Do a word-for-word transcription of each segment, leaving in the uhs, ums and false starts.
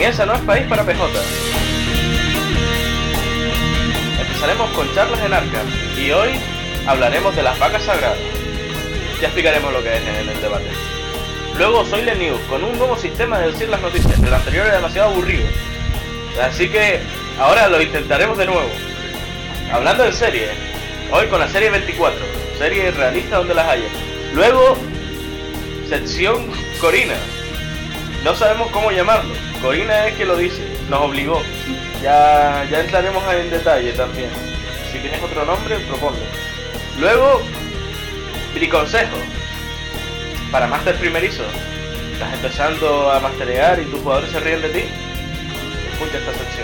Comienza No es País para P J. Empezaremos con charlas en Arkham y hoy hablaremos de las vacas sagradas. Ya explicaremos lo que es en el debate. Luego Soylent News, con un nuevo sistema de decir las noticias. El anterior era demasiado aburrido, así que ahora lo intentaremos de nuevo. Hablando de series, hoy con la serie veinticuatro, serie realista donde las haya. Luego, sección Corina. No sabemos cómo llamarlo. Corina es quien lo dice, nos obligó. Ya, ya entraremos en detalle también. Si tienes otro nombre, proponlo. Luego, Briconsejo. Para Master primerizo. Estás empezando a masterear y tus jugadores se ríen de ti. Escucha esta sección.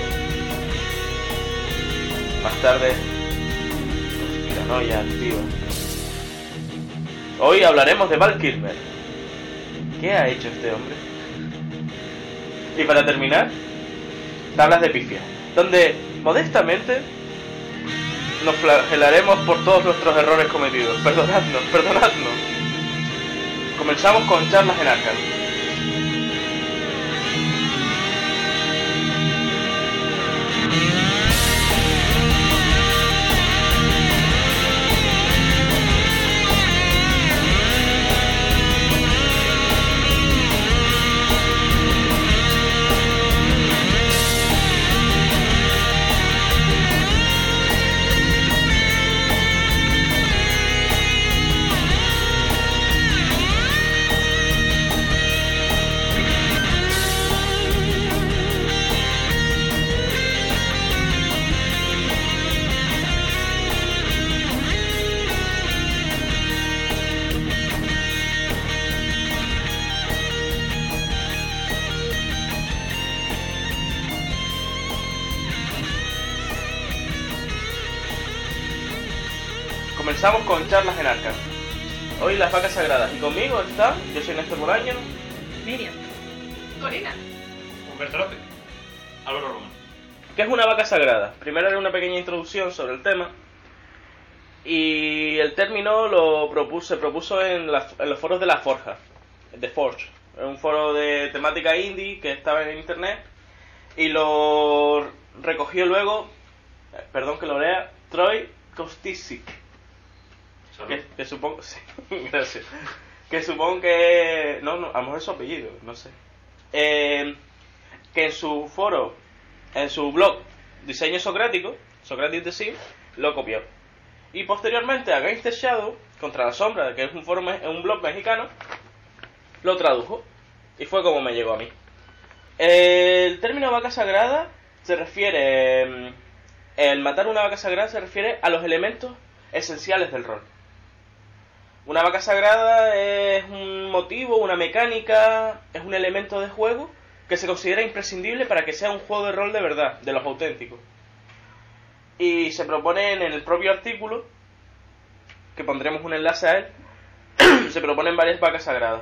Más tarde, conspiranoia activa. Hoy hablaremos de Val Kilmer. ¿Qué ha hecho este hombre? Y para terminar, tablas de pifia, donde modestamente nos flagelaremos por todos nuestros errores cometidos. Perdonadnos, perdonadnos. Comenzamos con charlas en Arkham. Comenzamos con charlas en Arkham. Hoy las vacas sagradas. Y conmigo está, yo soy Néstor Bolaño, Miriam, Corina, Humberto López, Álvaro Román. ¿Qué es una vaca sagrada? Primero haré una pequeña introducción sobre el tema. Y el término lo propuso, se propuso en, la, en los foros de la Forja, de Forge, un foro de temática indie que estaba en internet. Y lo recogió luego, perdón que lo lea, Troy Kosticic. Que, que supongo, sí, gracias. Que supongo que, no, no, a lo mejor es su apellido, no sé. Eh, que en su foro, en su blog Diseño Socrático, Socrates The Sim, lo copió. Y posteriormente a Against the Shadow, Contra la Sombra, que es un foro, un blog mexicano, lo tradujo. Y fue como me llegó a mí. El término vaca sagrada se refiere, el matar una vaca sagrada se refiere a los elementos esenciales del rol. Una vaca sagrada es un motivo, una mecánica, es un elemento de juego que se considera imprescindible para que sea un juego de rol de verdad, de los auténticos. Y se proponen en el propio artículo, que pondremos un enlace a él, se proponen varias vacas sagradas.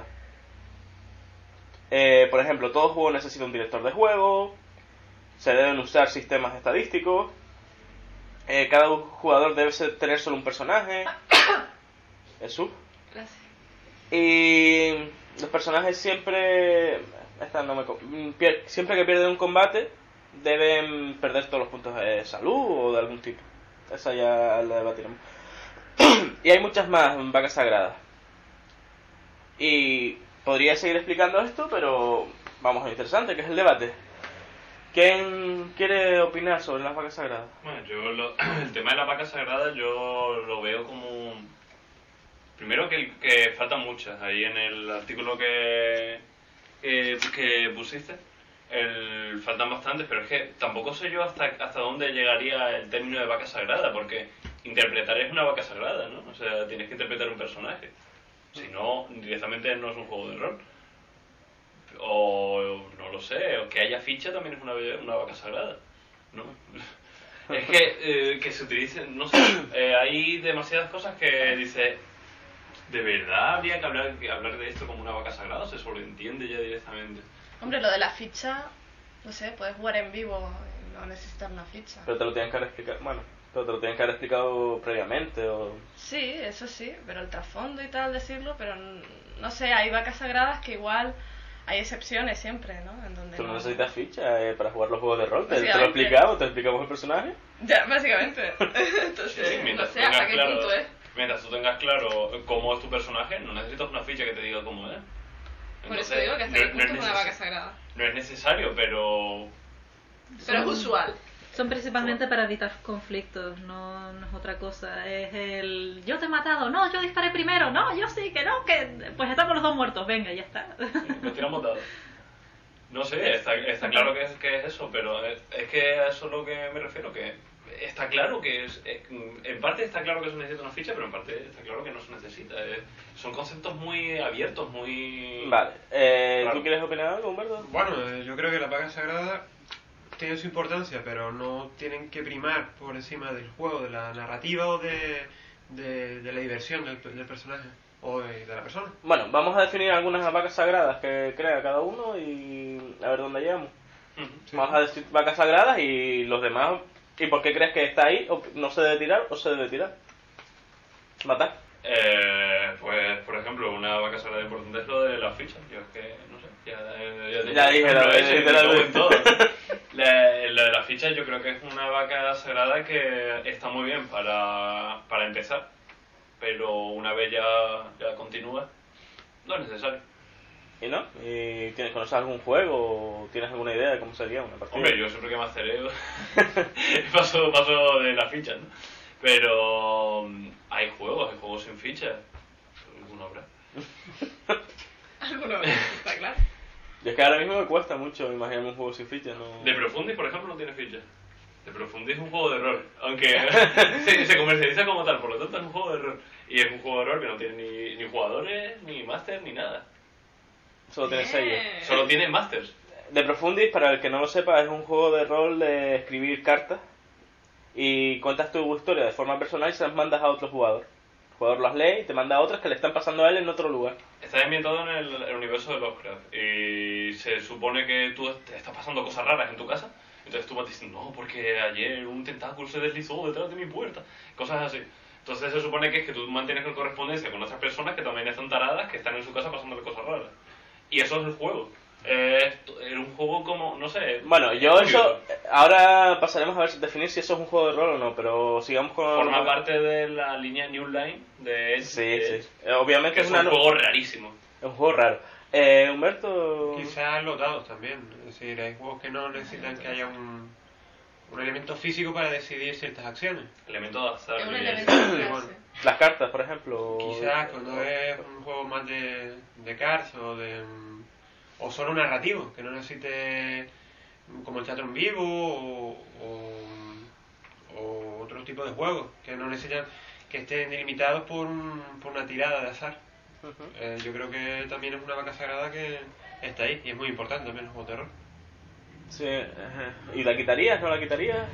Eh, por ejemplo, todo juego necesita un director de juego, se deben usar sistemas estadísticos, eh, cada jugador debe ser, tener solo un personaje. Jesús. Gracias. Y los personajes siempre, esta no me, siempre que pierden un combate deben perder todos los puntos de salud o de algún tipo. Esa ya la debatiremos. Y hay muchas más vacas sagradas. Y podría seguir explicando esto, pero vamos a lo interesante, que es el debate. ¿Quién quiere opinar sobre las vacas sagradas? Bueno, yo lo, el tema de las vacas sagradas yo lo veo como... Primero que, que faltan muchas. Ahí en el artículo que, que, que pusiste, el, faltan bastantes, pero es que tampoco sé yo hasta, hasta dónde llegaría el término de vaca sagrada, porque interpretar es una vaca sagrada, ¿no? O sea, tienes que interpretar un personaje. Si no, directamente no es un juego de rol. O no lo sé, o que haya ficha también es una, una vaca sagrada, ¿no? Es que, eh, que se utilicen, no sé, eh, hay demasiadas cosas que dice, ¿de verdad habría que hablar, que hablar de esto como una vaca sagrada? ¿O se sobreentiende ya directamente? Hombre, lo de la ficha, no sé, puedes jugar en vivo y no necesitar una ficha. Pero te lo tienen que haber explicado, bueno, pero te lo tienen que haber explicado previamente o... Sí, eso sí, pero el trasfondo y tal decirlo, pero no sé, hay vacas sagradas que igual hay excepciones siempre, ¿no? En donde Tú no no- necesitas ficha eh, para jugar los juegos de rol. Te, te lo Básicamente. explicamos, te explicamos el personaje. Ya, básicamente. Entonces, Sí, no mientras sé tú tengas hasta qué claro- punto es. Mientras tú tengas claro cómo es tu personaje, no necesitas una ficha que te diga cómo es. Por eso Entonces, digo que hasta no- qué no es punto es una neces- vaca sagrada. No es necesario, pero Pero es usual. Son principalmente para evitar conflictos, no, no es otra cosa. Es el yo te he matado, no, yo disparé primero, no, yo sí, que no, que pues estamos los dos muertos, venga, ya está. nos tiramos dados. No sé, está, está claro que es, que es eso, pero es, es que a eso es lo que me refiero, que está claro que es, eh, en parte está claro que se necesita una ficha, pero en parte está claro que no se necesita. Eh, son conceptos muy abiertos, muy... Vale. Eh, Claro. ¿Tú quieres opinar algo, Humberto? Bueno, eh, yo creo que la vaca sagrada tiene su importancia, pero no tienen que primar por encima del juego, de la narrativa o de, de, de la diversión del, del personaje o de, de la persona. Bueno, vamos a definir algunas vacas sagradas que crea cada uno y a ver dónde llegamos. Ujú. Sí. Vamos a decir vacas sagradas y los demás. ¿Y por qué crees que está ahí? ¿O no se debe tirar o se debe tirar? Matar. Eh, pues, por ejemplo, una vaca sagrada importante es lo de las fichas. Yo es que, no sé, ya, ya, Ya dije, lo lo he de- hecho y de la- me cago en todo. La, la de las fichas yo creo que es una vaca sagrada que está muy bien para, para empezar, pero una vez ya, ya continúa, no es necesario. ¿Y no? ¿Y tienes, conoces algún juego o tienes alguna idea de cómo sería una partida? Hombre, yo siempre que me acelero paso, paso de las fichas, ¿no? Pero mm, hay juegos, hay juegos sin fichas. Alguno habrá. Alguno está claro. Y es que ahora mismo me cuesta mucho imaginarme un juego sin fichas, ¿no? De Profundis, por ejemplo, no tiene fichas. De Profundis es un juego de rol, aunque se, se comercializa como tal, por lo tanto es un juego de rol. Y es un juego de rol que no tiene ni, ni jugadores, ni máster, ni nada. Solo tiene sello. Bien. Solo tiene masters. De Profundis, para el que no lo sepa, es un juego de rol de escribir cartas y cuentas tu historia de forma personal y se las mandas a otro jugador. El jugador las lee y te manda a otras que le están pasando a él en otro lugar. Está ambientado en el, el universo de Lovecraft y se supone que tú te estás pasando cosas raras en tu casa. Entonces tú vas diciendo, no, porque ayer un tentáculo se deslizó detrás de mi puerta. Cosas así. Entonces se supone que es que tú mantienes correspondencia con otras personas que también están taradas, que están en su casa pasándole cosas raras. Y eso es el juego. Es es un juego como, no sé... Bueno, yo es eso... curioso. Ahora pasaremos a ver definir si eso es un juego de rol o no, pero sigamos con... Forma parte de la línea New Line de Edge, Sí, de sí. Edge, Eh, Obviamente que es, es una un no- juego rarísimo. es un juego raro. Eh, Humberto... Quizás los dados también. Es decir, hay juegos que no necesitan que haya un, un elemento físico para decidir ciertas acciones. Elemento de azar. Es un y- elemento de Sí, clase. bueno. Las cartas, por ejemplo. Quizás cuando es un juego más de, de cards o de mm, o solo narrativo, que no necesite mm, como el teatro en vivo o, o, o otro tipo de juegos, que no necesitan que estén delimitados por, un- por una tirada de azar. Ujú. Eh, yo creo que también es una vaca sagrada que está ahí y es muy importante también en los juegos de rol. Sí, ajá. ¿Y la quitarías? ¿No la quitarías?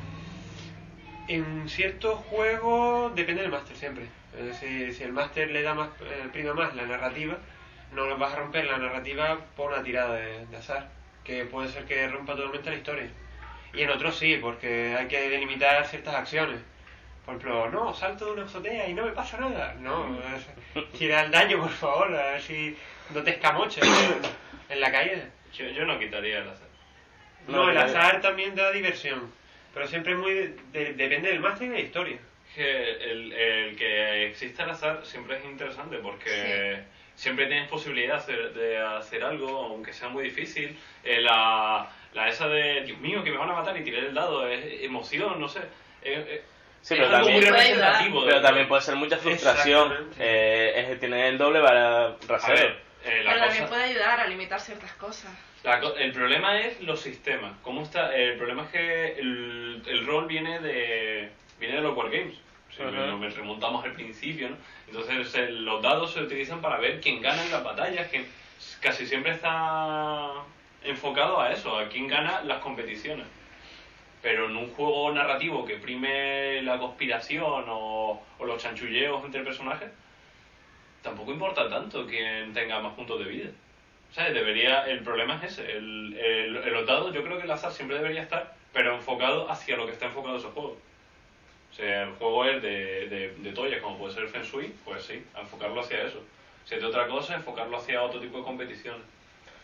En ciertos juegos depende del máster siempre. Es decir, si el máster le da más, eh, prima más la narrativa, no lo vas a romper la narrativa por una tirada de, de azar, que puede ser que rompa totalmente la historia. Y en otros sí, porque hay que delimitar ciertas acciones. Por ejemplo, no, salto de una azotea y no me pasa nada. No, es- tira el daño, por favor, a ver si no te escamoches en, en la caída. Yo, yo no quitaría el azar. No, No, el no. azar también da diversión, pero siempre muy de- de- depende del máster y de la historia. Que el, el que exista el azar siempre es interesante porque siempre tienes posibilidad de hacer, de hacer algo, aunque sea muy difícil. Eh, la, la esa de, Dios mío, que me van a matar y tiré el dado, es emoción, no sé. Eh, eh, Sí, es pero algo también- muy Puede ayudar. representativo. de- Pero también puede ser mucha frustración. Exactamente. Eh, es, tiene el doble para A rasero. ver, eh, la Pero también cosa- puede ayudar a limitar ciertas cosas. La co- el problema es los sistemas. ¿Cómo está? El problema es que el, el rol viene de viene de los wargames. Si Ajá. me- nos remontamos al principio, ¿no? Entonces eh, los dados se utilizan para ver quién gana en las batallas, que casi siempre está enfocado a eso, a quién gana las competiciones. Pero en un juego narrativo que prime la conspiración o, o los chanchulleos entre personajes, tampoco importa tanto quién tenga más puntos de vida. ¿Sabes? Debería, el problema es ese. El, el, el los dados, yo creo que el azar siempre debería estar, pero enfocado hacia lo que está enfocado ese juego. O sea, el juego es de, de, de toyas, como puede ser el Feng Shui, pues sí, a enfocarlo hacia eso. Si es de otra cosa, enfocarlo hacia otro tipo de competiciones.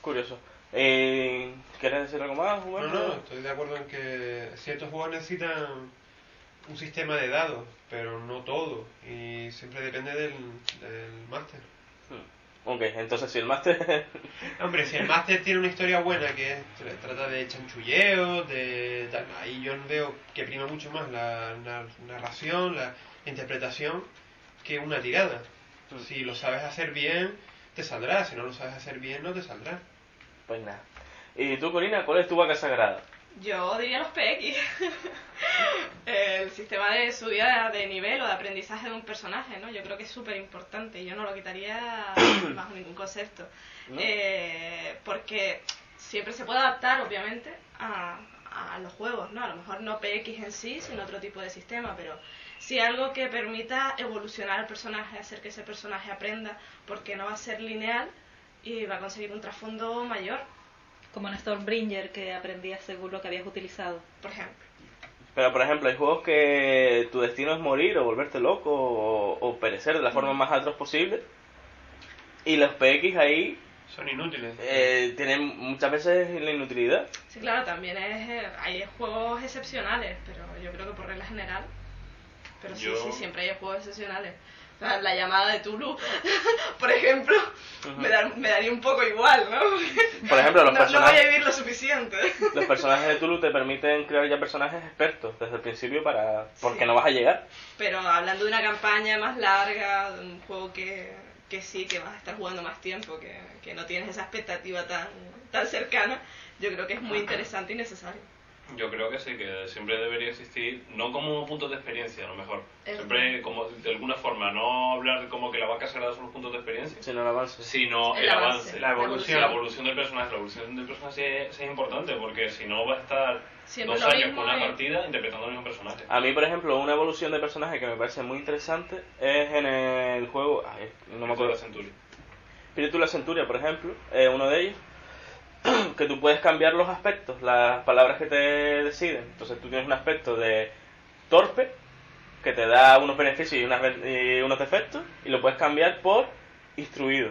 Curioso. Eh, ¿Quieres decir algo más, No, Humberto? no, estoy de acuerdo en que ciertos juegos necesitan un sistema de dados, pero no todo, y siempre depende del, del máster. Ok, entonces si el máster... Hombre, si el máster tiene una historia buena que es- tra- trata de chanchulleo, de tal, ahí yo veo que prima mucho más la, la narración, la interpretación, que una tirada. Mm. Si lo sabes hacer bien, te saldrá, si no lo sabes hacer bien, no te saldrá. Pues nada. ¿Y tú, Corina, cuál es tu vaca sagrada? Yo diría los P X. El sistema de subida de nivel o de aprendizaje de un personaje, ¿no? Yo creo que es súper importante. Yo no lo quitaría bajo ningún concepto. ¿No? Eh, porque siempre se puede adaptar, obviamente, a, a los juegos, ¿no? A lo mejor no P X en sí, sino otro tipo de sistema, pero sí algo que permita evolucionar al personaje, hacer que ese personaje aprenda, porque no va a ser lineal y va a conseguir un trasfondo mayor, Como en Stormbringer, que aprendías según lo que habías utilizado. por ejemplo. Pero, por ejemplo, hay juegos que tu destino es morir o volverte loco o, o perecer de la forma más atroz posible. Y los P X ahí Son inútiles. eh, tienen muchas veces la inutilidad. Sí, claro, también es, eh, hay juegos excepcionales, pero yo creo que por regla general. Pero sí, Yo- sí, siempre hay juegos excepcionales. O sea, la llamada de Tulu, por ejemplo, Ujú. me, da- me daría un poco igual, ¿no? Por ejemplo, los no, no voy a personajes- vivir lo suficiente. Los personajes de Tulu te permiten crear ya personajes expertos desde el principio para porque Sí. no vas a llegar. Pero hablando de una campaña más larga, de un juego que, que sí, que vas a estar jugando más tiempo, que, que no tienes esa expectativa tan, tan cercana, yo creo que es muy interesante y necesario. Yo creo que sí, que siempre debería existir, no como puntos de experiencia, a lo mejor. Es Siempre, como de alguna forma, no hablar como que la vaca sagrada son los puntos de experiencia, Si no el avance. sino El el, avance, avance, la evolución. La evolución del personaje. La evolución del personaje sí, sí es importante, porque si no va a estar Siempre dos lo años mismo con una y- partida interpretando el mismo personaje. A mí, por ejemplo, una evolución de personaje que me parece muy interesante es en el juego... Ay, no me acuerdo. La Centuria. Espíritu de la Centuria, por ejemplo, es uno de ellos, que tú puedes cambiar los aspectos, las palabras que te deciden. Entonces tú tienes un aspecto de torpe, que te da unos beneficios y, unas ven- y unos defectos, y lo puedes cambiar por instruido,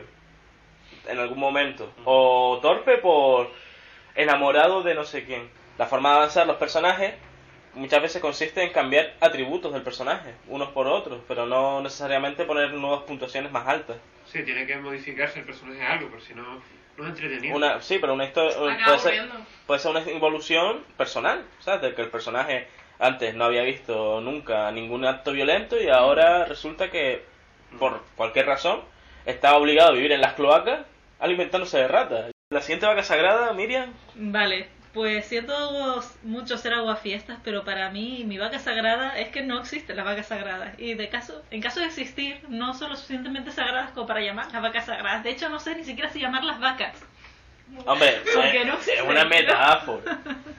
en algún momento. O torpe por enamorado de no sé quién. La forma de avanzar los personajes muchas veces consiste en cambiar atributos del personaje, unos por otros, pero no necesariamente poner nuevas puntuaciones más altas. Sí, tiene que modificarse el personaje algo, porque si no, no es entretenido. Una, sí, pero una historia Acaba puede ser, aburriendo. puede ser una evolución personal, ¿sabes? De que el personaje antes no había visto nunca ningún acto violento y ahora resulta que, por cualquier razón, está obligado a vivir en las cloacas alimentándose de ratas. La siguiente vaca sagrada, Miriam, Vale, pues siento mucho ser aguafiestas, pero para mí mi vaca sagrada es que no existen las vacas sagradas. Y de caso, en caso de existir, no son lo suficientemente sagradas como para llamarlas vacas sagradas. De hecho, no sé ni siquiera si llamarlas vacas. hombre, Porque eh, no es existe. una metáfora.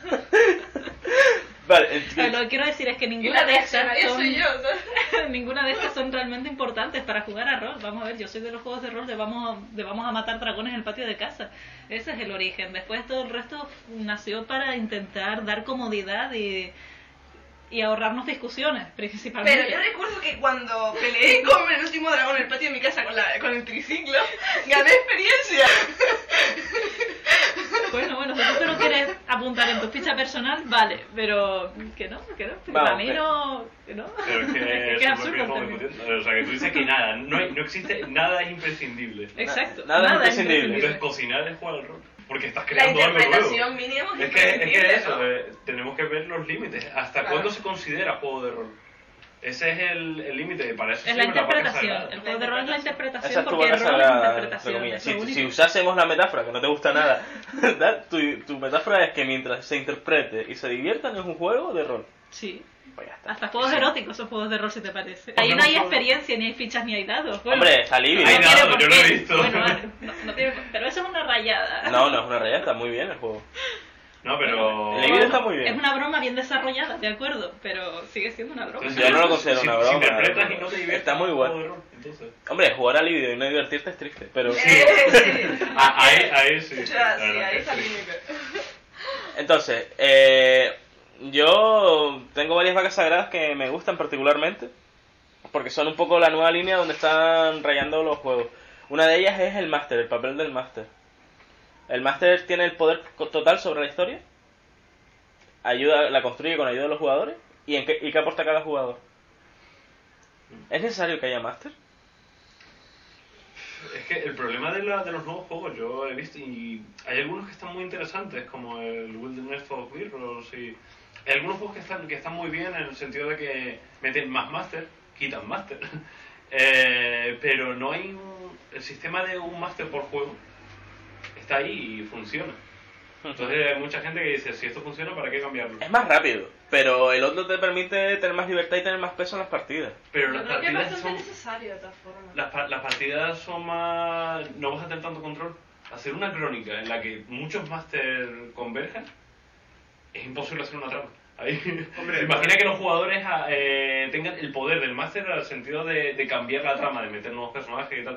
Vale, es que- Lo que quiero decir es que Y ninguna la de estas reaccionaria son, soy yo, ¿sabes? ninguna de estas son realmente importantes para jugar a rol. Vamos a ver, yo soy de los juegos de rol de vamos, a- de vamos a matar dragones en el patio de casa. Ese es el origen. Después todo el resto nació para intentar dar comodidad y, y ahorrarnos discusiones, principalmente. Pero yo recuerdo que cuando peleé con el último dragón en el patio de mi casa con, la, con el triciclo, gané experiencia. Bueno, bueno, si tú te lo quieres apuntar en tu ficha personal, vale, pero que no, que no, que Vamos, para mí que- no, que no. Pero es que, que eso es es lo que absurdo el estamos término. discutiendo. O sea, que tú dices que nada, no, hay- no existe, nada es imprescindible. Exacto, Nada es nada, es imprescindible. Entonces, imprescindible. cocinar es jugar al rol. Porque estás La creando algo nuevo. interpretación mínima Es que, es que imprescindible, eso, ¿no? eh, tenemos que ver los límites. ¿Hasta Claro. cuándo se considera juego de rol? Ese es el el límite, para eso Es la sirve vaca interpretación, sagrada. el juego de rol es la esa interpretación es tu porque vaca el rol es sagrada, entre interpretación. comillas. es lo Si, único. si usásemos la metáfora, que no te gusta nada, ¿verdad? Tu, tu metáfora es que mientras se interprete y se diviertan es un juego de rol. Sí. Pues ya está. Hasta juegos Sí. eróticos son juegos de rol, si te parece. Hombre, Ahí no hay no, experiencia, ni hay fichas, ni hay dados. Bueno, Hombre, está libre. Hay no tiene dados, por yo lo he qué. visto. Bueno, vale, no- no tiene- pero eso es una rayada. No, no es una realidad, está muy bien el juego. No, pero... El libido está muy bien. Es una broma bien desarrollada, de acuerdo, pero sigue siendo una broma. Entonces, Yo no lo considero si- una si broma, interpretas no. y no te diviertes, Está muy es un bueno. juego de rol, entonces. Hombre, jugar al libido y no divertirte es triste, pero... Eh, sí. Ah, ahí, ahí sí. Ya, la sí, verdad ahí que está el sí. límite. Entonces, eh, yo tengo varias vacas sagradas que me gustan particularmente, porque son un poco la nueva línea donde están rayando los juegos. Una de ellas es el máster, el papel del máster. El máster tiene el poder co- total sobre la historia. Ayuda, la construye con ayuda de los jugadores. ¿Y, en qué, y qué aporta cada jugador? ¿Es necesario que haya máster? Es que el problema de, la, de los nuevos juegos, yo he visto, y hay algunos que están muy interesantes, como el Wilderness of Heroes, y hay algunos juegos que están, que están muy bien en el sentido de que meten más máster, quitan máster, eh, pero no hay un, el sistema de un máster por juego está ahí y funciona. Entonces hay mucha gente que dice, si esto funciona, ¿para qué cambiarlo? Es más rápido, pero el otro te permite tener más libertad y tener más peso en las partidas. Pero Yo las creo que es partidas bastante son... necesario de todas formas. Las, pa- las partidas son más... no vas a tener tanto control. Hacer una crónica en la que muchos máster convergen es imposible hacer una trama. Ahí, Hombre, imagina vale. que los jugadores ah, eh, tengan el poder del máster al sentido de, de cambiar la trama, de meter nuevos personajes y tal.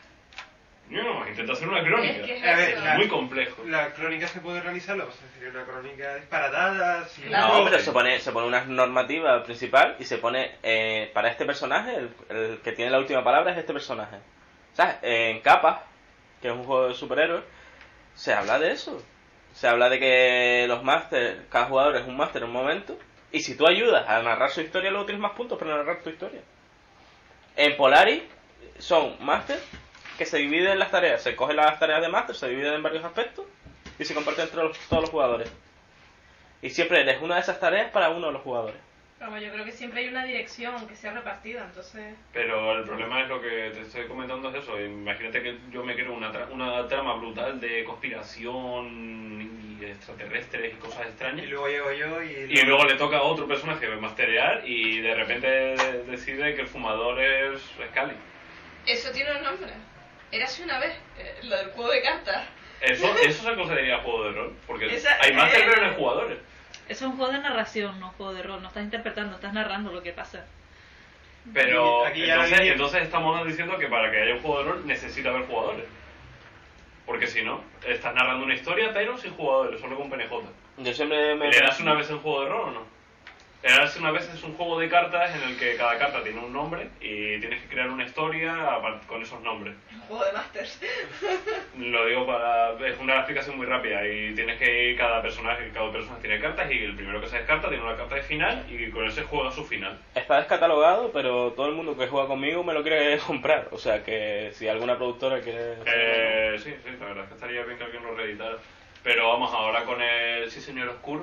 No, intenta hacer una crónica. Es que es A ver, eso. la- muy complejo. La crónica se puede realizar, lo vas a hacer una crónica disparatada, sin Claro. No, pero se pone, se pone una normativa principal y se pone, eh, para este personaje, el, el que tiene la última palabra es este personaje. ¿Sabes? En Capas, que es un juego de superhéroes, se habla de eso. Se habla de que los máster, cada jugador es un máster en un momento, y si tú ayudas a narrar su historia, luego tienes más puntos para narrar tu historia. En Polaris son máster que se dividen en las tareas. Se cogen las tareas de máster, se dividen en varios aspectos y se comparten entre los- todos los jugadores. Y siempre eres una de esas tareas para uno de los jugadores. Vamos, yo creo que siempre hay una dirección que sea repartida, entonces... Pero el problema es lo que te estoy comentando, es eso. Imagínate que yo me creo una, tra- una trama brutal de conspiración y extraterrestres y cosas extrañas. Y luego llego yo y... Y luego le toca a otro personaje masterear y de repente decide que el fumador es Scully. Eso tiene un nombre. Érase una vez, eh, lo del juego de cartas. Eso, eso se consideraría juego de rol, porque Esa- hay máster eh, pero no hay jugadores. Eso es un juego de narración, no un juego de rol. No estás interpretando, estás narrando lo que pasa. Pero Aquí ya entonces, la- entonces estamos diciendo que para que haya un juego de rol necesita haber jugadores. Porque si no, estás narrando una historia pero sin jugadores, solo con P N J. Yo siempre me... ¿Le das una vez el juego de rol o no? Le das una vez es un juego de cartas en el que cada carta tiene un nombre y tienes que crear una historia apart- con esos nombres. Un juego de masters. Lo digo para... es una explicación muy rápida y tienes que ir cada personaje, cada persona tiene cartas y el primero que se descarta tiene una carta de final y con ese juega su final. Está descatalogado, pero todo el mundo que juega conmigo me lo quiere comprar. O sea que si alguna productora quiere... Eh, sí, sí, la verdad es que estaría bien que alguien lo reeditara. Pero vamos, ahora con el Sí Señor Oscuro...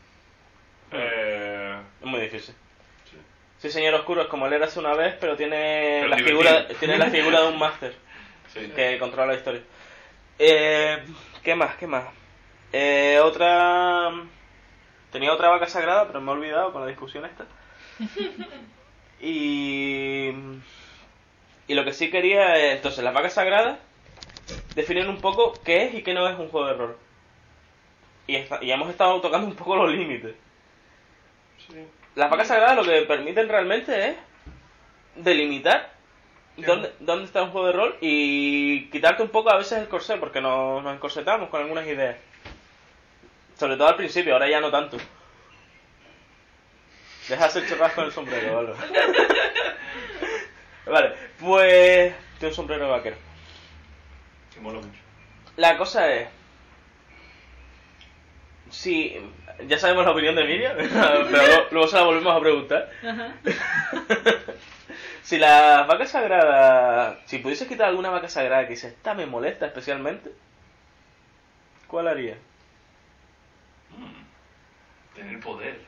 Eh, Es muy difícil. sí. Sí, señor oscuro, es como el Érase una vez, pero tiene Pero la divertido. figura tiene la figura de un máster Sí. que controla la historia. Eh, ¿Qué más? ¿Qué más? Eh, otra... Tenía otra vaca sagrada, pero me he olvidado con la discusión esta. Y... Y lo que sí quería es... Entonces, las vacas sagradas definen un poco qué es y qué no es un juego de rol. Y, esta- y hemos estado tocando un poco los límites. Sí. Las vacas sagradas lo que permiten realmente es delimitar Sí. dónde, dónde está un juego de rol y quitarte un poco a veces el corsé, porque nos, nos encorsetamos con algunas ideas. Sobre todo al principio, ahora ya no tanto. Deja de hacer chorras con el sombrero, ¿vale? Vale, pues... Tengo un sombrero de vaquero. Que mola mucho. La cosa es... Si... Ya sabemos la opinión de Miriam, pero luego, luego se la volvemos a preguntar. Ajá. Si las vacas sagradas... Si pudieses quitar alguna vaca sagrada que dices, esta me molesta especialmente, ¿cuál haría? Tener poder.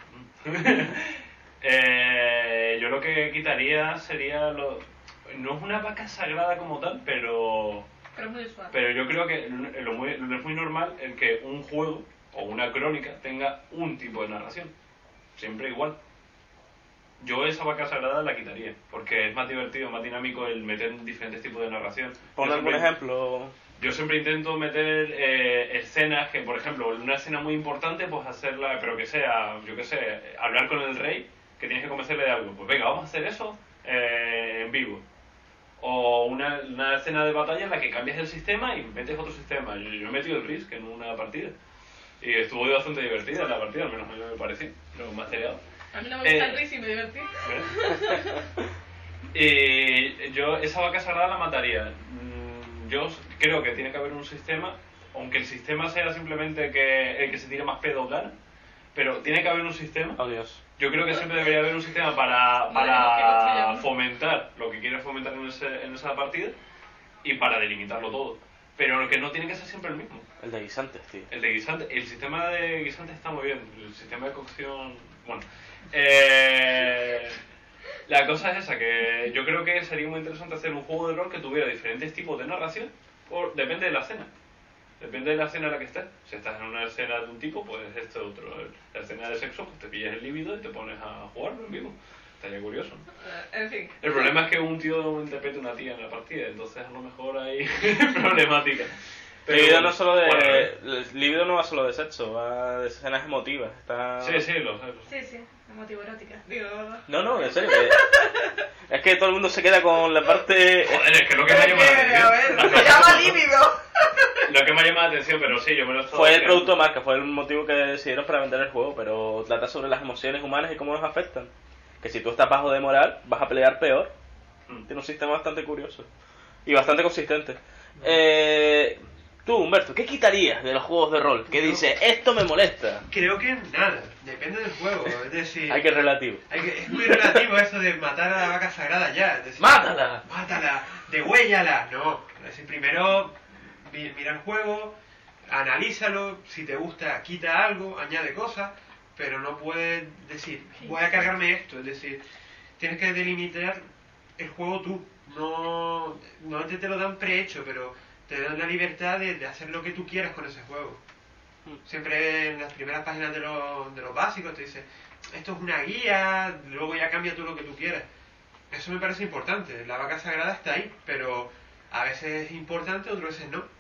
eh, yo lo que quitaría sería lo... No es una vaca sagrada como tal, pero... Pero es muy usual. Pero yo creo que lo, muy, lo es muy normal el que un juego o una crónica tenga un tipo de narración. Siempre igual. Yo esa vaca sagrada la quitaría, porque es más divertido, más dinámico el meter diferentes tipos de narración. Pon Yo algún siempre- ejemplo. Yo siempre intento meter eh, escenas que, por ejemplo, en una escena muy importante, pues hacerla, pero que sea, yo qué sé, hablar con el rey, que tienes que convencerle de algo. Pues venga, vamos a hacer eso eh, en vivo. O una, una escena de batalla en la que cambias el sistema y metes otro sistema. Yo, yo he metido el Risk en una partida. Y estuvo bastante divertida la partida, al menos a mí me pareció, lo mastereado. A mí no me gusta Eh, el Riz y me divertí. Y yo esa vaca sagrada la mataría. Mm, Yo creo que tiene que haber un sistema aunque el sistema sea simplemente que el que se tire más pedos gana, pero tiene que haber un sistema. Oh, Dios. Yo creo que siempre debería haber un sistema para, para fomentar lo que quieres fomentar en, ese, en esa partida y para delimitarlo todo. Pero lo que no tiene que ser siempre el mismo. El de guisantes, tío. El de guisantes. El sistema de guisantes está muy bien. El sistema de cocción... Bueno. Eh, la cosa es esa, que yo creo que sería muy interesante hacer un juego de rol que tuviera diferentes tipos de narración. Por, depende de la escena. Depende de la escena en la que estés. Si estás en una escena de un tipo, pues este otro. La escena de sexo, pues te pillas el líbido y te pones a jugarlo en vivo. Estaría curioso. En fin. El problema es que un tío interprete una tía en la partida, entonces a lo mejor hay problemática. Pero, Libido no solo de. bueno, el Libido no va solo de sexo, va de escenas emotivas. Está... sí, sí, lo sé. Lo sé. Sí, sí, emotivo erótica. Digo. No, no, en serio. Que... es que todo el mundo se queda con la parte. Joder, es que lo que me ha llamado la atención. A ver, se llama líbido. Lo que me ha llamado la atención, pero sí, yo me lo estoy. Fue el producto marca, fue el motivo que decidieron para vender el juego, pero trata sobre las emociones humanas y cómo nos afectan. Que si tú estás bajo de moral, vas a pelear peor. Mm. Tiene un sistema bastante curioso y bastante consistente. Eh, tú, Humberto, ¿qué quitarías de los juegos de rol? Que Yo- dice, esto me molesta. Creo que nada, depende del juego. Es decir, Hay que relativo. hay que- es muy relativo eso de matar a la vaca sagrada ya. Es decir, ¡Mátala! ¡Mátala! ¡Degüéllala! No. Es decir, primero mi- mira el juego, analízalo, si te gusta, quita algo, añade cosas, pero no puedes decir, voy a cargarme esto. Es decir, tienes que delimitar el juego tú. No, no te, te lo dan prehecho, pero te dan la libertad de, de hacer lo que tú quieras con ese juego. Siempre en las primeras páginas de, los de los básicos te dice, esto es una guía, luego ya cambia tú lo que tú quieras. Eso me parece importante. La vaca sagrada está ahí, pero a veces es importante, otras veces no.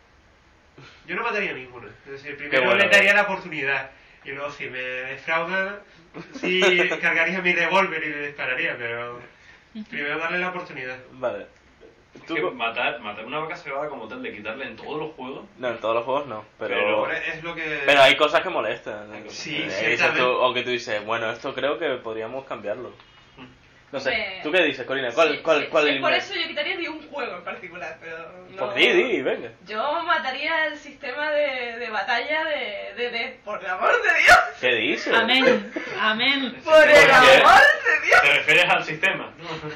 Yo no mataría a ninguno. Es decir, primero bueno. le daría la oportunidad. Y luego si me defraudan, sí cargaría mi revólver y le dispararía, pero primero darle la oportunidad. Vale. Es Tú que co- matar, matar una vaca sagrada como tal, de quitarle en todos los juegos. No, en todos los juegos no, pero... Pero- Ahora es lo que... Pero hay cosas que molestan. Hay cosas. Sí, Eh, dices ciertamente. tú- o que tú dices, bueno, esto creo que podríamos cambiarlo. No sé, Me- ¿tú qué dices, Corina? ¿Cuál, Sí, cuál, sí, cuál sí, elimina? por eso yo quitaría de un juego en particular, pero no... Pues di, di, venga. Yo mataría el sistema de, de batalla de, de Death, por el amor de Dios. ¿Qué dices? Amén, amén. Por el Porque- amor de Dios. ¿Te refieres al sistema?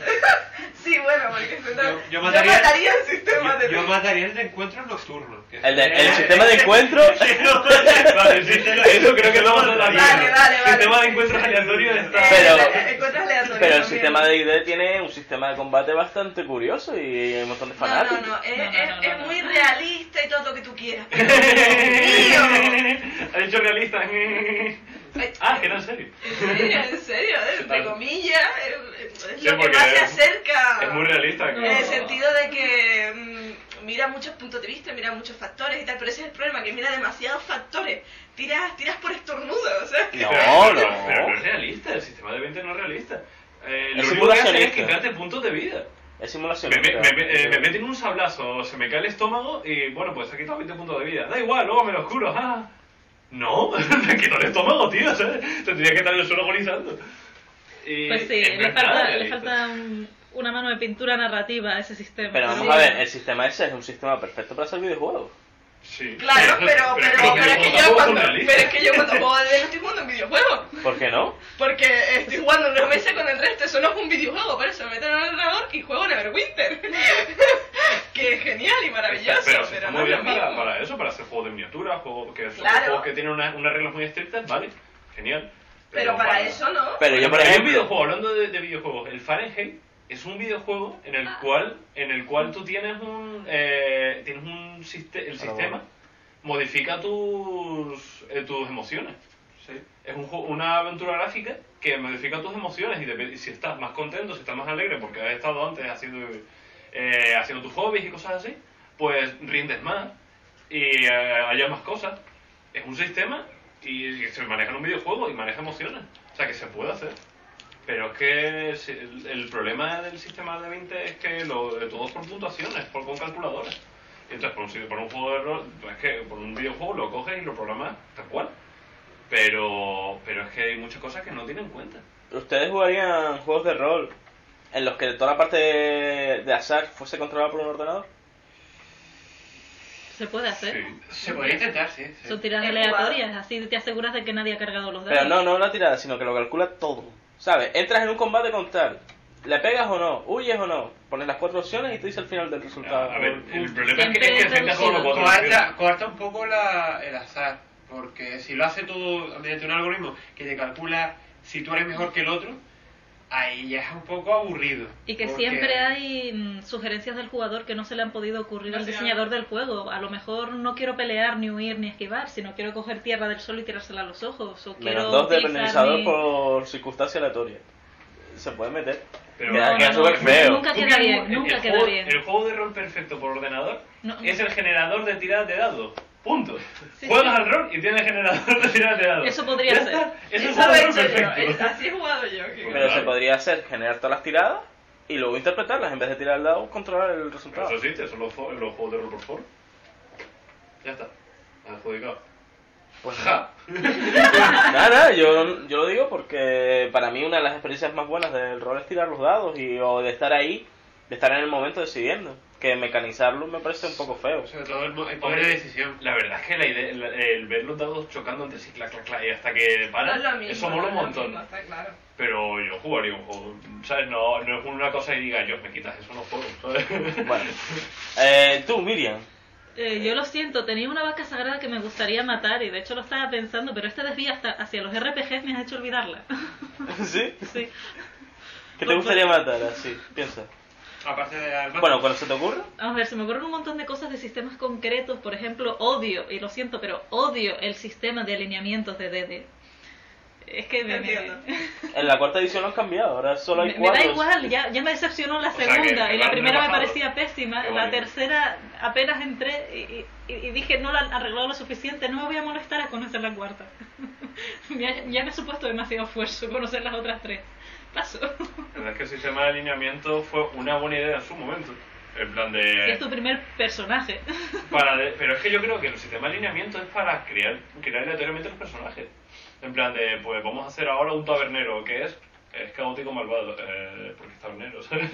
Sí, bueno, porque se Yo- yo mataría- el sistema de Yo, yo Death. mataría el de encuentros nocturnos. que- El, de- el sistema de encuentro... Vale, sí, eso creo que lo vamos a Vale, vale, vale. Sistema de encuentros aleatorios está... Eh, Pero- eh, encuentros aleatorios Pero el también. sistema de I D tiene un sistema de combate bastante curioso y hay un montón de No, fanáticos. no, no, es, No, no, es- no, es no. muy realista y todo lo que tú quieras. Pero, Dios mío. Ha dicho realista. Ah, que era en serio. Sí, en serio, eh, entre comillas, es, es Sí, lo que porque más se es- acerca. Es muy realista. En el sentido de que mm, mira muchos puntos de vista, mira muchos factores y tal, pero ese es el problema, que mira demasiados factores. Tiras, tiras por estornudo, o sea. que- No, Pero- no. Pero no es realista, el sistema de veinte no es realista. Eh, lo Es único que hace es simulacionista. quitarte puntos de vida. Es simulación. Me, me, me, me- eh, me meten un sablazo, se me cae el estómago y bueno, pues se ha quitado veinte puntos de vida. Da igual, luego me los curo. Ah. No, me quitó el estómago, tío, ¿sabes? Tendría que estar yo solo agonizando. Y Pues sí, es le verdad, falta, le realista. falta un- una mano de pintura narrativa a ese sistema. Pero vamos Sí. a ver, el sistema ese es un sistema perfecto para hacer videojuegos. Sí. Claro, pero, pero, los pero, es que videojuegos yo tampoco son cuando, realistas. pero es que yo cuando juego al D no estoy jugando un videojuego. ¿Por qué no? Porque estoy jugando en una mesa con el resto, eso no es un videojuego, por eso me meto en el ordenador y juego Neverwinter. Que es genial y maravilloso, Pero, pero, sí está no muy es lo bien para, mismo. para eso, para hacer juegos de miniatura, juegos que son Claro. juegos que tienen una- unas reglas muy estrictas, vale, genial. Pero para eso no. Pero yo, por Hay un ejemplo... videojuego, hablando de, de videojuegos, el Fahrenheit es un videojuego en el cual en el cual tú tienes un eh, tienes un siste- el Pero sistema modifica tus eh, tus emociones. ¿Sí? Es un juego- una aventura gráfica que modifica tus emociones y, dep- y si estás más contento, si estás más alegre porque has estado antes haciendo eh, haciendo tus hobbies y cosas así, pues rindes más y eh, haya más cosas. Es un sistema y, y se maneja en un videojuego y maneja emociones. O sea que se puede hacer. Pero es que si- el, el problema del sistema de veinte es que lo, de todo es por puntuaciones, por, con calculadores. Y entonces por un, si- por un juego de rol, es que por un videojuego lo coges y lo programas tal cual. Pero, pero es que hay muchas cosas que no tienen en cuenta. ¿Ustedes jugarían juegos de rol en los que toda la parte de, de azar fuese controlada por un ordenador? Se puede hacer. Sí. Se podría intentar, sí. sí. Son tiradas He jugado. aleatorias, así te aseguras de que nadie ha cargado los dados. Pero no, no la tirada, sino que lo calcula todo. ¿Sabes? Entras en un combate con tal. ¿Le pegas o no? ¿Huyes o no? Pones las cuatro opciones y te dice el final del resultado. A ver, el problema es que, Siempre es que se han jugado los cuatro Coarta, opciones. coarta un poco la, el azar, porque si lo hace todo mediante un algoritmo que te calcula si tú eres mejor que el otro, ahí ya es un poco aburrido. Y que porque- siempre hay mm, sugerencias del jugador que no se le han podido ocurrir al diseñador del juego. A lo mejor no quiero pelear, ni huir, ni esquivar, sino quiero coger tierra del sol y tirársela a los ojos. O quiero Menos dos de utilizar penalizador mi- por circunstancia aleatoria. Se puede meter. Pero Queda, no, queda no, súper no, feo. nunca Tú queda que bien, el- nunca el queda juego- bien. El juego de rol perfecto por ordenador No, es el generador de tiradas de dados. Punto. Sí, Juegas sí. al rol y tienes generador de tiradas de dados. Eso podría Ya ser. está. Es el Eso juego lo de he rol hecho yo, perfecto. eh, así he jugado yo. que- Pero Claro. se podría hacer generar todas las tiradas y luego interpretarlas. En vez de tirar el dado, controlar el resultado. Eso existe, son los, fo- los juegos de rol por foro. Ya está. Adjudicado. Pues Ja. nada, nada, yo, yo lo digo porque para mí una de las experiencias más buenas del rol es tirar los dados y o de estar ahí, de estar en el momento decidiendo. Que mecanizarlo me parece un poco feo. Sobre todo el, mo- el poder Hombre, de decisión. La verdad es que la idea, el, el ver los dados chocando entre sí, clac, clac, clac, y hasta que No paran, es lo mismo. eso mola un no es lo montón. mismo, está claro. Pero yo jugaría un juego, ¿sabes? No, no es una cosa y diga, yo me quitas eso, no juego, ¿sabes? Bueno, eh, tú, Miriam. Eh, yo lo siento, tenía una vaca sagrada que me gustaría matar y de hecho lo estaba pensando, pero este desvío hasta hacia los R P Gs me has hecho olvidarla. ¿Sí? Sí. ¿Qué te gustaría matar así? Piensa. Aparte de la Bueno, cuando se te ocurra. Vamos a ver, se me ocurren un montón de cosas de sistemas concretos. Por ejemplo, odio, y lo siento, pero odio el sistema de alineamientos de D D. Es que me, me, Entiendo. En la cuarta edición lo han cambiado, ahora solo hay me- me da cuadros. igual, ya, ya me decepcionó la O sea, que- segunda, que y lo la han primera me rebajado. parecía pésima, Qué la bonito. tercera apenas entré y, y- y dije no la han arreglado lo suficiente, no me voy a molestar a conocer la cuarta. ya, ya me ha supuesto demasiado esfuerzo conocer las otras tres. Paso. La verdad es que el sistema de alineamiento fue una buena idea en su momento. En plan Si de... es tu primer personaje. Para de- pero es que yo creo que el sistema de alineamiento es para crear, crear aleatoriamente los personajes. En plan de, pues vamos a hacer ahora un tabernero, que es, es caótico malvado, eh, porque es tabernero, ¿sabes?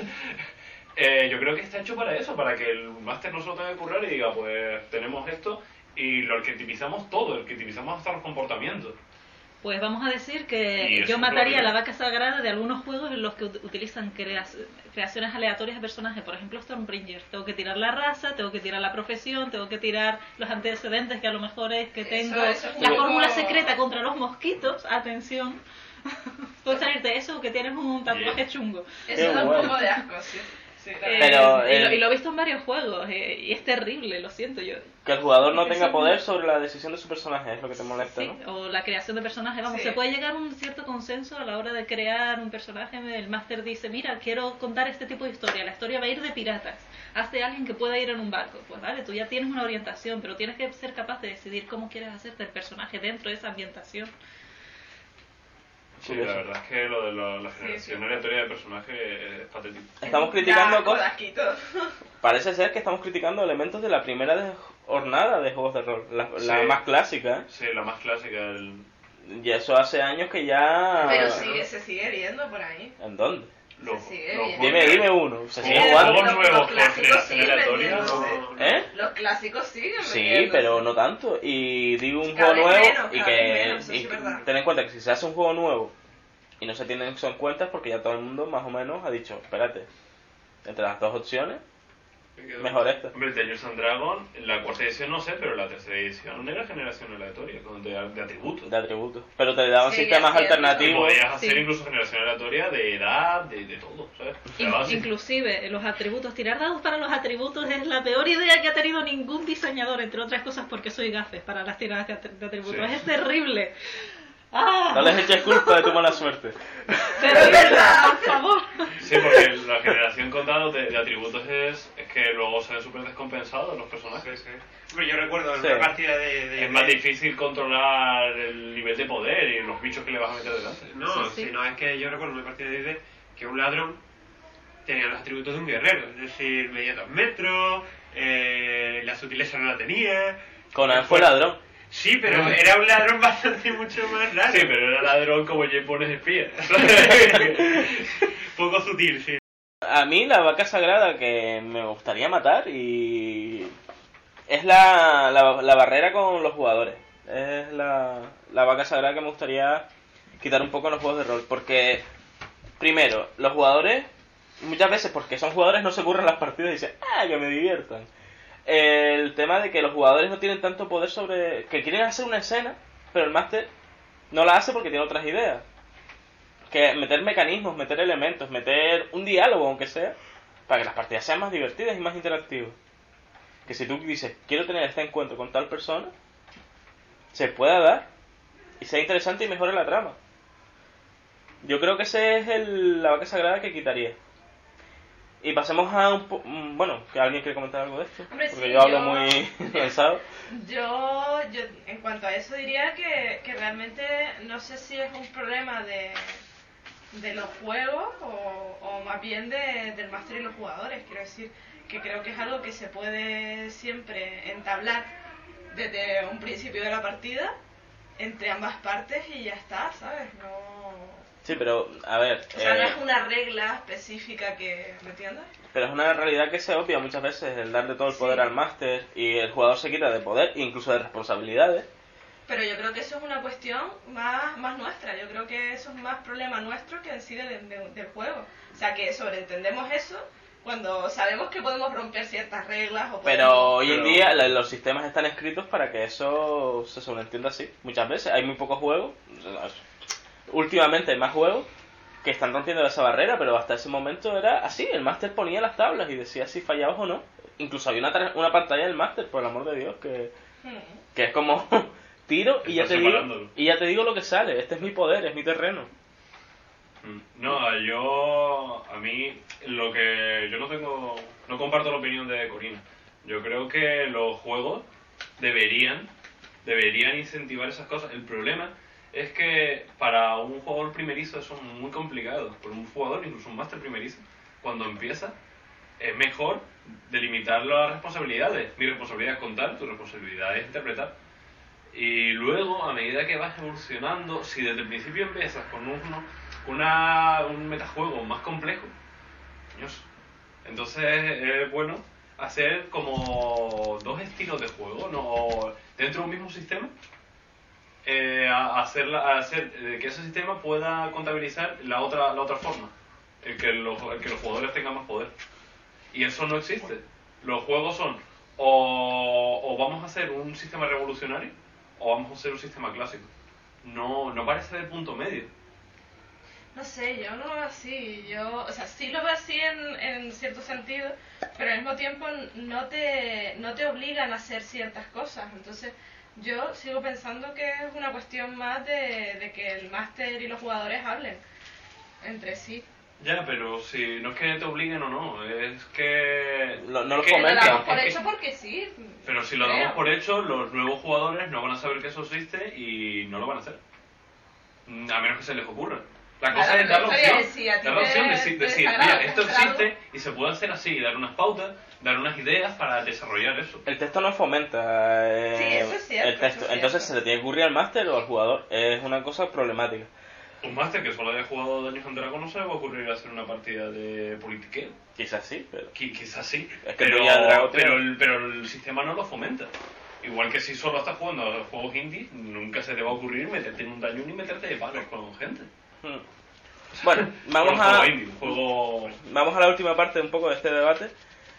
Eh, yo creo que está hecho para eso, para que el máster no se lo tenga que currar y diga, pues tenemos esto y lo arquetipizamos todo, arquetipizamos hasta los comportamientos. Pues vamos a decir Y que eso yo es mataría lo que- la vaca sagrada de algunos juegos en los que ut- utilizan creas- creaciones aleatorias de personajes. Por ejemplo, Stormbringer. Tengo que tirar la raza, tengo que tirar la profesión, tengo que tirar los antecedentes, que a lo mejor es que Eso- tengo eso es la un poco- fórmula secreta contra los mosquitos. Atención. Puede salirte eso o que tienes un tatuaje chungo. Eso Qué da un guay. poco de asco, sí. Sí, la Eh, verdad. Pero, y, lo, eh, y lo he visto en varios juegos eh, y es terrible, lo siento yo. Que el jugador no Eso tenga no- poder sobre la decisión de su personaje, es lo que te molesta, Sí, ¿no? o la creación de personajes, vamos, Sí. se puede llegar a un cierto consenso a la hora de crear un personaje. El máster dice, mira, quiero contar este tipo de historia, la historia va a ir de piratas, hazte alguien que pueda ir en un barco. Pues vale, tú ya tienes una orientación, pero tienes que ser capaz de decidir cómo quieres hacerte el personaje dentro de esa ambientación. Sí, Curioso. la verdad es que lo de la, la Sí, generación sí. aleatoria de personajes es patético. Estamos criticando Da cosas. asquito. Parece ser que estamos criticando elementos de la primera de- jornada de juegos de rol, la, la Sí. más clásica, Sí, la más clásica, el... ¿eh? Y eso hace años que ya. Pero sigue, se sigue viendo por ahí. ¿En dónde? los, Se sigue los bien. Dime, juegos- dime uno. ¿Se Sí, sigue los jugando? juegos Los- nuevos los con clásicos generación siguen aleatoria vendiéndose. no- ¿Eh? Los clásicos siguen Sí, vendiéndose. pero no tanto. Y digo un Cada juego vez nuevo menos, y cada que. vez menos, eso y sí es verdad. ten en cuenta que si se hace un juego nuevo y no se tienen eso en cuenta es porque ya todo el mundo más o menos ha dicho, espérate, entre las dos opciones, mejor esta. Hombre, el Dungeons and Dragons, la cuarta edición no sé, pero la tercera edición era generación aleatoria, con de, de atributos. De atributos. Pero te daban Sí, sistemas ya es cierto. Y alternativos. podías hacer Sí. incluso generación aleatoria de edad, de, de todo, ¿sabes? De In- base. inclusive eh, los atributos, tirar dados para los atributos es la peor idea que ha tenido ningún diseñador, entre otras cosas porque soy gafes para las tiradas de, atri- de atributos. Sí. Es terrible. ¡Ah! No les eches culpa de tu mala suerte. Pero es verdad, por favor. Sí, porque la generación con dados de, de atributos es, es que luego se ven súper descompensados los personajes. Sí, sí. Hombre, yo recuerdo en Sí. una partida de... de Es más difícil controlar el nivel de poder y los bichos que le vas a meter delante. No, Sí, sí. sino es que yo recuerdo en una partida de D and D que un ladrón tenía los atributos de un guerrero, es decir, medía dos metros, eh, la sutileza no la tenía. Conan fue ladrón. Sí, pero era un ladrón bastante mucho más raro. Sí, pero era ladrón como J. Pones espía. Poco sutil, sí. A mí la vaca sagrada que me gustaría matar y es la, la, la barrera con los jugadores. Es la, la vaca sagrada que me gustaría quitar un poco en los juegos de rol. Porque, primero, los jugadores, muchas veces porque son jugadores no se curran las partidas y dicen, ah, que me diviertan. El tema de que los jugadores no tienen tanto poder sobre... que quieren hacer una escena, pero el máster no la hace porque tiene otras ideas. Que meter mecanismos, meter elementos, meter un diálogo, aunque sea, para que las partidas sean más divertidas y más interactivas. Que si tú dices, quiero tener este encuentro con tal persona, se pueda dar y sea interesante y mejore la trama. Yo creo que ese es el, la vaca sagrada que quitaría. Y pasemos a un po bueno, que alguien quiere comentar algo de esto. Hombre, porque sí, yo hablo yo- muy cansado. Yo, yo, en cuanto a eso, diría que, que realmente no sé si es un problema de, de los juegos o, o más bien de, del máster y los jugadores. Quiero decir que creo que es algo que se puede siempre entablar desde un principio de la partida entre ambas partes y ya está, ¿sabes? No... Sí, pero, a ver... O sea, no eh, es una regla específica que... ¿Me entiendes? Pero es una realidad que se obvia muchas veces, el darle todo el Sí. poder al máster y el jugador se quita de poder, incluso de responsabilidades. Pero yo creo que eso es una cuestión más, más nuestra. Yo creo que eso es más problema nuestro que en sí de- de- del juego. O sea, que sobreentendemos eso cuando sabemos que podemos romper ciertas reglas o podemos... Pero hoy en Pero- día la- los sistemas están escritos para que eso se sobreentienda así. Muchas veces hay muy pocos juegos, últimamente hay más juegos que están rompiendo esa barrera, pero hasta ese momento era así. El máster ponía las tablas y decía si fallabas o no. Incluso había una, tra- una pantalla del máster, por el amor de Dios, que, Hmm. que es como tiro y ya, Está te digo, separándolo. y ya te digo lo que sale. Este es mi poder, es mi terreno. Mm. No, yo, a mí, lo que yo no tengo, no comparto la opinión de Corina. Yo creo que los juegos deberían, deberían incentivar esas cosas. El problema es que para un jugador primerizo eso es muy complicado. Por un jugador, incluso un máster primerizo, cuando empieza, es mejor delimitar las responsabilidades. Mi responsabilidad es contar, tu responsabilidad es interpretar. Y luego, a medida que vas evolucionando, si desde el principio empiezas con uno, una, un metajuego más complejo, coños, entonces es bueno hacer como dos estilos de juego, ¿no? Dentro de un mismo sistema, eh, a- hacer, la- a hacer eh, que ese sistema pueda contabilizar la otra, la otra forma, el que, los, el que los jugadores tengan más poder. Y eso no existe. Los juegos son o, o vamos a hacer un sistema revolucionario o vamos a hacer un sistema clásico. No, no parece haber punto medio. No sé, yo no lo veo así. Yo, o sea, sí lo veo así en, en cierto sentido, pero al mismo tiempo no te, no te obligan a hacer ciertas cosas. Entonces, yo sigo pensando que es una cuestión más de, de que el máster y los jugadores hablen entre sí. Ya, pero si no es que te obliguen o no, es que... No- no es lo que- Lo fomentan. damos por es que- hecho porque sí. Pero si lo creo. damos por hecho, los nuevos jugadores no van a saber que eso existe y no lo van a hacer. Mm, A menos que se les ocurra. La cosa Claro, es dar la pero esto opción, ya decía, a ti dar la te- opción de te decir, decir, desagrada, mira, esto te desagrada. existe y se puede hacer así, dar unas pautas, dar unas ideas para desarrollar eso. El texto no fomenta eh, Sí, eso es cierto, el texto. eso es Entonces cierto. se le tiene que ocurrir al máster o al jugador. Es una cosa problemática. Un máster que solo haya jugado Dungeons and Dragons no se le va a ocurrir hacer una partida de politiqueo. Quizás sí, pero... Qui- Quizás sí, Es que pero, tú ya Dragon pero, tiene- el, pero el sistema no lo fomenta. Igual que si solo estás jugando a juegos indie, nunca se te va a ocurrir meterte en un dañón y meterte de palos con gente. Hmm. Bueno, vamos Bueno, un juego a... indie, un juego... Vamos a la última parte un poco de este debate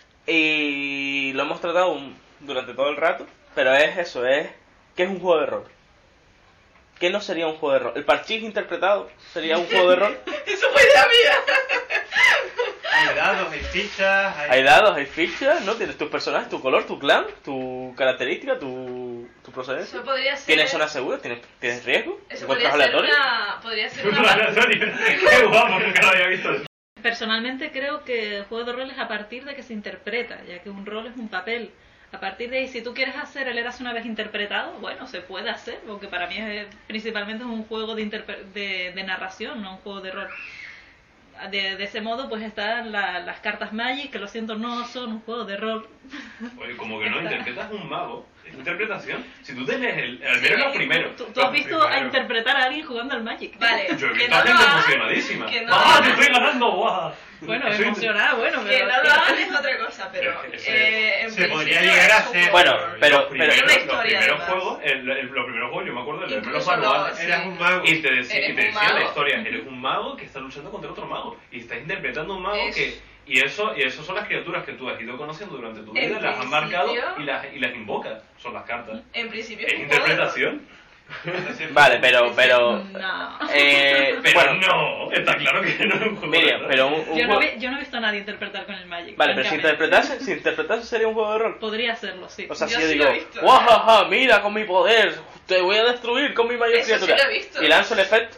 y lo hemos tratado un- durante todo el rato, pero es eso, es ¿qué es un juego de rol? ¿Qué no sería un juego de rol? ¿El parchís interpretado sería un juego de rol? Eso fue idea mía. Hay dados, hay fichas, hay... Hay dados, hay fichas, ¿no? Tienes tus personajes, tu color, tu clan, tu característica, tu, tu procedencia. Eso podría ser... ¿Tienes zona segura? ¿Tienes, tienes riesgo? Eso ¿Encuentros podría ser aleatorios? una... Podría ser una... Puto aleatorio. Qué guapo, nunca lo había visto. Personalmente creo que el juego de rol es a partir de que se interpreta, ya que un rol es un papel. A partir de ahí, si tú quieres hacer el Eras una vez interpretado, bueno, se puede hacer, porque para mí es, principalmente es un juego de, interpre- de, de narración, no un juego de rol. De, de ese modo, pues están la- las cartas Magic, que lo siento, no son un juego de rol. Oye, como que no interpretas un mago. Es interpretación. Si tú tienes el, al menos lo primero. ¿Tú, tú has Lo visto primero. a interpretar a alguien jugando al Magic? Vale, Yo he que visto no a lo gente hagan, emocionadísima. que no ¡Ah, lo te hagan. estoy ganando! ¡Guau! Bueno, Soy- emocionada, bueno, Que pero... no lo hagan es otra cosa, pero Es que eh, en Se podría podría llegar a ser. Bueno, pero- los primeros, Era una historia, los primeros además. juegos, el, el- los primeros juegos, yo me acuerdo de leerme los Incluso manuales. los- Eras un mago. Y te decía, Eres y te un decía la mago. historia, eres un mago que está luchando contra otro mago. Y estás interpretando a un mago Es- que... Y eso, y eso son las criaturas que tú has ido conociendo durante tu vida, En las has marcado principio- y las, y las invocas. Son las cartas. En principio Es un juego de rol. interpretación. Vale, pero, pero, No. eh, Pero bueno, no, está claro que no es un juego. Miriam, de rol. pero un, un Yo no, juego... vi- yo no he visto a nadie interpretar con el Magic. Vale, pero si francamente. interpretase, si interpretase sería un juego de rol. Podría serlo, sí. O sea, Yo si yo sí digo, lo he visto. ¡guajaja! Mira con mi poder, te voy a destruir con mi mayor Eso sí criatura. lo he visto. Y lanzo el efecto.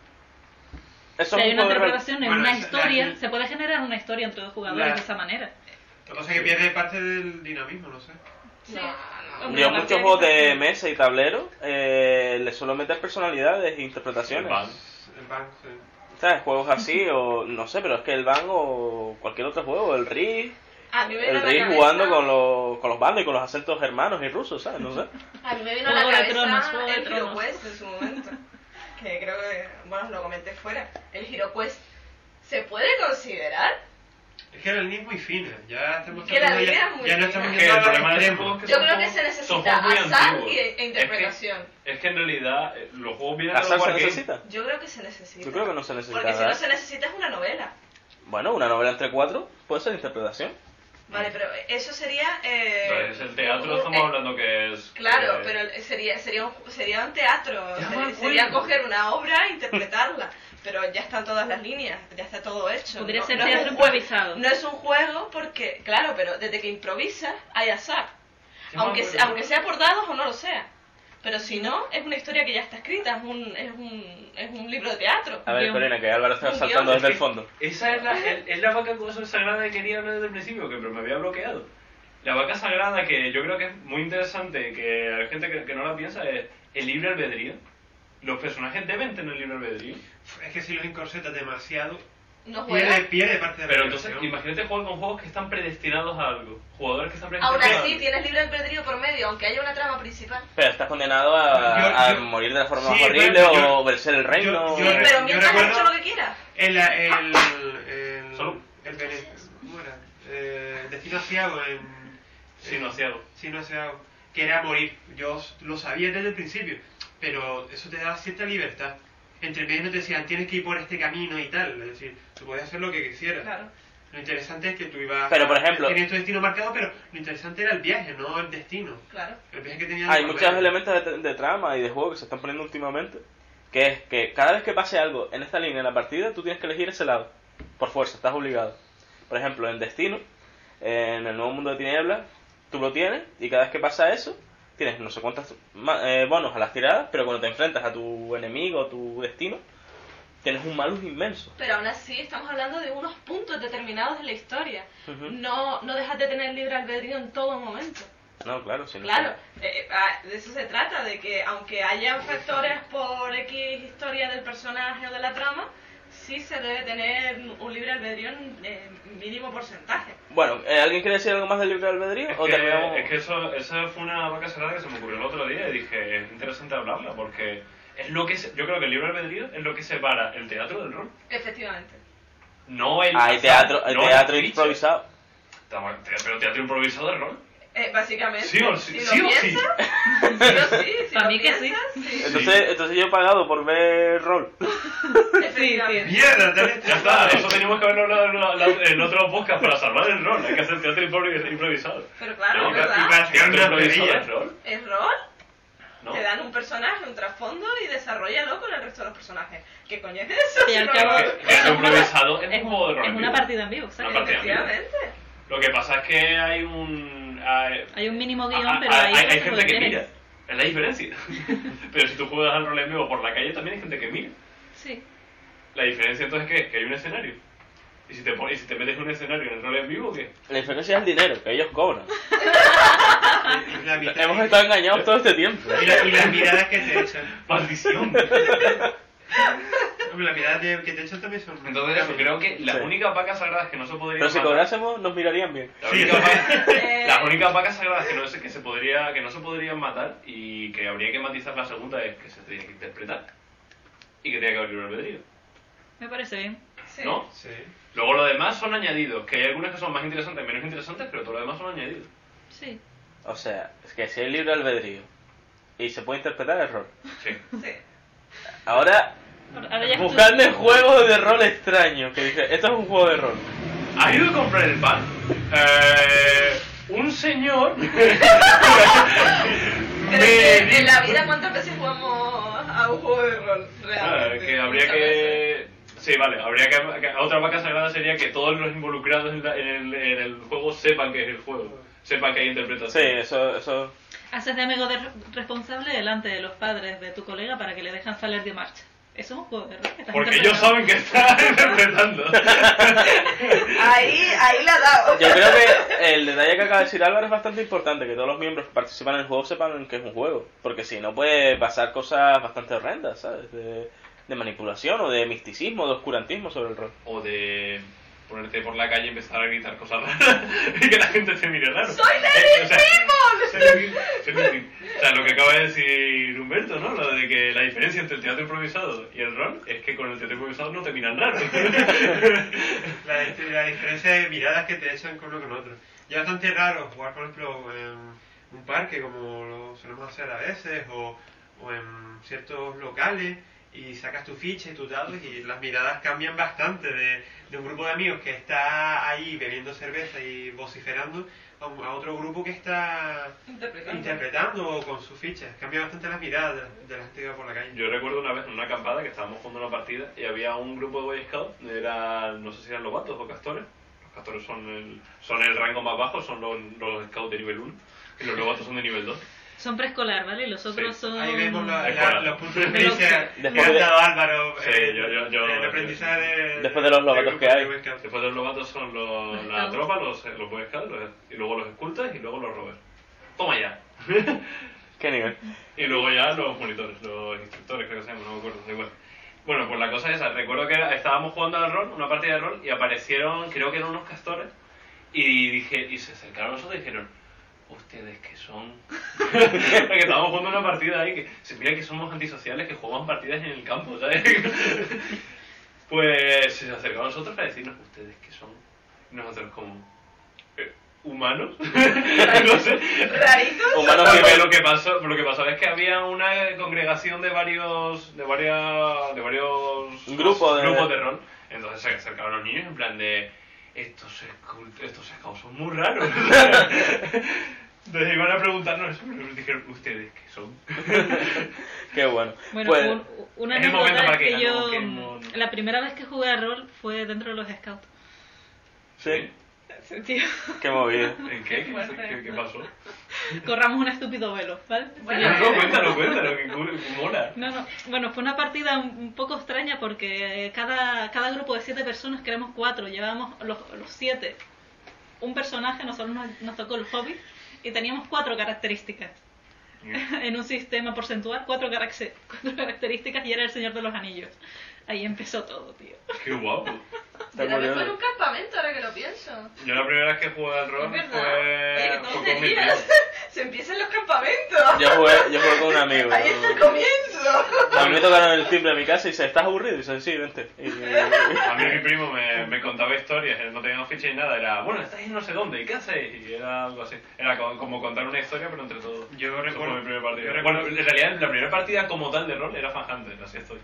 Eso Si hay es un una juego de rol. interpretación en Bueno, una esa- historia, la- se puede generar una historia entre dos jugadores La- de esa manera. Lo que pasa es que pierde parte del dinamismo, no sé. Sí. No, no. hombre, Yo aparte muchos de juegos de que- mesa y tablero eh, le suelo meter personalidades e interpretaciones. El ban. El banco, sí. ¿Sabes? Juegos así o no sé, pero es que el Bang o cualquier otro juego, el Risk, A mí me vino el a la Risk cabeza- jugando con los, con los bandos y con los acentos germanos y rusos, ¿sabes? No sé. A mí me vino a la Juego de cabeza Tronos, Juego de el Tronos. HeroQuest en su momento. Que creo que, bueno, lo comenté fuera. El HeroQuest se puede considerar. Es que la línea es muy fina. Ya estamos Que la tratando línea ya, es muy ya no fina. estamos Que yendo el a los problema de esos extremos. juegos que Yo son creo que juegos- se son necesita juegos muy azar antiguos. y- e Es que- interpretación. Es que en realidad eh, los juegos vienen ¿La de los salsa se wargames. necesita? Yo creo que se necesita. Yo creo que no se necesita. Porque si no ¿verdad? se necesita es una novela. Bueno, una novela entre cuatro puede ser interpretación. Vale, pero eso sería... Eh, Entonces, el teatro un- estamos eh, hablando que es... Claro, eh, pero sería, sería, un, sería un teatro, Ya sería, me sería acuerdo. coger una obra e interpretarla, pero ya están todas las líneas, ya está todo hecho. Podría no, ser no es teatro un juego- improvisado. No es un juego porque, claro, pero desde que improvisas hay azar, ya me aunque, acuerdo. se- aunque sea por dados o no lo sea. Pero si no, es una historia que ya está escrita, es un, es un, es un libro de teatro. A ver, Guión. Corina, que Álvaro está Un saltando guión. desde el fondo. Esa es la, es, es la vaca cosa sagrada que quería hablar desde el principio, que pero me había bloqueado. La vaca sagrada, que yo creo que es muy interesante, que hay gente que, que no la piensa, es el libre albedrío. Los personajes deben tener libre albedrío. Es que si los encorsetas demasiado, No pierde, juega. pierde parte de la Pero entonces, diversión. imagínate jugar con juegos que están predestinados a algo. Jugadores que están Aún predestinados a así, algo. tienes libre albedrío por medio, aunque haya una trama principal. Pero estás condenado a, Yo- a yo- morir de la forma sí, más horrible bueno, yo- o vencer el reino. yo- Sí, re- pero yo mientras has recuerdo- hecho lo que quieras. El, el, el, Solo. el, bene- ¿cómo era? Eh, Destino Asiago en... Sí, no hacía algo. Sí, no Asiago, que era morir. Yo lo sabía desde el principio, pero eso te daba cierta libertad. Entre medio no te decían, tienes que ir por este camino y tal. Es decir, tú podías hacer lo que quisieras. Claro. Lo interesante es que tú ibas... Pero, por ejemplo- Tenías tu destino marcado, pero lo interesante era el viaje, no el destino. Claro. El viaje que tenías... Hay de muchos por medio. elementos de, de trama y de juego que se están poniendo últimamente. Que es que cada vez que pase algo en esta línea en la partida, tú tienes que elegir ese lado. Por fuerza, estás obligado. Por ejemplo, en Destino, en el nuevo mundo de tinieblas, tú lo tienes y cada vez que pasa eso, tienes no sé cuántos ma- eh, bonos a las tiradas, pero cuando te enfrentas a tu enemigo, tu destino, tienes un malus inmenso. Pero aún así estamos hablando de unos puntos determinados de la historia. Ujú. No, no dejas de tener libre albedrío en todo momento. No, claro, si no Claro, eh, ah, de eso se trata, de que aunque haya factores por X historia del personaje o de la trama, sí se debe tener un libre albedrío en eh, mínimo porcentaje. Bueno, eh, ¿alguien quiere decir algo más del libre albedrío? Es ¿O que, terminamos? es que eso, esa fue una vaca sagrada que se me ocurrió el otro día y dije, es interesante hablarla porque es lo que se- yo creo que el libre albedrío es lo que separa el teatro del rol. Efectivamente. No el Hay azar, teatro, hay no el teatro ficha. improvisado. Estamos- te- Pero teatro improvisado del rol. Eh, básicamente, Sí o si sí, lo sí o sí. piensas, sí o sí, si Para lo mí que sí. piensas, sí. Entonces, entonces yo he pagado por ver rol. Efectivamente. ¡Mierda! Dale, Ya está, eso teníamos que haberlo hablado en la- la- en otro podcast para salvar el rol. Hay que hacer teatro impro- improvisado. Pero claro, No, es y verdad. para sacar Teatro una improvisado perilla. es rol. ¿Es rol? ¿No? Te dan un personaje, un trasfondo y desarrollalo con el resto de los personajes. ¿Qué coño es eso? Y Si al no cabo- lo- El teatro improvisado es Es, un juego de un- rol. es en una vivo. partida en vivo, Una ¿sabes? partida en vivo. Efectivamente. Lo que pasa es que hay un... Hay, Hay un mínimo guión, hay- pero hay- ahí hay se gente puede que ver. mira. Es la diferencia. Pero si tú juegas al rol en vivo por la calle, también hay gente que mira. Sí. La diferencia entonces ¿qué es? Que hay un escenario. Y si te pones, y si te metes en un escenario en el rol en vivo, ¿qué? La diferencia es el dinero, que ellos cobran. Y la mitad- Hemos estado engañados todo este tiempo. y, la- y las miradas que te echan. ¡Maldición! Hombre, las miradas de- que te echan también son... Entonces eso, creo que las Sí. únicas vacas sagradas que no se podrían Pero si matar- cobrásemos, nos mirarían bien. La Sí. única vaca- Eh, las únicas vacas sagradas que no, se, que, se podría, que no se podrían matar y que habría que matizar la segunda es que se tiene que interpretar y que tiene que haber libre albedrío, Me parece bien. sí. ¿no? Sí. Luego lo demás son añadidos, que hay algunas que son más interesantes y menos interesantes, pero todo lo demás son añadidos. Sí. O sea, es que si hay libre albedrío y se puede interpretar el rol. Sí. Sí. Ahora, Ahora ya buscadme juegos de rol extraños. Que dice, esto es un juego de rol. ¿Has ido a comprar el pan? Eh, un señor... Pero me es que en dijo- la vida, ¿cuántas veces jugamos a un juego de rol? Ah, Realmente. que habría Muchas veces. que... Sí, vale, habría que... que- Otra vaca sagrada sería que todos los involucrados en, la- en el, en el juego sepan que es el juego. Sepan que hay interpretación. Sí, eso, eso. haces de amigo de responsable delante de los padres de tu colega para que le dejan salir de marcha. Eso es un juego de rol que estás Porque ellos interpretando. saben que está interpretando. Ahí, ahí la ha dado. Yo creo que el detalle que acaba de decir Álvaro es bastante importante, que todos los miembros que participan en el juego sepan que es un juego. Porque si no puede pasar cosas bastante horrendas, ¿sabes? De, de manipulación o de misticismo, de oscurantismo sobre el rol. O de ponerte por la calle y empezar a gritar cosas raras y que la gente te mire raro. ¡Soy Eh, o sea, People! soy Lady- O sea, lo que acaba de decir Humberto, ¿no? Lo de que la diferencia entre el teatro improvisado y el rol es que con el teatro improvisado no te miran raro. La, la diferencia de miradas que te echan con uno con otro. Y es bastante raro jugar, por ejemplo, en un parque, como lo solemos hacer a veces, o, o en ciertos locales, y sacas tu ficha y tus dados, y las miradas cambian bastante de, de un grupo de amigos que está ahí bebiendo cerveza y vociferando a, un- a otro grupo que está Interpretando. interpretando con sus fichas. Cambia bastante las miradas de, de la gente que va por la calle. Yo recuerdo una vez en una acampada que estábamos jugando una partida y había un grupo de Boy Scouts, eran, no sé si eran lobatos o castores. Los castores son el, son el rango más bajo, son los, los Scouts de nivel uno, y los lobatos son de nivel dos. Son preescolar, ¿vale? Y los otros Sí. son... Ahí vemos la- Escolar. la- los puntos de experiencia que Después ha de- dado Álvaro. Sí, eh, yo- yo- yo- el aprendizaje de, Después de los lobatos del grupo que hay. de Boy Scouts. Después de los lobatos son los, Los la Scouts. tropa, los, los Boy Scouts, los- y luego los escultas y luego los rovers. Toma ya. ¿Qué nivel? Y luego ya los monitores, los instructores, creo que se llaman, no me acuerdo, da igual. Bueno, pues la cosa es esa. Recuerdo que era- estábamos jugando al rol, una partida de rol, y aparecieron, creo que eran unos castores, y dije y se acercaron a nosotros y dijeron, ustedes que son... Porque estábamos jugando una partida ahí, que se mira que somos antisociales, que jugamos partidas en el campo, ¿sabes? Pues se acercaron a nosotros para decirnos, ustedes que son... Y nosotros como... "Eh, ¿Humanos? No sé. Raritos. Humanos Porque que- lo que pasó, lo que pasó es que había una congregación de varios, de varias, de varios Un grupo de- grupos de rol. Entonces se acercaron los niños en plan de estos escul- estos scouts son muy raros. Entonces iban a preguntarnos eso, pero nos dijeron ustedes qué son. Qué bueno. Bueno, Pues, un- una es el momento anécdota para es que que yo... ganemos, que no- no- La primera vez que jugué a rol fue dentro de los scouts. sí, Sí, tío. qué movida. ¿En qué? ¿Qué, qué, qué pasó? Corramos un estúpido velo, ¿vale? Bueno, No, no, cuéntalo, cuéntalo, que cool, que mola. No, no. Bueno, fue una partida un, un poco extraña porque cada, cada grupo de siete personas, que éramos cuatro, llevábamos los, los siete un personaje, nosotros nos, nos tocó el hobby y teníamos cuatro características. En un sistema porcentual, cuatro, carac- cuatro características y era el Señor de los Anillos. Ahí empezó todo, tío. Qué guapo. Está Yo también curioso. fue en un campamento, ahora que lo pienso. Yo la primera vez que jugué al rol Es verdad. fue, Oye, qué fue con mi primo. tonterías. Se empiezan los campamentos. Yo jugué, yo jugué con un amigo. Ahí está el comienzo. A mí me tocaron el timbre de mi casa y dice, ¿estás aburrido? Y dice, sí, vente. Y- A mí mi primo me, me contaba historias, él no teníamos ficha ni nada, era, bueno, estáis en no sé dónde, ¿y qué hacéis? Y era algo así. Era co- como contar una historia, pero entre todos. Yo Eso recuerdo- fue mi primera partida. yo recuerdo- Bueno, en realidad la primera partida como tal de rol era Fan Hunter, así estoy.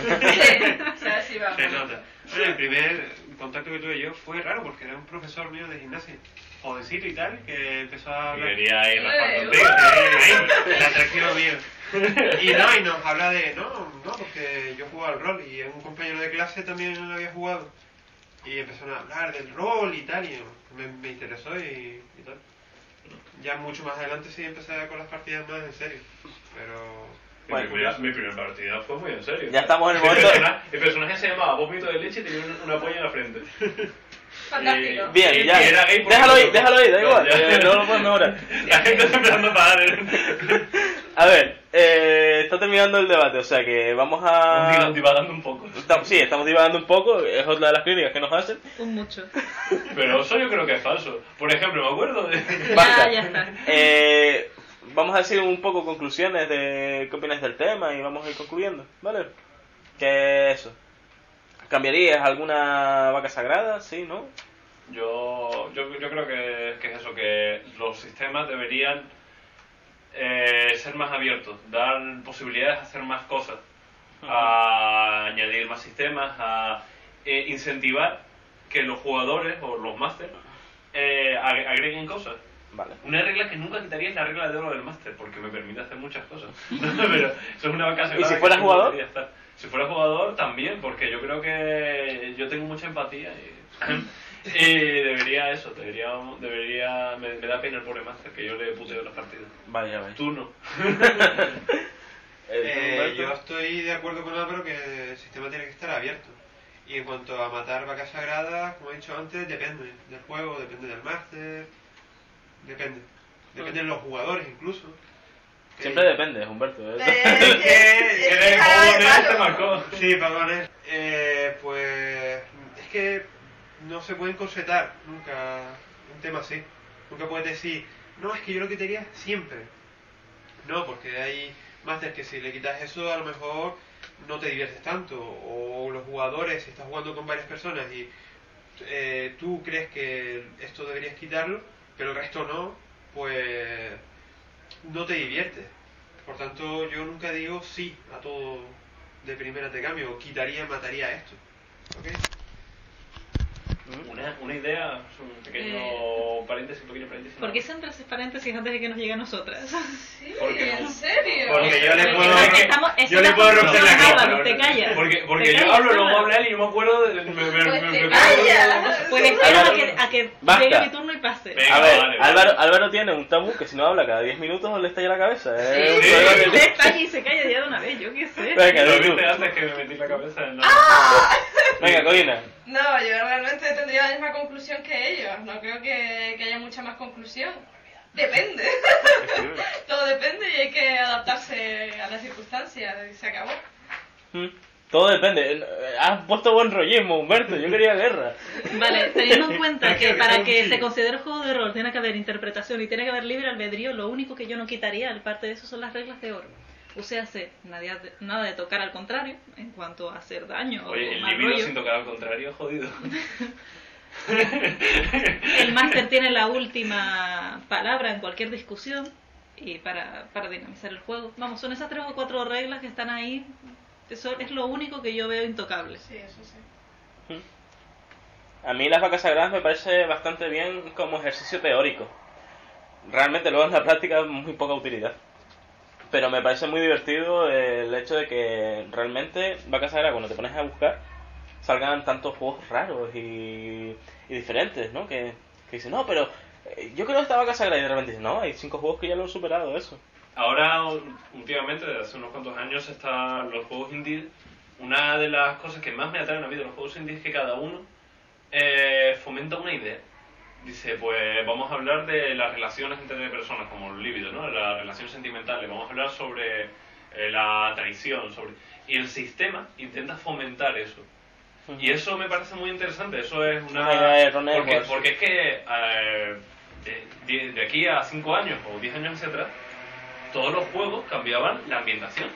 O sea, sí va. Se nota. Bueno, el primer contacto que tuve yo fue raro porque era un profesor mío de gimnasia, jovencito y tal, que empezó a Y hablar. quería ir raspar Eh, contigo. El atractivo mío. Y no, y nos habla de, no, no, porque yo jugaba al rol y un compañero de clase también había jugado. Y empezaron a hablar del rol y tal, y me, me interesó y, y tal. Ya mucho más adelante sí empecé con las partidas más en serio, pero... Mi Bueno, primera, mi primera partida fue muy en serio. Ya estamos en el El momento- personaje, el personaje se llamaba Vómito de Leche y tenía un- una polla en la frente. Fantástico. Bien, Y- ya. y era gay porque Déjalo no ahí, lo- déjalo ahí, da No, igual. ya. eh, No lo puedes mejorar. La gente está empezando a parar. ¿eh? A ver, eh, está terminando el debate, o sea que vamos a... Diva- Divagando un poco. Estamos- Sí, estamos divagando un poco, es otra de las críticas que nos hacen. Un mucho. Pero eso yo creo que es falso. Por ejemplo, me acuerdo de... Basta. Ya, ya está. Eh, vamos a decir un poco conclusiones de qué opinas del tema y vamos a ir concluyendo, ¿vale? ¿Qué es eso? ¿Cambiarías alguna vaca sagrada? Sí, ¿no? Yo, yo, yo creo que, que es eso, que los los sistemas deberían eh, ser más abiertos, dar posibilidades a hacer más cosas, a añadir más sistemas, a eh, incentivar que los jugadores o los másters eh, ag- agreguen cosas. Vale. Una regla que nunca quitaría es la regla de oro del máster, porque me permite hacer muchas cosas. Pero eso es una vaca sagrada. ¿Y si que fueras nunca jugador? debería estar. Si fuera jugador también, porque yo creo que yo tengo mucha empatía y, y debería eso, debería, debería me, me da pena el pobre máster que yo le puteo las partidas. Vaya, vaya. Tú no. Eh, yo estoy de acuerdo con Álvaro que el sistema tiene que estar abierto. Y en cuanto a matar vacas sagradas, como he dicho antes, depende del juego, depende del máster, depende. Depende de los jugadores incluso. Siempre depende, Humberto. ¿eh? Eh, Es que- es Que el que cada vez juego malo. te marcó. Sí, pagones. Eh, pues es que no se puede encorsetar nunca un tema así. Nunca puedes decir, no, es que yo lo quitaría siempre. No, porque hay másters que si le quitas eso a lo mejor no te diviertes tanto. O los jugadores, si estás jugando con varias personas y eh, tú crees que esto deberías quitarlo, pero el resto no, pues no te diviertes. Por tanto, yo nunca digo sí a todo de primera te cambio, o quitaría, mataría esto. ¿Ok? Una, una idea, es un pequeño Eh, paréntesis, un pequeño paréntesis. ¿Por qué siempre haces paréntesis antes de que nos llegue a nosotras? Sí, Porque no. ¿en serio? Porque yo le puedo, Es que estamos- es yo le una puedo conclusión, romper la Álvaro, cabeza. te callas. Porque, porque Te yo callas, hablo, luego Álvaro. hablar y yo me acuerdo de... Me, me, Pues me- te me- callas. Pues espera Álvaro, a que, a que basta. llegue mi turno y pase. Venga, A ver, vale, vale. Álvaro, Álvaro tiene un tabú que si no habla cada diez minutos le estalla la cabeza. ¿eh? Sí. Un problema que Te tiene. estalla y se calla ya de una vez, yo qué sé. Venga, Lo di tú. viste antes que me metí la cabeza en la... Venga, Colina. No, yo realmente tendría la misma conclusión que ellos. No creo que, que haya mucha más conclusión. Depende. Todo depende y hay que adaptarse a las circunstancias. Y se acabó. Mm, Todo depende. Has puesto buen rollismo, Humberto. Yo quería guerra. Vale, teniendo en cuenta Es que que para es que un se sí. considere juego de rol tiene que haber interpretación y tiene que haber libre albedrío, lo único que yo no quitaría, aparte de eso, son las reglas de oro. O sea, hace nada de, nada de tocar al contrario, en cuanto a hacer daño Oye, o el mal libido rollo. sin tocar al contrario, jodido. El máster tiene la última palabra en cualquier discusión y para, para dinamizar el juego. Vamos, son esas tres o cuatro reglas que están ahí. Eso es lo único que yo veo intocable. Sí, eso sí. A mí las vacas sagradas me parece bastante bien como ejercicio teórico. Realmente luego en la práctica muy poca utilidad. Pero me parece muy divertido el hecho de que realmente vacas sagradas cuando te pones a buscar salgan tantos juegos raros y, y diferentes, ¿no? Que, que dicen, no, pero eh, yo creo que esta vaca sagrada y de repente dicen, no, hay cinco juegos que ya lo han superado eso. Ahora, últimamente, desde hace unos cuantos años, están los juegos indie. Una de las cosas que más me atraen a mí de los juegos indie es que cada uno eh, fomenta una idea. Dice, pues vamos a hablar de las relaciones entre personas, como el líbido, ¿no? Las relaciones sentimentales. Vamos a hablar sobre eh, la traición, sobre... Y el sistema intenta fomentar eso. Y eso me parece muy interesante. Eso es una... Una idea de Ron porque, Edwards. porque es que eh, de, de- de aquí a cinco años o diez años hacia atrás, todos los juegos cambiaban la ambientación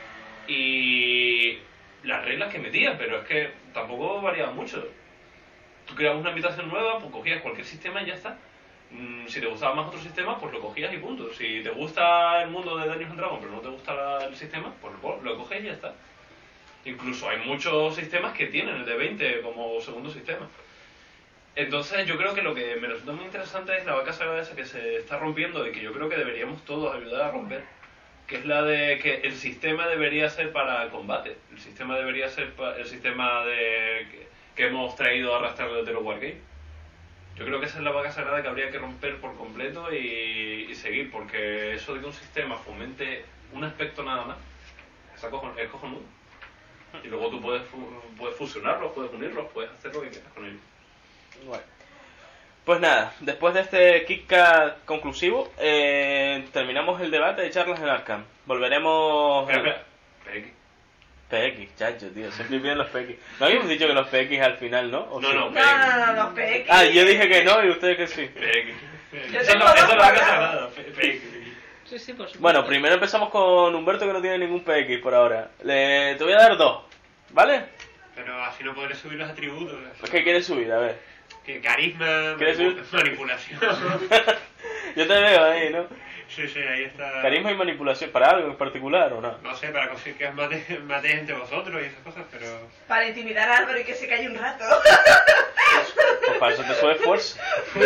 y las reglas que metían, pero es que tampoco variaban mucho. Tú creabas una ambientación nueva, pues cogías cualquier sistema y ya está. Mm, si te gustaba más otro sistema, pues lo cogías y punto. Si te gusta el mundo de Dungeons and Dragons, pero no te gusta la- el sistema, pues lo, lo coges y ya está. Incluso hay muchos sistemas que tienen el de veinte como segundo sistema. Entonces yo creo que lo que me resulta muy interesante es la vaca sagrada esa que se está rompiendo y que yo creo que deberíamos todos ayudar a romper, que es la de que el sistema debería ser para combate, el sistema debería ser pa- el sistema de que, que hemos traído a arrastrar desde los Wargames. Yo creo que esa es la vaca sagrada que habría que romper por completo y, y seguir, porque eso de que un sistema fomente un aspecto nada más es, acojon- es cojonudo. Y luego tú puedes, fu- puedes fusionarlos, puedes unirlos, puedes hacer lo que quieras con ellos. Bueno. Pues nada, después de este KitKat conclusivo, eh, terminamos el debate de charlas en Arkham. Volveremos... Espera, espera. P X. P X, chacho, tío, siempre piden los P X. ¿No habíamos dicho que los P X al final, no? ¿O No, sí? no, No, no, no, los P X. Ah, yo dije que no y ustedes que sí. P X. Yo Eso tengo no, eso dos no va a guardados. casar nada. P X. Sí, sí, por supuesto. Bueno, primero empezamos con Humberto que no tiene ningún P X por ahora. Le... Te voy a dar dos, ¿vale? Pero así no podré subir los atributos. Pues que quieres subir, a ver. Que carisma, ¿Quieres manipu- subir? manipulación. Yo te veo ahí, ¿no? Sí, sí, ahí está. Carisma y manipulación, ¿para algo en particular o no? No sé, para conseguir que os mate, matéis entre vosotros y esas cosas, pero... Para intimidar a Álvaro y que se calle un rato. Pues para eso te sube fuerza.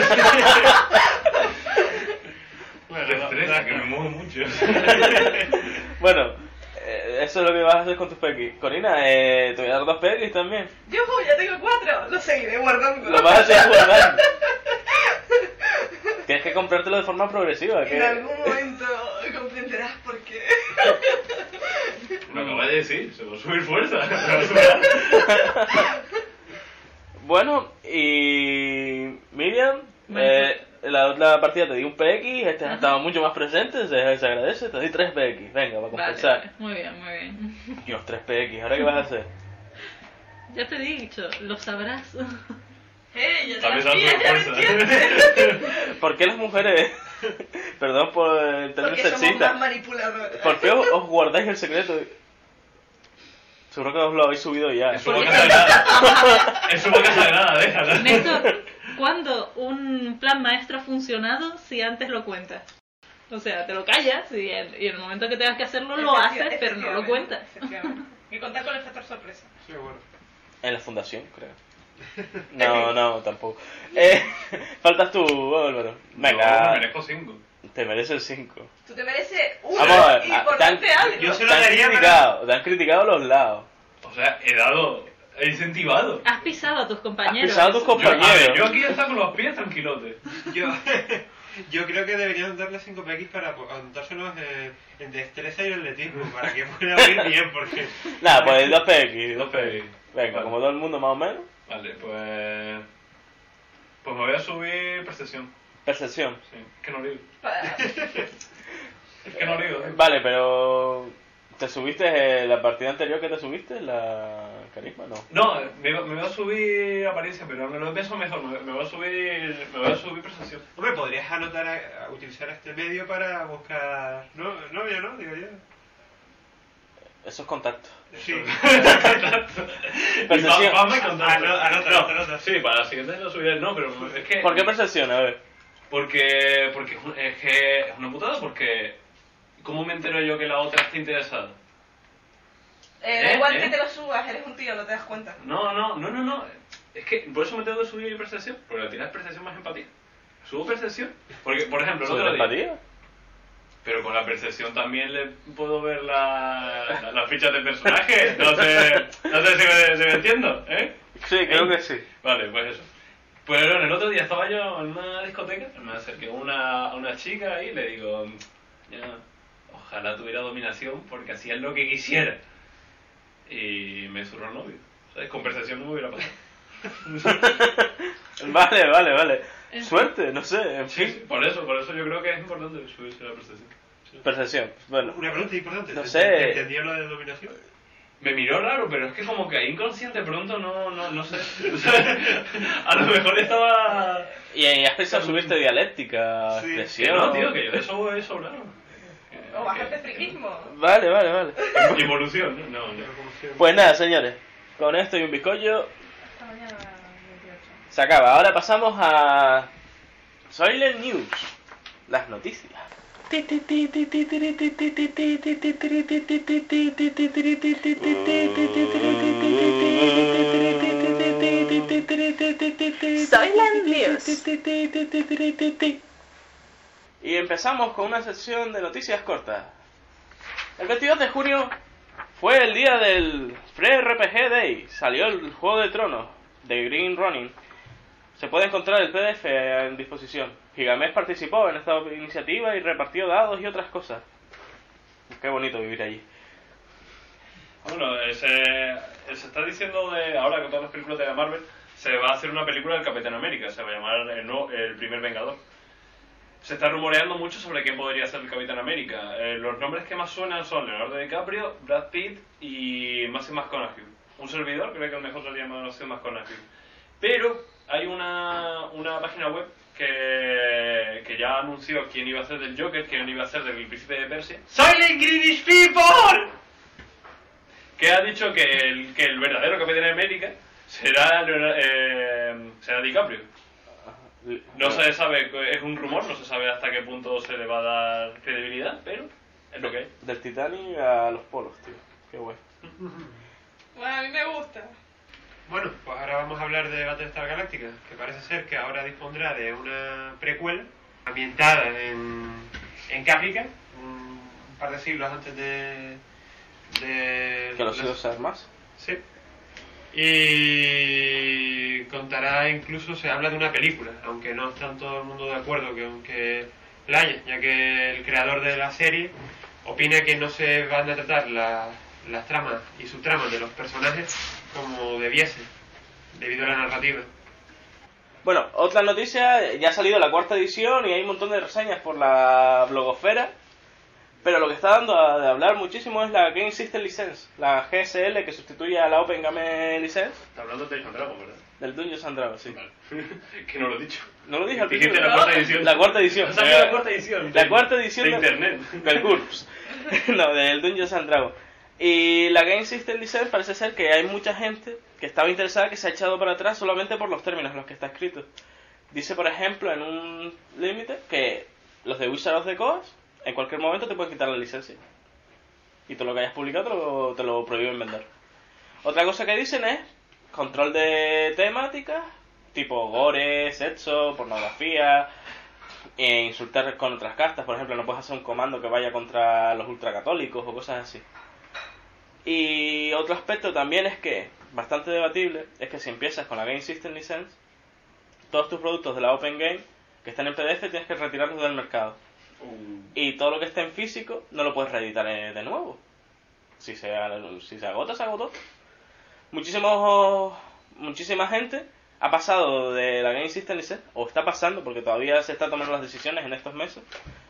Bueno, Qué no, estrés, no, que me muevo mucho. Bueno, eh, eso es lo que vas a hacer con tus P X. Corina, eh, te voy a dar dos P X también. Yo ya tengo cuatro, lo seguiré guardando. Lo vas a seguir guardando. Tienes que comprártelo de forma progresiva. Que... En algún momento comprenderás por qué. Lo acabas de decir, se va a subir fuerza. Se va a subir. Bueno, y Miriam, eh, la otra partida te di un P X, este Ajá. estaba mucho más presente, se, se agradece, te di tres P X, venga, para Vale, compensar. vale, muy bien, muy bien. Dios, tres P X, ¿ahora qué vas a hacer? Ya te he dicho, lo sabrás. ¡Eh! Ya te También las se va a pillas, subir ya me fuerza. entiendes. ¿Por qué las mujeres, perdón por el término Porque somos más sexista, manipuladores. por qué os, os guardáis el secreto? Seguro que os lo habéis subido ya. Es su boca sagrada. Es su boca sagrada, déjala. Néstor, ¿cuándo un plan maestro ha funcionado si antes lo cuentas? O sea, te lo callas y en, y en el momento que tengas que hacerlo lo Efectiva- haces, pero no lo efectivamente, cuentas. efectivamente. Y contar con el factor sorpresa. Sí, bueno. En la fundación, creo. No, no, tampoco. Eh, faltas tú, Álvaro. No, me Venga, merezco cinco. te mereces cinco. Tú te mereces uno Vamos a ver, y ah, ponerte tan- algo. yo se lo Te han daría para- criticado, te han criticado los lados. O sea, he dado, he incentivado. Has pisado a tus Has compañeros. pisado a tus Yo, a ver, compañeros. yo aquí está con los pies tranquilote. Yo, yo creo que deberían darle cinco P X para contárselos en, en destreza y atletismo, para que pueda oír bien, porque... Nada, pues dos P X. Dos P X. Venga, Vale. como todo el mundo más o menos. Vale, pues... Pues me voy a subir percepción. Percepción. Sí, es que no digo. Para- Es que no digo. ¿eh? Vale, pero... ¿Te subiste eh, la partida anterior que te subiste? ¿La carisma? No. No, me, va- me voy a subir apariencia, pero me lo he pensado mejor. Me, me voy a subir... Me voy a subir percepción. Hombre, podrías anotar a, a utilizar este medio para buscar... No, novia, ¿no? Digo yo. Eso es contacto. Sí. Percepción. Y va- vamos a contar. Anota, anota, No, anota. Sí, para la siguiente lo subiré. No, pero es que... ¿Por qué percepción? A ver. Porque, porque es un- es que es una putada, porque ¿cómo me entero yo que la otra está interesada? Eh, da ¿Eh? igual ¿Eh? que te lo subas, eres un tío, no te das cuenta. No, no, no, no, no. Es que por eso me tengo que subir percepción, porque tienes percepción más empatía. Subo percepción. Porque, por ejemplo, el ¿Sobre otro día... empatía? Pero con la percepción también le puedo ver la, la- las fichas de personaje. No sé, no sé si me, si me entiendo, ¿eh? Sí, creo que sí. Vale, pues eso. Pues bueno, el otro día estaba yo en una discoteca, me acerqué a una, a una chica y le digo, ya, ojalá tuviera dominación porque hacía lo que quisiera. Y me zurró el novio. ¿Sabes? Con percepción no me hubiera pasado. Vale, vale, vale. En Suerte, no sé, en Sí, fin. sí, por eso, por eso yo creo que es importante subirse la percepción. Sí. Percepción. Bueno, Una pregunta importante. No ¿te- sé. te ¿Entendió lo de dominación? Me miró raro, pero es que como que ahí inconsciente pronto no, no, no sé. A lo mejor estaba... y, y has pensado subirte dialéctica, Sí. Que expresión. no, tío, que yo de eso he sobrado. O bajarte friquismo. Vale, vale, vale. Evolución, ¿no? No, no. Pues nada, señores. Con esto y un bizcocho Esta mañana veintiocho. se acaba. Ahora pasamos a Soylent News. Las noticias. Soylent News. Y empezamos con una sección de noticias cortas. El veintidós de junio fue el día del Free R P G Day. Salió el Juego de Tronos de Green Ronin. Se puede encontrar el P D F en disposición. Gigamesh participó en esta iniciativa y repartió dados y otras cosas. Qué bonito vivir allí. Bueno, eh, se, eh, se está diciendo de ahora con todas las películas de la Marvel, se va a hacer una película del Capitán América, se va a llamar el, nuevo- el primer Vengador. Se está rumoreando mucho sobre quién podría ser el Capitán América. Eh, los nombres que más suenan son Leonardo DiCaprio, Brad Pitt y Matthew McConaughey. Un servidor creo que el mejor sería Matthew McConaughey. Pero hay una, una página web que, que ya anunció quién iba a ser del Joker, quién iba a ser del Príncipe de Persia. ¡Silent Greenish People! Que ha dicho que el, que el verdadero Capitán América será, Leonardo- eh, será DiCaprio. No se sabe, es un rumor, no se sabe hasta qué punto se le va a dar credibilidad, pero es lo que hay. Del Titanic a los polos, tío. Qué guay. Bueno, a mí me gusta. Bueno, pues ahora vamos a hablar de Battlestar Galactica, que parece ser que ahora dispondrá de una precuela ambientada en, en Caprica, un par de siglos antes de... de Que los siglos sean más. Sí. Y contará, incluso se habla de una película, aunque no está todo el mundo de acuerdo que aunque la haya, ya que el creador de la serie opina que no se van a tratar la, las tramas y subtramas de los personajes como debiese, debido a la narrativa. Bueno, otra noticia, ya ha salido la cuarta edición y hay un montón de reseñas por la blogosfera, pero lo que está dando a, de hablar muchísimo es la Game System License, la G S L que sustituye a la Open Game License. Está hablando de Dungeons and Dragons, ¿verdad? Del Dungeons and Dragons, sí. Vale. Que no lo he dicho. No lo dije al Dijiste principio. la cuarta edición. La cuarta edición. Ha salido la cuarta edición. La de- cuarta edición de de- internet. Del GURPS. No, del Dungeons and Dragons. Y la Game System License parece ser que hay mucha gente que estaba interesada que se ha echado para atrás solamente por los términos en los que está escrito. Dice, por ejemplo, en un límite que los de Wizard of the Coast en cualquier momento te pueden quitar la licencia. Y todo lo que hayas publicado te lo, te lo prohíben vender. Otra cosa que dicen es control de temáticas, tipo gore, sexo, pornografía, e insultar con otras castas. Por ejemplo, no puedes hacer un comando que vaya contra los ultracatólicos o cosas así. Y otro aspecto también es que, bastante debatible, es que si empiezas con la Game System License, todos tus productos de la Open Game que están en P D F tienes que retirarlos del mercado. Uh, Y todo lo que esté en físico no lo puedes reeditar eh, de nuevo. Si se, si se agota, se agotó. Muchísimos, muchísima gente ha pasado de la Game System License, o está pasando porque todavía se están tomando las decisiones en estos meses,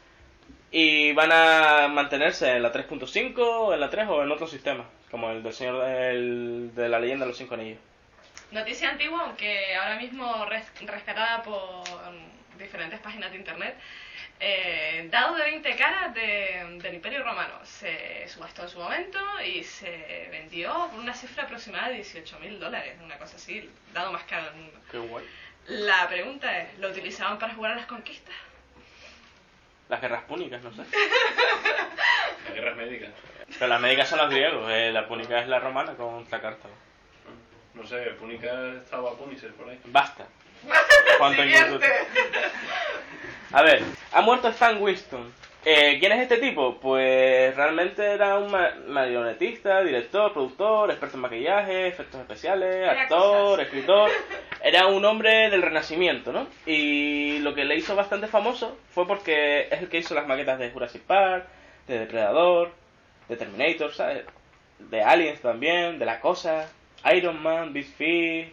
y van a mantenerse en la tres punto cinco, en la tres o en otro sistema, como el del señor el, de la leyenda de los cinco anillos. Noticia antigua, aunque ahora mismo res- rescatada por diferentes páginas de internet. Eh, dado de veinte caras de- del Imperio Romano. Se subastó en su momento y se vendió por una cifra aproximada de dieciocho mil dólares, una cosa así, dado más caro del mundo. Qué guay. La pregunta es, ¿lo utilizaban para jugar a las conquistas? Las guerras púnicas, no sé. las guerras médicas. Pero las médicas son los griegos, eh, la púnica es la romana contra Cartago. No sé, Púnica estaba Punicer por ahí. Basta. ¿Cuánto Siguiente. incluso? A ver, ha muerto Stan Winston. Eh, ¿Quién es este tipo? Pues realmente era un ma- marionetista, director, productor, experto en maquillaje, efectos especiales, Era actor, cosas. escritor. Era un hombre del Renacimiento, ¿no? Y lo que le hizo bastante famoso fue porque es el que hizo las maquetas de Jurassic Park, de Depredador, de Terminator, ¿sabes? De Aliens también, de La Cosa, Iron Man, Big Fish,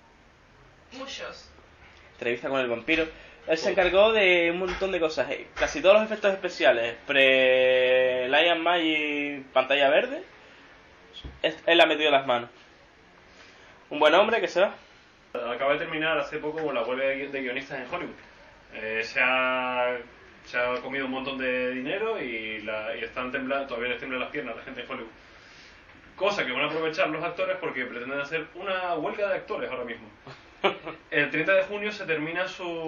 Muchos. Entrevista con el vampiro. Él se encargó de un montón de cosas. eh, Casi todos los efectos especiales, pre Lion Magic, pantalla verde, es- él ha metido las manos. Un buen hombre que se va. Acaba de terminar hace poco la huelga de de guionistas en Hollywood. Eh, se, ha, se ha comido un montón de dinero y, la, y están temblando, todavía les temblan las piernas a la gente en Hollywood. Cosa que van a aprovechar los actores porque pretenden hacer una huelga de actores ahora mismo. El treinta de junio se termina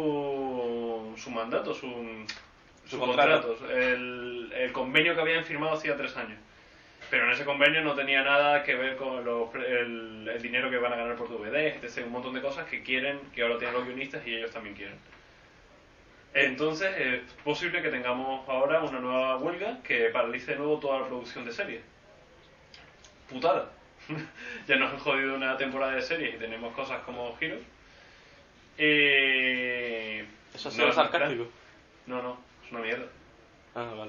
su, su mandato, su, Su su contrato. contrato, el, el convenio que habían firmado hacía tres años. Pero en ese convenio no tenía nada que ver con los- el, el dinero que van a ganar por D V D, etcétera, un montón de cosas que quieren, que ahora tienen los guionistas y ellos también quieren. Entonces es posible que tengamos ahora una nueva huelga que paralice de nuevo toda la producción de series. Putada. Ya nos han jodido una temporada de series y tenemos cosas como Heroes. Eh... Eso ha no sido es sarcástico. No, no, es una mierda. Ah, vale.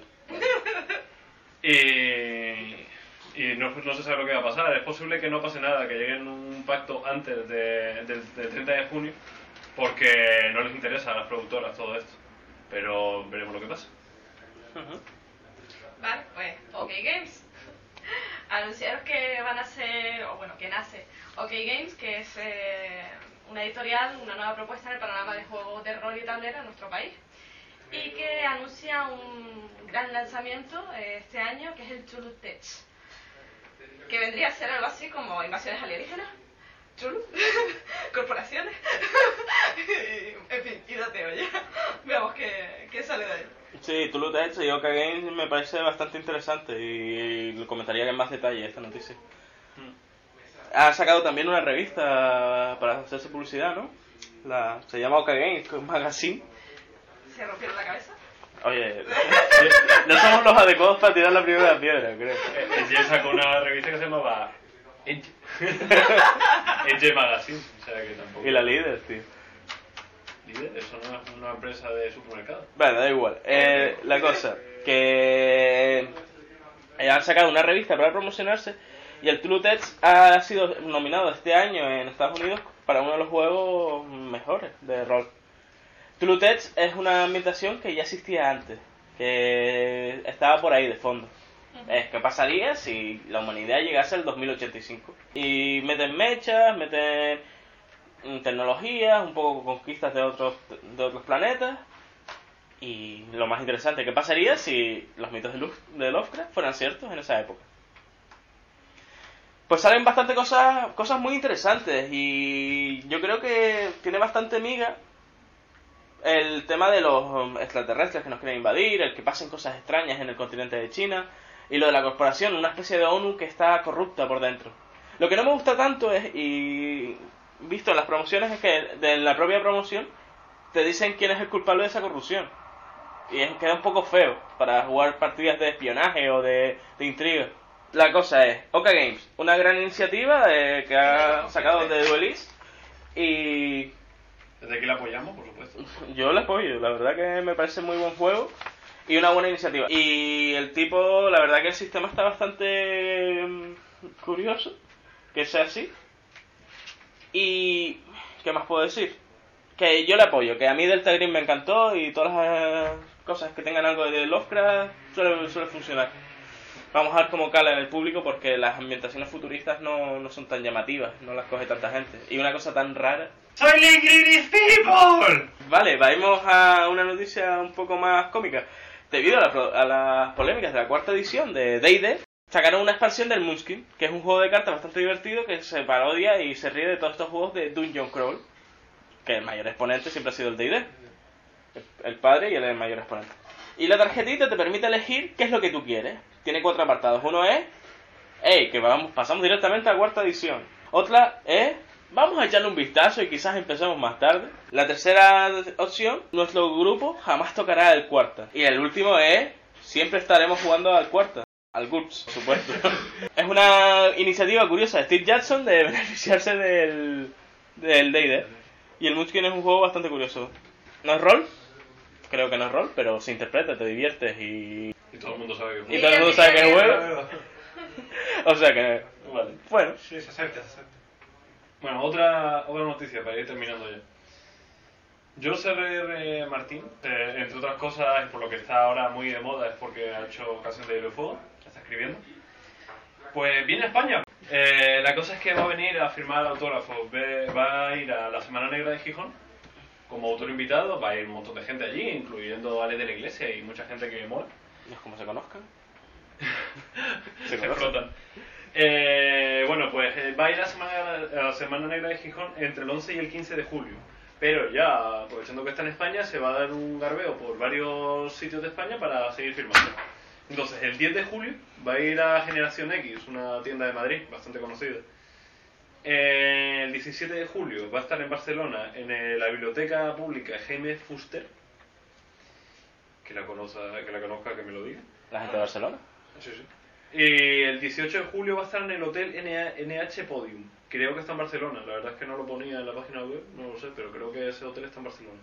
Eh, y no, no se sabe lo que va a pasar. Es posible que no pase nada, que lleguen un pacto antes de- del, del treinta de junio, porque no les interesa a las productoras todo esto. Pero veremos lo que pasa. Ujú. Vale, pues OK Games. Anunciaros que van a ser, o bueno, que nace OK Games, que es eh, una editorial, una nueva propuesta en el panorama de juegos de rol y tablero en nuestro país, y que anuncia un gran lanzamiento eh, este año, que es el Toulouse Tech, que vendría a ser algo así como Invasiones Alienígenas, chulo, corporaciones, y, en fin, y dateo ya. Veamos qué, qué sale de ahí. Sí, tú lo has hecho y Oka Games me parece bastante interesante y lo comentaría en más detalle esta noticia. Ha sacado también una revista para hacerse publicidad, ¿no? La, se llama Oka Games Magazine. ¿Se rompieron la cabeza? Oye, no somos los adecuados para tirar la primera piedra, creo. Ella sacó una revista que se llamaba Edge Edge Magazine, o sea que tampoco. Y la líder, tío. ¿Líder? Eso no es una empresa de supermercado. Bueno, da igual. Eh, la cosa, que han sacado una revista para promocionarse y el True Text ha sido nominado este año en Estados Unidos para uno de los juegos mejores de rol. True Text es una ambientación que ya existía antes, que estaba por ahí de fondo. Es ¿qué pasaría si la humanidad llegase al dos mil ochenta y cinco? Y meten mechas, meten tecnologías, un poco conquistas de otros de otros planetas. Y lo más interesante, ¿qué pasaría si los mitos de, Luf- de Lovecraft fueran ciertos en esa época? Pues salen bastante cosas cosas muy interesantes y yo creo que tiene bastante miga el tema de los extraterrestres que nos quieren invadir, el que pasen cosas extrañas en el continente de China y lo de la corporación, una especie de ONU que está corrupta por dentro. Lo que no me gusta tanto es, y visto en las promociones, es que de la propia promoción te dicen quién es el culpable de esa corrupción. Y es, queda un poco feo para jugar partidas de espionaje o de, de intriga. La cosa es, Oka Games, una gran iniciativa eh, que ha sacado de Duelist y Desde aquí la apoyamos, por supuesto. yo la apoyo, la verdad que me parece muy buen juego y una buena iniciativa. Y el tipo, la verdad que el sistema está bastante mm, curioso, que sea así. Y ¿qué más puedo decir? Que yo le apoyo, que a mí Delta Green me encantó y todas las eh, cosas que tengan algo de Lovecraft suele, suele funcionar. Vamos a ver cómo cala en el público porque las ambientaciones futuristas no, no son tan llamativas, no las coge tanta gente. Y una cosa tan rara. ¡Silent Green is people! Vale, vamos a una noticia un poco más cómica. Debido a, la pro- a las polémicas de la cuarta edición de D and D, sacaron una expansión del Munchkin, que es un juego de cartas bastante divertido que se parodia y se ríe de todos estos juegos de Dungeon Crawl, que el mayor exponente siempre ha sido el D and D. El padre y el mayor exponente. Y la tarjetita te permite elegir qué es lo que tú quieres. Tiene cuatro apartados. Uno es, hey, que vamos, pasamos directamente a la cuarta edición. Otra es, vamos a echarle un vistazo y quizás empecemos más tarde. La tercera opción, nuestro grupo jamás tocará el cuarta. Y el último es, siempre estaremos jugando al cuarta. Al GURPS, por supuesto. Es una iniciativa curiosa de Steve Jackson de beneficiarse del del D and D. Y el Munchkin es un juego bastante curioso. ¿No es rol? Creo que no es rol, pero se interpreta, te diviertes y... Y todo el mundo sabe que Y juega. todo el mundo sabe que es juego. O sea que... Vale. Bueno. Sí, se acepta, se acepta. Bueno, otra, otra noticia para ir terminando ya. George R R. Martin, eh, entre otras cosas, por lo que está ahora muy de moda, es porque ha hecho Canción de Hielo y Fuego, está escribiendo. Pues viene a España. Eh, la cosa es que va a venir a firmar autógrafos, Ve- va a ir a la Semana Negra de Gijón como autor invitado, va a ir un montón de gente allí, incluyendo Ale de la Iglesia y mucha gente que mola. ¿No es como se conozcan? Se, conocen. frotan. Eh, bueno, pues eh, va a ir a la semana, a la Semana Negra de Gijón entre el once y el quince de julio. Pero ya, aprovechando que está en España, se va a dar un garbeo por varios sitios de España para seguir firmando. Entonces, el diez de julio va a ir a Generación X, una tienda de Madrid bastante conocida. Eh, el diecisiete de julio va a estar en Barcelona, en eh, la biblioteca pública Jaime Fuster. Que la, conozca, que la conozca, que me lo diga. ¿La gente de Barcelona? Sí, sí. Y el dieciocho de julio va a estar en el Hotel N H Podium. Creo que está en Barcelona. La verdad es que no lo ponía en la página web, no lo sé, pero creo que ese hotel está en Barcelona.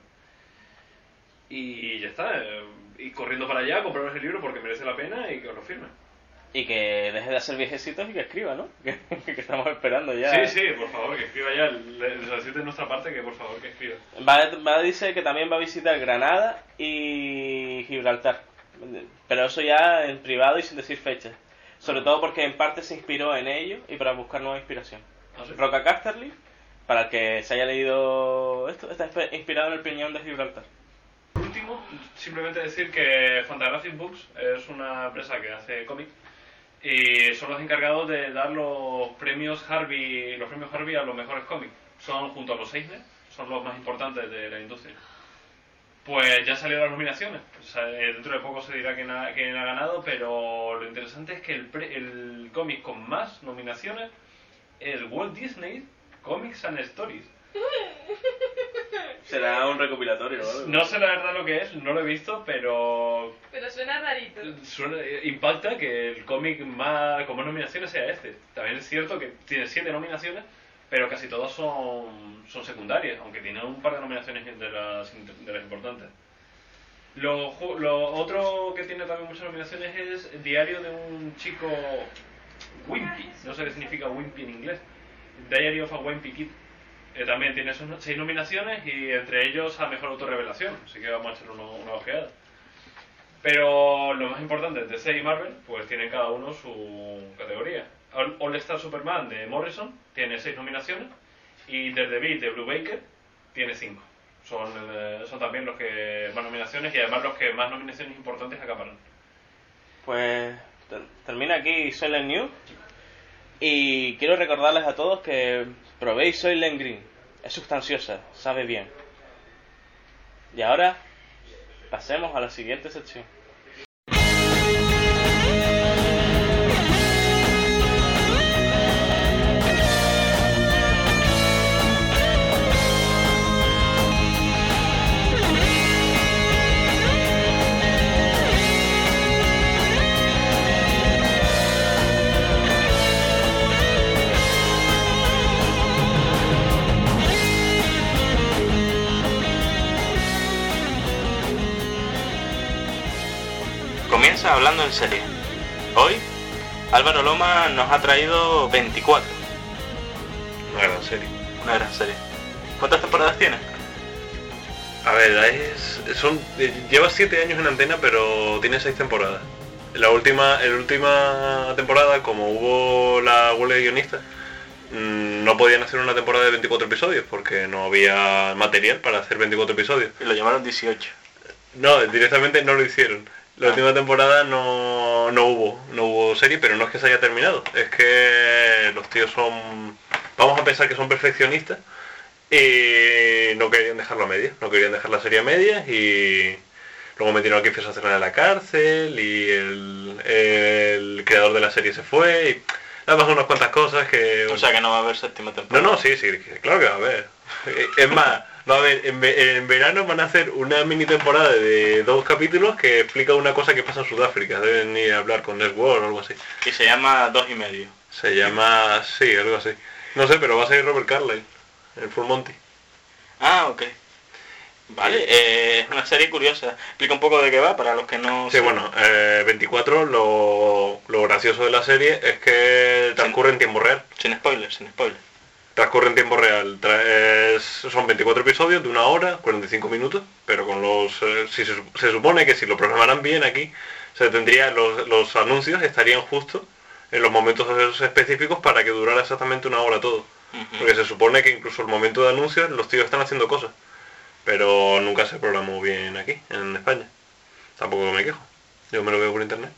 Y ya está. eh, Y corriendo para allá, compraros el libro porque merece la pena y que os lo firmen. Y que deje de hacer viejecitos y que escriba, ¿no? Que, que estamos esperando ya. Sí, sí, por favor, que escriba ya. Le- Les decirte de nuestra parte que por favor que escriba. Va, va, dice que también va a visitar Granada y Gibraltar. Pero eso ya en privado y sin decir fechas. Sobre todo porque en parte se inspiró en ello y para buscar nueva inspiración. ¿Ah, sí? Roca Casterly, para el que se haya leído esto, está insp- inspirado en el Peñón de Gibraltar. Por último, simplemente decir que Fantagraphic Books es una empresa que hace cómics Y son los encargados de dar los premios Harvey, los premios Harvey a los mejores cómics. Son junto a los Eisner, son los más importantes de la industria. Pues ya salieron las nominaciones. O sea, dentro de poco se dirá quién ha, quién ha ganado, pero lo interesante es que el, pre, el cómic con más nominaciones es el Walt Disney Comics and Stories. Será un recopilatorio, ¿no? No sé la verdad lo que es, no lo he visto, pero Pero suena rarito. suena, impacta que el cómic más con más nominaciones sea este. También es cierto que tiene siete nominaciones, pero casi todas son, son secundarias, aunque tiene un par de nominaciones de las, de las importantes. Lo, ju- lo otro que tiene también muchas nominaciones es Diario de un chico Wimpy, no sé qué significa Wimpy en inglés. Diary of a Wimpy Kid. Eh, también tiene esos no- seis nominaciones y entre ellos a Mejor Autorrevelación, así que vamos a echar una, una ojeada. Pero lo más importante, D C y Marvel, pues tienen cada uno su categoría. All, All Star Superman de Morrison tiene seis nominaciones y Daredevil de Blue Baker tiene cinco. Son, eh, son también los que más nominaciones y además los que más nominaciones importantes acaparan. Pues ter- termina aquí Soylent News. Y quiero recordarles a todos que probéis Soylent Green. Es sustanciosa, sabe bien. Y ahora pasemos a la siguiente sección. Comienza hablando en serie. Hoy, Álvaro Loma nos ha traído veinticuatro. Una gran serie. Una gran serie. ¿Cuántas temporadas tiene? A ver, es, son, lleva siete años en antena, pero tiene seis temporadas. La última, en la última temporada, como hubo la huelga de guionistas, mmm, no podían hacer una temporada de veinticuatro episodios porque no había material para hacer veinticuatro episodios. Y lo llamaron dieciocho. No, directamente no lo hicieron. La Ah. última temporada no, no hubo, no hubo serie, pero no es que se haya terminado. Es que los tíos son, vamos a pensar que son perfeccionistas y no querían dejarlo a medias, no querían dejar la serie a medias y luego metieron a Kiefer Sutherland en la cárcel y el, el creador de la serie se fue y además unas cuantas cosas que... O sea que no va a haber séptima No, temporada. no, sí, sí, claro que va a haber. Es más, va a haber, en, ve- en verano van a hacer una mini temporada de dos capítulos que explica una cosa que pasa en Sudáfrica. Deben ir a hablar con Network o algo así. Y se llama Dos y Medio. Se llama, sí, algo así. No sé, pero va a salir Robert Carlyle, el Full Monty. Ah, ok. Vale, eh, es una serie curiosa. Explica un poco de qué va para los que no... Sí, sepan. bueno, eh, veinticuatro, lo, lo gracioso de la serie es que transcurre en tiempo real. Sin spoiler, sin spoiler. Transcurre en tiempo real. Tra- es- son veinticuatro episodios de una hora, cuarenta y cinco minutos, pero con los... eh, si se, sup- se supone que si lo programaran bien aquí, se tendría los, los anuncios estarían justo en los momentos esos específicos para que durara exactamente una hora todo. Ujú. Porque se supone que incluso el momento de anuncios los tíos están haciendo cosas, pero nunca se programó bien aquí, en España. Tampoco me quejo, yo me lo veo por internet.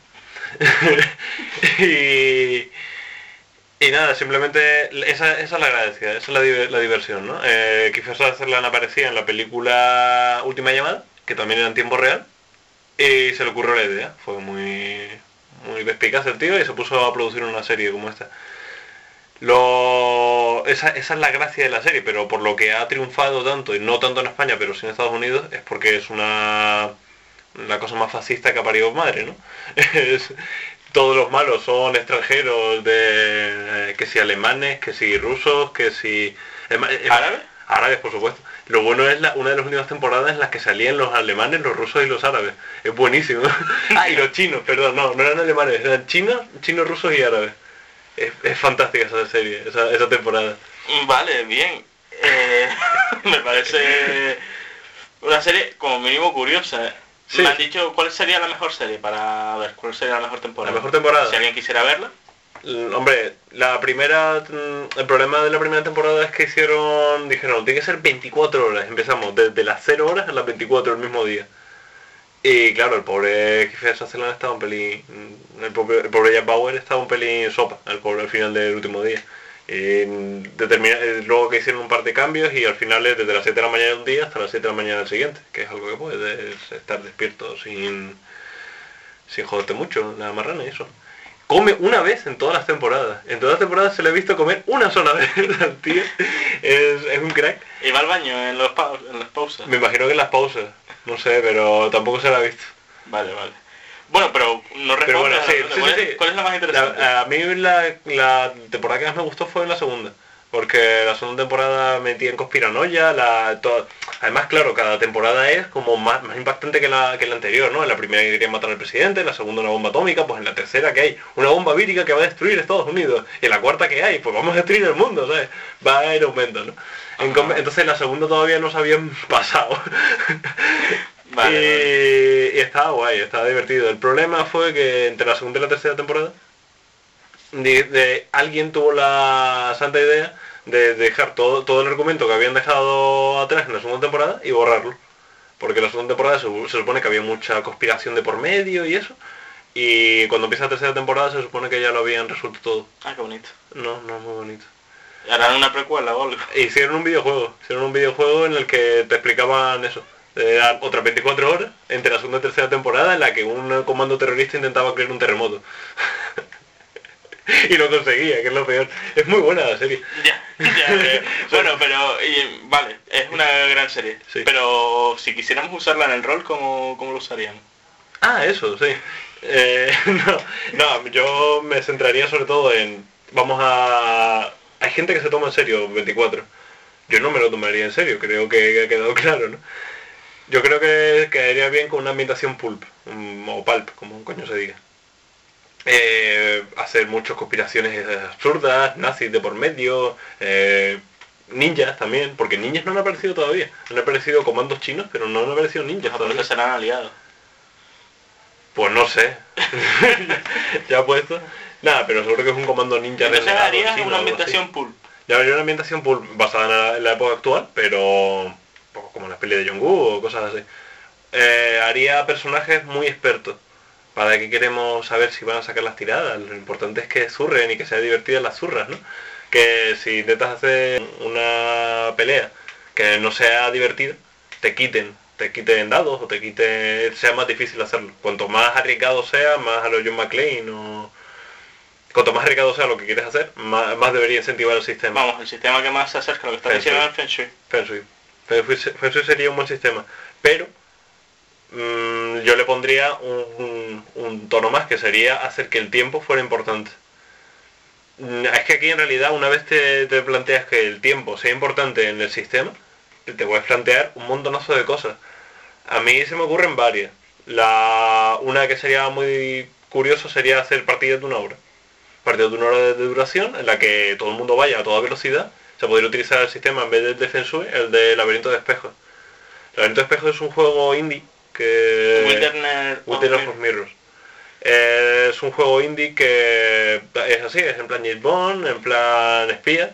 y... Y nada, simplemente esa, esa es la gracia, esa es la, diver- la diversión, ¿no? Eh, Kiefer Sutherland aparecía en la película Última Llamada, que también era en tiempo real, y se le ocurrió la idea. Fue muy, muy perspicaz el tío y se puso a producir una serie como esta. Lo, esa, esa es la gracia de la serie, pero por lo que ha triunfado tanto, y no tanto en España, pero sí en Estados Unidos, es porque es una la cosa más fascista que ha parido madre, ¿no? Es, todos los malos son extranjeros, de eh, que si alemanes, que si rusos, que si... ¿Árabes? Árabes, por supuesto. Lo bueno es la, una de las últimas temporadas en las que salían los alemanes, los rusos y los árabes. Es buenísimo. Ah, y los chinos, perdón, no, no eran alemanes, eran chinos, chinos, rusos y árabes. Es, es fantástica esa serie, esa, esa temporada. Vale, bien. Eh, me parece una serie como mínimo curiosa. Sí. Me han dicho cuál sería la mejor serie para ver, cuál sería la mejor temporada. La mejor temporada. Si alguien quisiera verla. L- Hombre, la primera, mm, el problema de la primera temporada es que hicieron, dijeron, tiene que ser veinticuatro horas, empezamos desde las cero horas a las veinticuatro el mismo día. Y claro, el pobre jefe de Sutherland estaba un pelín... El pobre, el pobre Jack Bauer estaba un pelín sopa, el pobre al final del último día. Y determina, luego que hicieron un par de cambios y al final es desde las siete de la mañana de un día hasta las siete de la mañana del siguiente, que es algo que puedes estar despierto sin, sin joderte mucho, la marrana y eso. Come una vez en todas las temporadas. En todas las temporadas se le ha visto comer una sola vez al tío. Es, es un crack. ¿Y va al baño en, los pa en las pausas? Me imagino que en las pausas. No sé, pero tampoco se la ha visto. Vale, vale. Bueno, pero no responde Pero bueno, a sí, la sí, ¿Cuál, sí, es, sí. ¿Cuál es la más interesante? La- a mí la, la temporada que más me gustó fue la segunda. Porque la segunda temporada metía en conspiranoia, la, toda- además claro, cada temporada es como más, más impactante que la, que la anterior, ¿no? En la primera que querían matar al presidente, en la segunda una bomba atómica, pues en la tercera que hay una bomba vírica que va a destruir Estados Unidos, y en la cuarta que hay, pues vamos a destruir el mundo, ¿sabes? Va a ir aumento, ¿no? En com- entonces en la segunda todavía no se habían pasado. Vale, y, vale. y estaba guay, estaba divertido. El problema fue que entre la segunda y la tercera temporada de, de- alguien tuvo la santa idea de dejar todo, todo el argumento que habían dejado atrás en la segunda temporada y borrarlo. Porque en la segunda temporada se, se supone que había mucha conspiración de por medio y eso. Y cuando empieza la tercera temporada se supone que ya lo habían resuelto todo. Ah, qué bonito. No, no es muy bonito. ¿Harán una precuela o algo? Hicieron un videojuego, hicieron un videojuego en el que te explicaban eso. Eran otras veinticuatro horas entre la segunda y tercera temporada en la que un comando terrorista intentaba crear un terremoto. Y lo conseguía, que es lo peor. Es muy buena la serie. Ya, ya. eh, bueno, pero y, vale, es una gran serie. Sí. Pero si quisiéramos usarla en el rol, ¿cómo, cómo lo usaríamos? Ah, eso, sí. Eh, no, no, yo me centraría sobre todo en... Vamos a... Hay gente que se toma en serio veinticuatro. Yo no me lo tomaría en serio, creo que ha quedado claro, ¿no? Yo creo que quedaría bien con una ambientación pulp, um, o pulp, como coño se diga. Eh, hacer muchas conspiraciones absurdas, nazis de por medio, eh, ninjas también, porque ninjas no han aparecido todavía. Han aparecido comandos chinos, pero no han aparecido ninjas Los japoneses todavía. serán aliados. Pues no sé. Ya puesto. Nada, pero seguro que es un comando ninja Entonces renegado harías chino, una algo así. ambientación pulp. Ya habría una ambientación pulp basada en la, en la época actual, pero pues, como en las pelis de Jong-Woo o cosas así. Eh, haría personajes muy expertos. ¿Para qué queremos saber si van a sacar las tiradas? Lo importante es que zurren y que sean divertidas las zurras, ¿no? Que si intentas hacer una pelea que no sea divertida, te quiten, te quiten dados o te quiten, sea más difícil hacerlo. Cuanto más arriesgado sea, más a lo John McClane o... Cuanto más arriesgado sea lo que quieres hacer, más, más debería incentivar el sistema. Vamos, el sistema que más se acerca a lo que está Feng diciendo Shui. es el Feng Shui. Feng Shui. Feng Shui, Feng Shui sería un buen sistema, pero mmm, yo le pondría un, un, un tono más, que sería hacer que el tiempo fuera importante. Mm, Es que aquí en realidad una vez te, te planteas que el tiempo sea importante en el sistema, te puedes plantear un montonazo de cosas. A mí se me ocurren varias. La, una que sería muy curioso sería hacer partidas de una hora. Partidas de una hora de duración en la que todo el mundo vaya a toda velocidad. Se podría utilizar el sistema en vez del de Feng Shui, el de Laberinto de Espejos. Laberinto de Espejos es un juego indie que... Wilderness Wilderness of Mirrors. Eh, es un juego indie que es así, es en plan James Bond, en plan espía.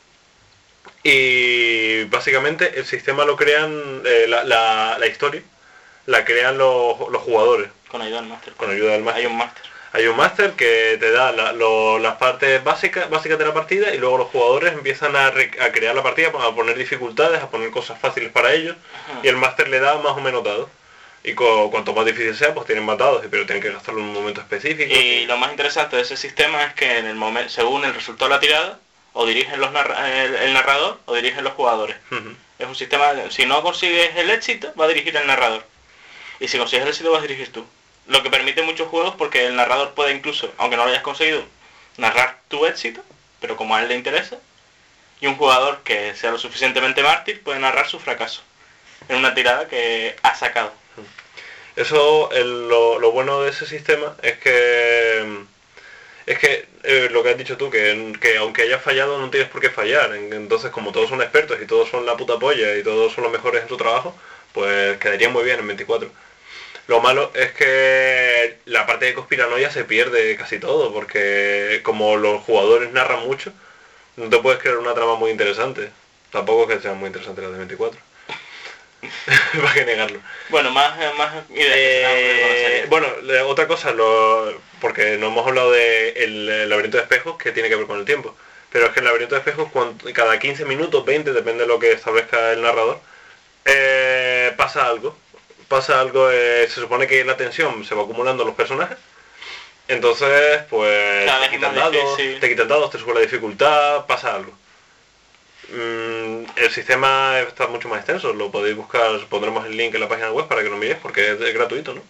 Y básicamente el sistema lo crean, eh, la, la, la historia, la crean los, los jugadores, con ayuda del máster. con ayuda del máster. Hay un máster. Hay un máster que te da la- lo- las partes básicas básicas de la partida y luego los jugadores empiezan a, re- a crear la partida, a poner dificultades, a poner cosas fáciles para ellos Ajá. y el máster le da más o menos dados. Y co- cuanto más difícil sea, pues tienen más dados, pero tienen que gastarlo en un momento específico. Y lo más interesante de ese sistema es que en el momento, según el resultado de la tirada, o dirigen los narra- el, el narrador o dirigen los jugadores. Ujú. Es un sistema, si no consigues el éxito, va a dirigir el narrador. Y si consigues el éxito, vas a dirigir tú. Lo que permite muchos juegos porque el narrador puede incluso, aunque no lo hayas conseguido, narrar tu éxito, pero como a él le interesa. Y un jugador que sea lo suficientemente mártir puede narrar su fracaso en una tirada que ha sacado. Eso, el- lo, lo bueno de ese sistema es que es que eh, lo que has dicho tú, que, que aunque hayas fallado no tienes por qué fallar. En- Entonces, como todos son expertos y todos son la puta polla y todos son los mejores en su trabajo, pues quedaría muy bien en veinticuatro. Lo malo es que la parte de conspiranoia se pierde casi todo, porque como los jugadores narran mucho, no te puedes crear una trama muy interesante. Tampoco es que sean muy interesantes las de veinticuatro. ¿Para qué negarlo? Bueno, más, más ideas que se dan con la Eh, serie. bueno, le- otra cosa, lo, porque no hemos hablado de el, el laberinto de espejos, que tiene que ver con el tiempo. Pero es que el laberinto de espejos, cuando, cada quince minutos, veinte, depende de lo que establezca el narrador, eh, pasa algo. Pasa algo, eh, se supone que la tensión se va acumulando en los personajes. Entonces, pues, Cada te vez es quitan más dados, difícil. te quitan dados, te sube la dificultad, pasa algo. Mm, el sistema está mucho más extenso, lo podéis buscar, os pondremos el link en la página web para que lo miréis, porque es, es gratuito, ¿no?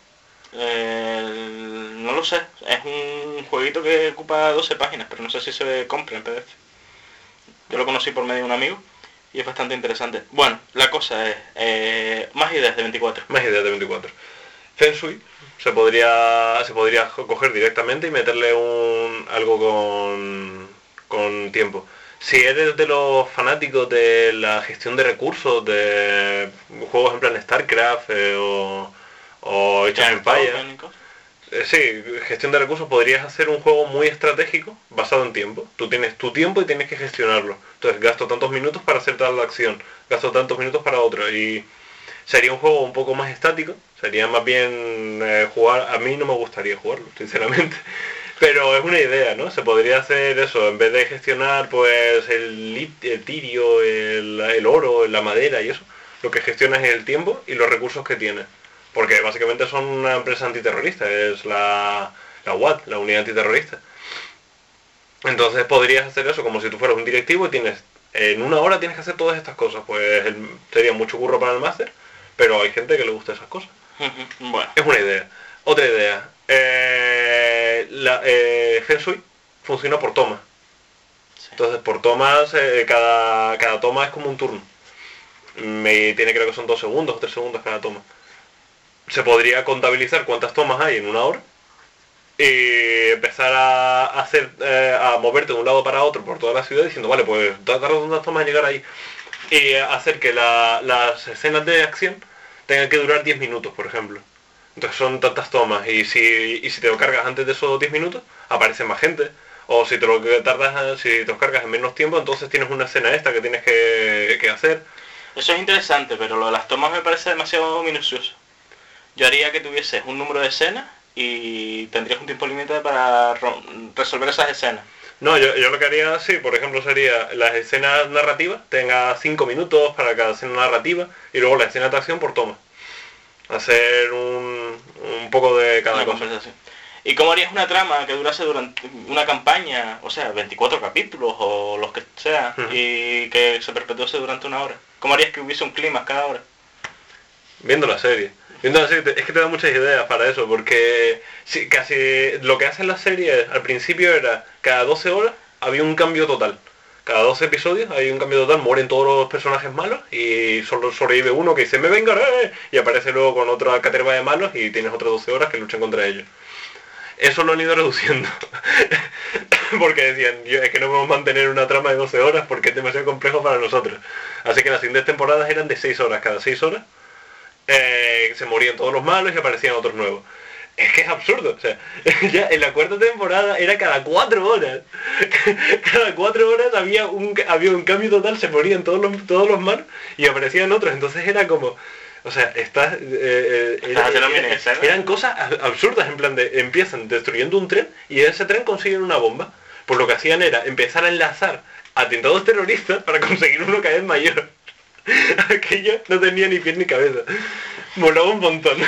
Eh, no lo sé, es un jueguito que ocupa doce páginas, pero no sé si se compra en P D F. Yo lo conocí por medio de un amigo y es bastante interesante. Bueno, la cosa es, eh, más ideas de veinticuatro. Más ideas de veinticuatro. Feng Shui se podría se podría co- coger directamente y meterle un algo con, con tiempo. Si eres de los fanáticos de la gestión de recursos, de juegos en plan StarCraft eh, o, o Age of Empires, eh, sí, gestión de recursos, podrías hacer un juego muy estratégico basado en tiempo. Tú tienes tu tiempo y tienes que gestionarlo. Entonces gasto tantos minutos para hacer tal acción, gasto tantos minutos para otra y sería un juego un poco más estático. Sería más bien eh, jugar, a mí no me gustaría jugarlo, sinceramente. Pero es una idea, ¿no? Se podría hacer eso, en vez de gestionar pues el, lit- el tirio, el, el oro, la madera y eso, lo que gestionas es el tiempo y los recursos que tienes. Porque básicamente son una empresa antiterrorista, es la, la U A T, la unidad antiterrorista. Entonces podrías hacer eso como si tú fueras un directivo y tienes, en una hora tienes que hacer todas estas cosas. Pues el- sería mucho curro para el máster, pero hay gente que le gusta esas cosas. Bueno, Es una idea. Otra idea. Eh, la, eh, Feng Shui funciona por toma. sí. Entonces por tomas, eh, cada, cada toma es como un turno. Me tiene creo que son dos segundos o tres segundos cada toma. Se podría contabilizar cuántas tomas hay en una hora y empezar a hacer eh, a moverte de un lado para otro por toda la ciudad diciendo, vale, pues tarda unas tomas en llegar ahí. Y hacer que la- las escenas de acción tengan que durar diez minutos, por ejemplo. Entonces son tantas tomas y si, y si te lo cargas antes de esos diez minutos, aparece más gente. O si te lo tardas, si te lo cargas en menos tiempo, entonces tienes una escena esta que tienes que, que hacer. Eso es interesante, pero lo de las tomas me parece demasiado minucioso. Yo haría que tuvieses un número de escenas y tendrías un tiempo límite para ro- resolver esas escenas. No, yo, yo lo que haría, sí, por ejemplo, sería las escenas narrativas, tenga cinco minutos para cada escena narrativa y luego la escena de acción por toma. Hacer un, un poco de cada Una cosa. conversación. ¿Y cómo harías una trama que durase durante una campaña, o sea, veinticuatro capítulos o los que sea, Ujú. y que se perpetuase durante una hora? ¿Cómo harías que hubiese un clima cada hora? Viendo la serie. Viendo la serie, te- es que te da muchas ideas para eso, porque si, casi lo que hacen las series al principio era cada doce horas había un cambio total. Cada doce episodios hay un cambio total, mueren todos los personajes malos y solo sobrevive uno que dice me vengaré y aparece luego con otra caterva de malos y tienes otras doce horas que luchan contra ellos. Eso lo han ido reduciendo. Porque decían, "Yo- es que no podemos mantener una trama de doce horas porque es demasiado complejo para nosotros. Así que las siguientes temporadas eran de seis horas, cada seis horas. Eh, se morían todos los malos y aparecían otros nuevos. Es que es absurdo, o sea, ya en la cuarta temporada era cada cuatro horas. Cada cuatro horas había un, había un cambio total, se morían todos los, todos los malos y aparecían otros. Entonces era como, o sea, estás, eh, eh, era- Estás haciendo era- miniescenas. eran cosas ab- absurdas, en plan de, empiezan destruyendo un tren y en ese tren consiguen una bomba. Pues lo que hacían era empezar a enlazar atentados terroristas para conseguir uno cada vez mayor. Aquello no tenía ni pies ni cabeza. Molaba un montón.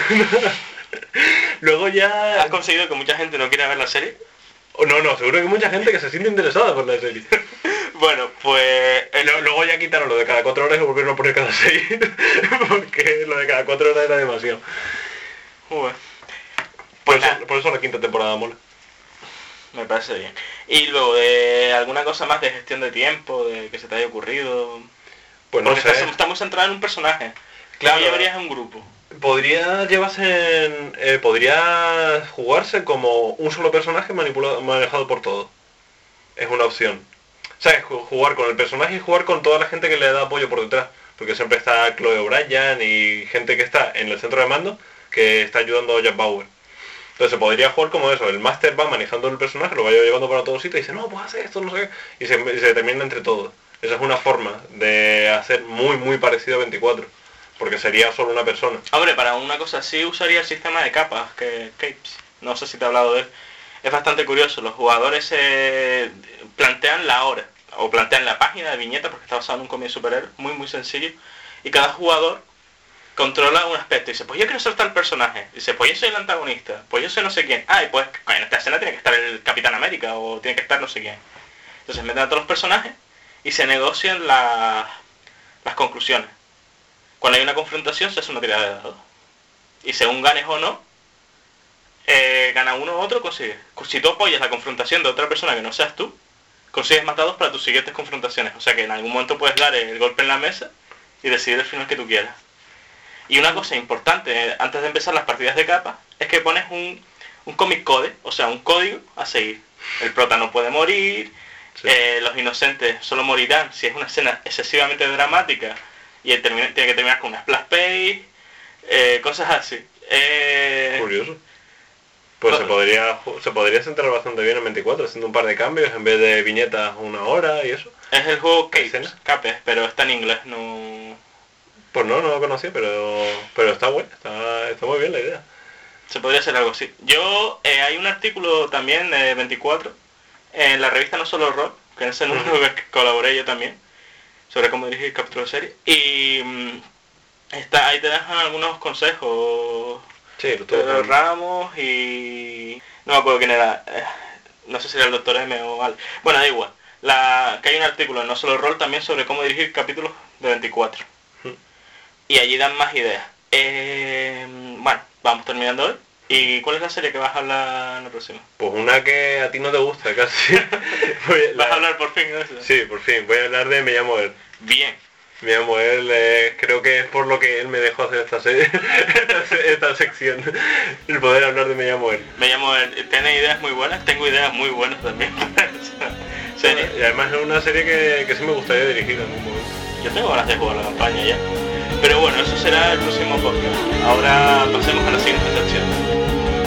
Luego ya... ¿Has conseguido que mucha gente no quiera ver la serie? Oh, no, no, seguro que hay mucha gente que se siente interesada por la serie. Bueno, pues... Y lo- Luego ya quitaron lo de cada cuatro horas y lo volvieron a poner cada seis. Porque lo de cada cuatro horas era demasiado. Joder. Por Pues nada, eso, por eso la quinta temporada mola. me parece bien. Y luego, de alguna cosa más de gestión de tiempo, de que se te haya ocurrido... Pues no Porque sé. estás- estamos centrados en un personaje. Claro. ¿Cómo llevarías a un grupo? Podría llevarse en, eh, podría jugarse como un solo personaje manipulado, manejado por todos. Es una opción. ¿Sabes? Ju- Jugar con el personaje y jugar con toda la gente que le da apoyo por detrás. Porque siempre está Chloe O'Brien y gente que está en el centro de mando que está ayudando a Jack Bauer. Entonces se podría jugar como eso, el máster va manejando el personaje, lo va llevando para todos sitios y dice, no, pues hace esto, no sé qué, y se, y se termina entre todos. Esa es una forma de hacer muy muy parecido a veinticuatro. porque sería solo una persona. Hombre, para una cosa así usaría el sistema de capas, que Capes. No sé si te he hablado de él. Es bastante curioso. Los jugadores se plantean la hora, o plantean la página de viñeta, porque está basado en un cómic de superhéroes, muy muy sencillo. Y cada jugador controla un aspecto. Y dice, pues yo quiero ser tal personaje. Dice, pues yo soy el antagonista. Pues yo soy no sé quién. Ah, y pues en esta escena tiene que estar el Capitán América, o tiene que estar no sé quién. Entonces meten a todos los personajes y se negocian la, las conclusiones. Cuando hay una confrontación se hace una tirada de dados. Y según ganes o no, eh, gana uno u otro, consigue. Si tú apoyas la confrontación de otra persona que no seas tú, consigues más dados para tus siguientes confrontaciones. O sea que en algún momento puedes dar el golpe en la mesa y decidir el final que tú quieras. Y una cosa importante, antes de empezar las partidas de capa, es que pones un, un comic code, o sea, un código a seguir. El prota no puede morir, sí. eh, los inocentes solo morirán si es una escena excesivamente dramática y él termina, tiene que terminar con una splash page, eh, cosas así. Eh, Curioso. Pues se podría se podría centrar bastante bien en veinticuatro, haciendo un par de cambios en vez de viñetas una hora y eso. Es el juego Capes, Capes, pero está en inglés, no... Pues no, no lo conocía, pero pero está bueno, está, está muy bien la idea. Se podría hacer algo así. Yo, eh, hay un artículo también de veinticuatro en la revista No Solo Rock, que es el número que colaboré yo también, sobre cómo dirigir capítulo de serie. Y mm, está, ahí te dejan algunos consejos. Sí, lo Pedro Ramos y... no me acuerdo quién era. Eh, no sé si era el doctor M o algo. Bueno, da igual. La, que hay un artículo en No Solo Roll también sobre cómo dirigir capítulos de veinticuatro. Y allí dan más ideas. Eh, bueno, vamos terminando hoy. ¿Y cuál es la serie que vas a hablar en la próxima? Pues una que a ti no te gusta casi. Voy a, ¿Vas la... a hablar por fin de eso? Sí, por fin. Voy a hablar de Me llamo él. Bien. Me llamo él, eh, creo que es por lo que él me dejó hacer esta serie, esta, esta sección. El poder hablar de Me llamo él. Me llamo él. ¿Tiene ideas muy buenas? Tengo ideas muy buenas también. Serie. Y además es una serie que, que sí me gustaría dirigir en algún momento. Yo tengo ganas de jugar la campaña ya. Pero bueno, eso será el próximo podcast. Ahora pasemos a la siguiente sección.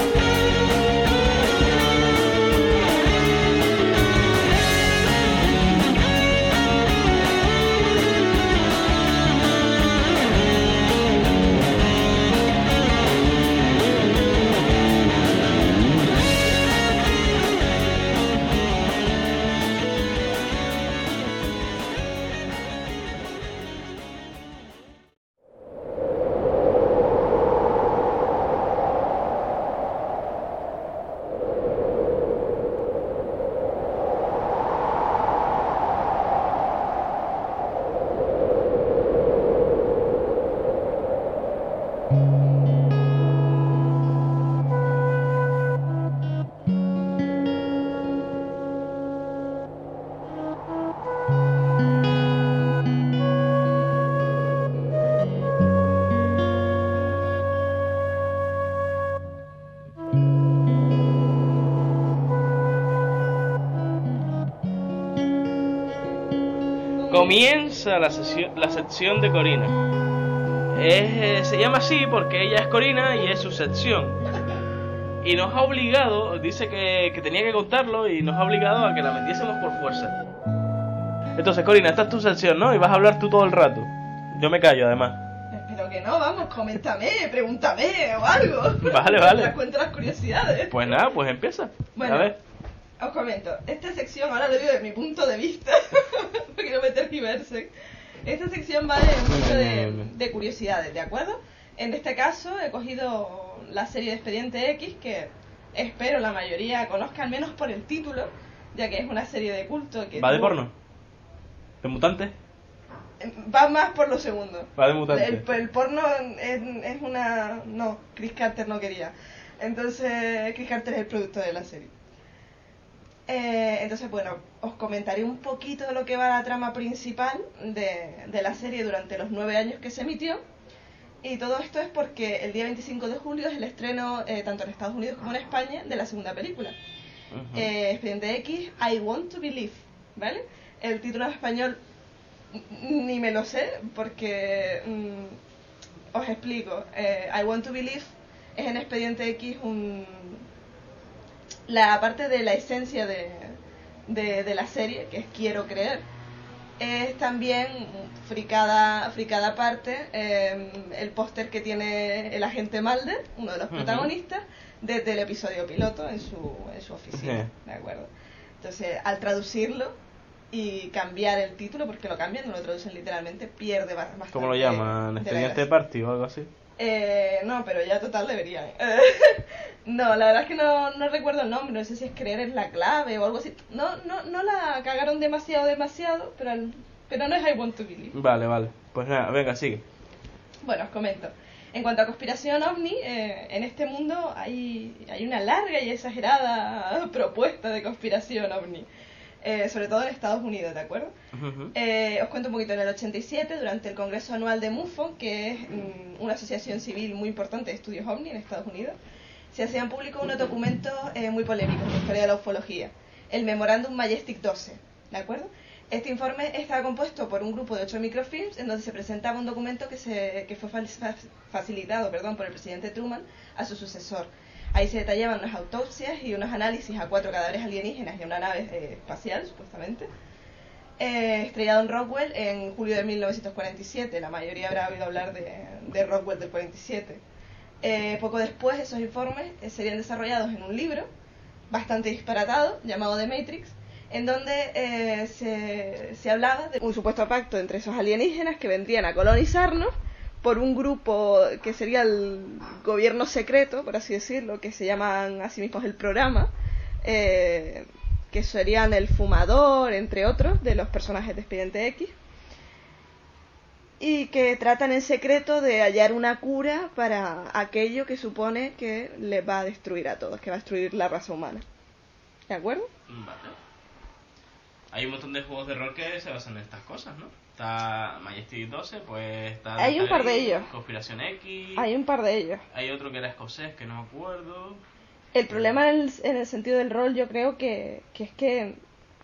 Comienza la, sesión, la sección de Corina. Es, eh, se llama así porque ella es Corina y es su sección. Y nos ha obligado, dice que, que tenía que contarlo y nos ha obligado a que la metiésemos por fuerza. Entonces, Corina, esta es tu sección, ¿no? Y vas a hablar tú todo el rato. Yo me callo, además. Pero que no, vamos, coméntame, pregúntame o algo. Vale, vale. Te cuento las curiosidades. Pues nada, pues empieza. Bueno, a ver. Os comento, esta sección ahora lo digo desde mi punto de vista, porque no me tergiversen. Esta sección va de mucho de, de curiosidades, ¿de acuerdo? En este caso he cogido la serie de Expediente X, que espero la mayoría conozca, al menos por el título, ya que es una serie de culto que... ¿Va de porno? ¿De mutantes? Va más por lo segundo. Va de mutantes. El, el porno es, es una... No, Chris Carter no quería. Entonces, Chris Carter es el productor de la serie. Eh, entonces, bueno, os comentaré un poquito de lo que va la trama principal de, de la serie durante los nueve años que se emitió. Y todo esto es porque el día veinticinco de julio es el estreno, eh, tanto en Estados Unidos como en España, de la segunda película. Uh-huh. eh, Expediente X, I Want to Believe, ¿vale? El título en español ni me lo sé porque mm, os explico. eh, I Want to Believe es en Expediente X un... la parte de la esencia de, de, de la serie, que es quiero creer, es también, fricada, fricada aparte, eh, el póster que tiene el agente Mulder, uno de los protagonistas, desde el episodio piloto en su, en su oficina, ¿de acuerdo? Entonces, al traducirlo y cambiar el título, porque lo cambian, no lo traducen literalmente, pierde bastante. ¿Cómo lo llaman? ¿Expediente de Party o algo así? Eh, no, pero ya total deberían. No, la verdad es que no, no recuerdo el nombre, no sé si es creer en la clave o algo así. No, no, no la cagaron demasiado, demasiado, pero, al- pero no es I Want to Believe. Vale, vale. Pues nada, venga, sigue. Bueno, os comento. En cuanto a conspiración ovni, eh, en este mundo hay, hay una larga y exagerada propuesta de conspiración ovni. Eh, sobre todo en Estados Unidos, ¿de acuerdo? Ujú. Eh, os cuento un poquito. En el ochenta y siete, durante el Congreso Anual de MUFON, que es mm, una asociación civil muy importante de estudios ovni en Estados Unidos, se hacían públicos unos documentos eh, muy polémicos en la historia de la ufología, el Memorándum Majestic doce, ¿de acuerdo? Este informe estaba compuesto por un grupo de ocho microfilms en donde se presentaba un documento que, se, que fue fa- fa- facilitado perdón, por el presidente Truman a su sucesor. Ahí se detallaban unas autopsias y unos análisis a cuatro cadáveres alienígenas y a una nave eh, espacial, supuestamente, eh, estrellado en Roswell en julio de mil novecientos cuarenta y siete. La mayoría habrá oído hablar de, de Roswell del cuarenta y siete. Eh, poco después, esos informes eh, serían desarrollados en un libro bastante disparatado llamado The Matrix, en donde eh, se, se hablaba de un supuesto pacto entre esos alienígenas que vendrían a colonizarnos por un grupo que sería el gobierno secreto, por así decirlo, que se llaman a sí mismos el programa, eh, que serían el fumador, entre otros, de los personajes de Expediente X, y que tratan en secreto de hallar una cura para aquello que supone que les va a destruir a todos, que va a destruir la raza humana. ¿De acuerdo? Vale. Hay un montón de juegos de rol que se basan en estas cosas, ¿no? Está Majestic doce, pues está... Hay un par de ellos. Conspiración X... Hay un par de ellos. Hay otro que era escocés, que no me acuerdo... El problema en el, en el sentido del rol, yo creo que, que es que,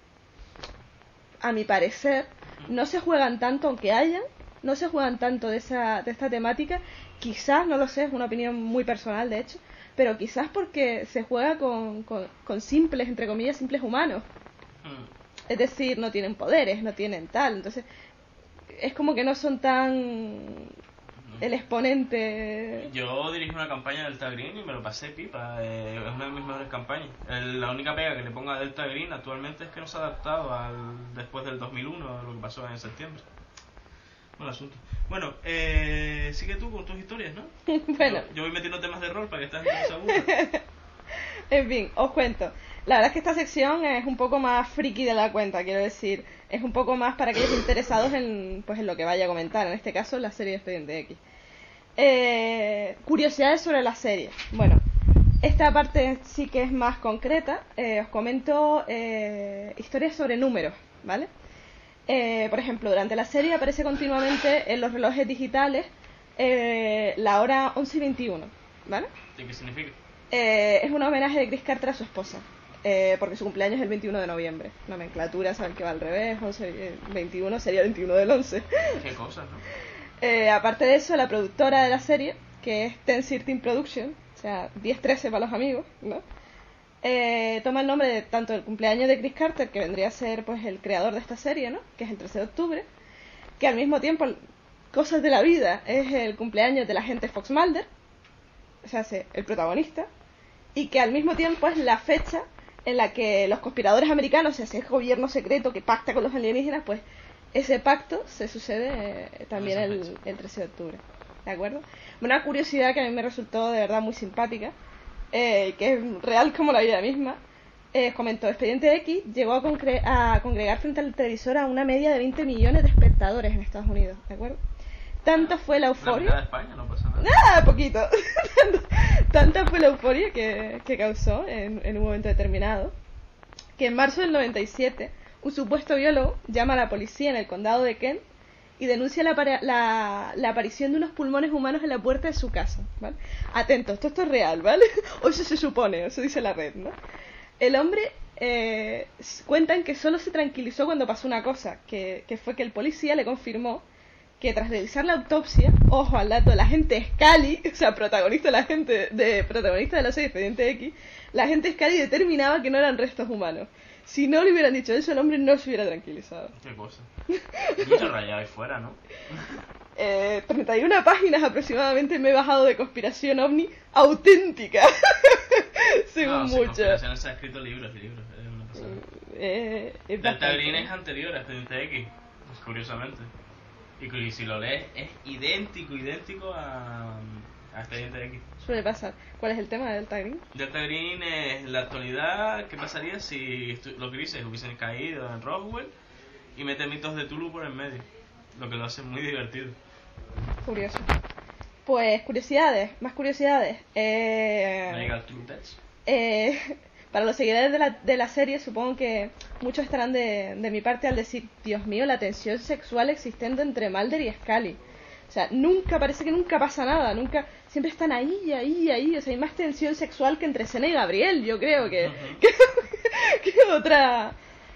a mi parecer, no se juegan tanto, aunque hayan, no se juegan tanto de esa de esta temática. Quizás, no lo sé, es una opinión muy personal, de hecho, pero quizás porque se juega con, con, con simples, entre comillas, simples humanos. Hmm. Es decir, no tienen poderes, no tienen tal, entonces es como que no son tan el exponente. Yo dirigí una campaña de Delta Green y me lo pasé pipa, eh, es una de mis mejores campañas. El- la única pega que le pongo a Delta Green actualmente es que no se ha adaptado al después del dos mil uno, lo que pasó en septiembre. Buen asunto. Bueno, eh, sigue tú con tus historias, ¿no? Bueno, Yo, yo voy metiendo temas de rol para que esta gente no se aburra. en fin, os cuento. La verdad es que esta sección es un poco más friki de la cuenta, quiero decir. Es un poco más para aquellos interesados en, pues, en lo que vaya a comentar, en este caso la serie de Expediente X. Eh, curiosidades sobre la serie. Bueno, esta parte sí que es más concreta. Eh, os comento eh, historias sobre números, ¿vale? Eh, por ejemplo, durante la serie aparece continuamente en los relojes digitales eh, la hora once y veintiuno, ¿vale? ¿Y qué significa? Eh, es un homenaje de Chris Carter a su esposa, eh, porque su cumpleaños es el veintiuno de noviembre. Nomenclatura, saben que va al revés, once, eh, veintiuno sería el veintiuno del once. Qué cosas, ¿no? Eh, aparte de eso, la productora de la serie, que es diez trece Production, o sea, diez trece para los amigos, ¿no? Eh, toma el nombre de tanto del cumpleaños de Chris Carter, que vendría a ser pues el creador de esta serie, ¿no? Que es el trece de octubre, que al mismo tiempo, cosas de la vida, es el cumpleaños del agente Fox Mulder, o sea, se- el protagonista, y que al mismo tiempo es la fecha en la que los conspiradores americanos, o sea, ese gobierno secreto que pacta con los alienígenas, pues ese pacto se sucede eh, también Esa el, fecha. el trece de octubre, ¿de acuerdo? Una curiosidad que a mí me resultó de verdad muy simpática, eh, que es real como la vida misma. Eh, os comento, Expediente X llegó a, concre- a congregar frente al televisor a una media de veinte millones de espectadores en Estados Unidos, ¿de acuerdo? Tanto fue la La euforia... mitad de España no pasa nada. ¡Ah! Poquito. Tanta fue la euforia que, que causó en, en un momento determinado, que en marzo del noventa y siete un supuesto biólogo llama a la policía en el condado de Kent y denuncia la, apare- la, la aparición de unos pulmones humanos en la puerta de su casa, ¿vale? Atentos, esto, esto es real, ¿vale? O eso se supone, eso dice la red, ¿no? El hombre, eh, s- cuentan que solo se tranquilizó cuando pasó una cosa, que, que fue que el policía le confirmó que tras realizar la autopsia, ojo al dato, la agente Scully, o sea, protagonista de la gente de protagonista de la serie Expediente X, la agente Scully determinaba que no eran restos humanos. Si no le hubieran dicho eso, el hombre no se hubiera tranquilizado. Qué cosa. Mucho rayado ahí fuera, ¿no? Eh, treinta y una páginas aproximadamente me he bajado de conspiración ovni auténtica. Según no, sí, mucho. conspiraciones se han escrito libros y libros. Es una pasada. Eh, es Delta bastante. Green es anterior a Expediente X, curiosamente. Y que si lo lees es idéntico, idéntico a, a Expediente X. Suele pasar. ¿Cuál es el tema de Delta Green? Delta Green es la actualidad. ¿Qué pasaría si estu- los grises hubiesen caído en Roswell y meten mitos de Tulu por en medio? Lo que lo hace muy divertido. Curioso. Pues curiosidades, más curiosidades. Eh, Legal True Deaths. eh, para los seguidores de la, de la serie, supongo que muchos estarán de, de mi parte al decir, Dios mío, la tensión sexual existente entre Mulder y Scully. O sea, nunca, parece que nunca pasa nada, nunca, siempre están ahí, ahí, ahí. O sea, hay más tensión sexual que entre Sena y Gabriel, yo creo que, Uh-huh. que, que otra.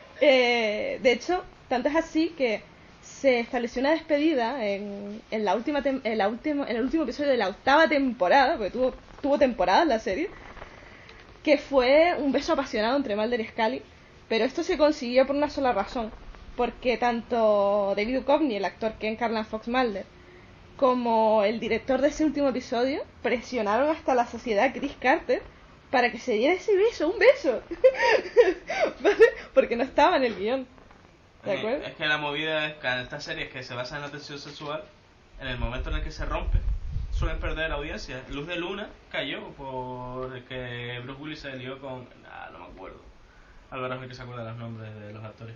Eh, de hecho, tanto es así que se estableció una despedida en, en la última tem- en la última en el último episodio de la octava temporada, porque tuvo tuvo temporada la serie, que fue un beso apasionado entre Mulder y Scully, pero esto se consiguió por una sola razón, porque tanto David Duchovny, el actor que encarna a Fox Mulder, como el director de ese último episodio presionaron hasta la sociedad a Chris Carter para que se diera ese beso, un beso, ¿vale? Porque no estaba en el guión. ¿De Eh, acuerdo? Es que la movida es que en estas series que se basan en la tensión sexual, en el momento en el que se rompe, suelen perder la audiencia. Luz de Luna cayó porque Bruce Willis se lió con... Ah, no me acuerdo. Álvaro es el que se acuerda de los nombres de los actores.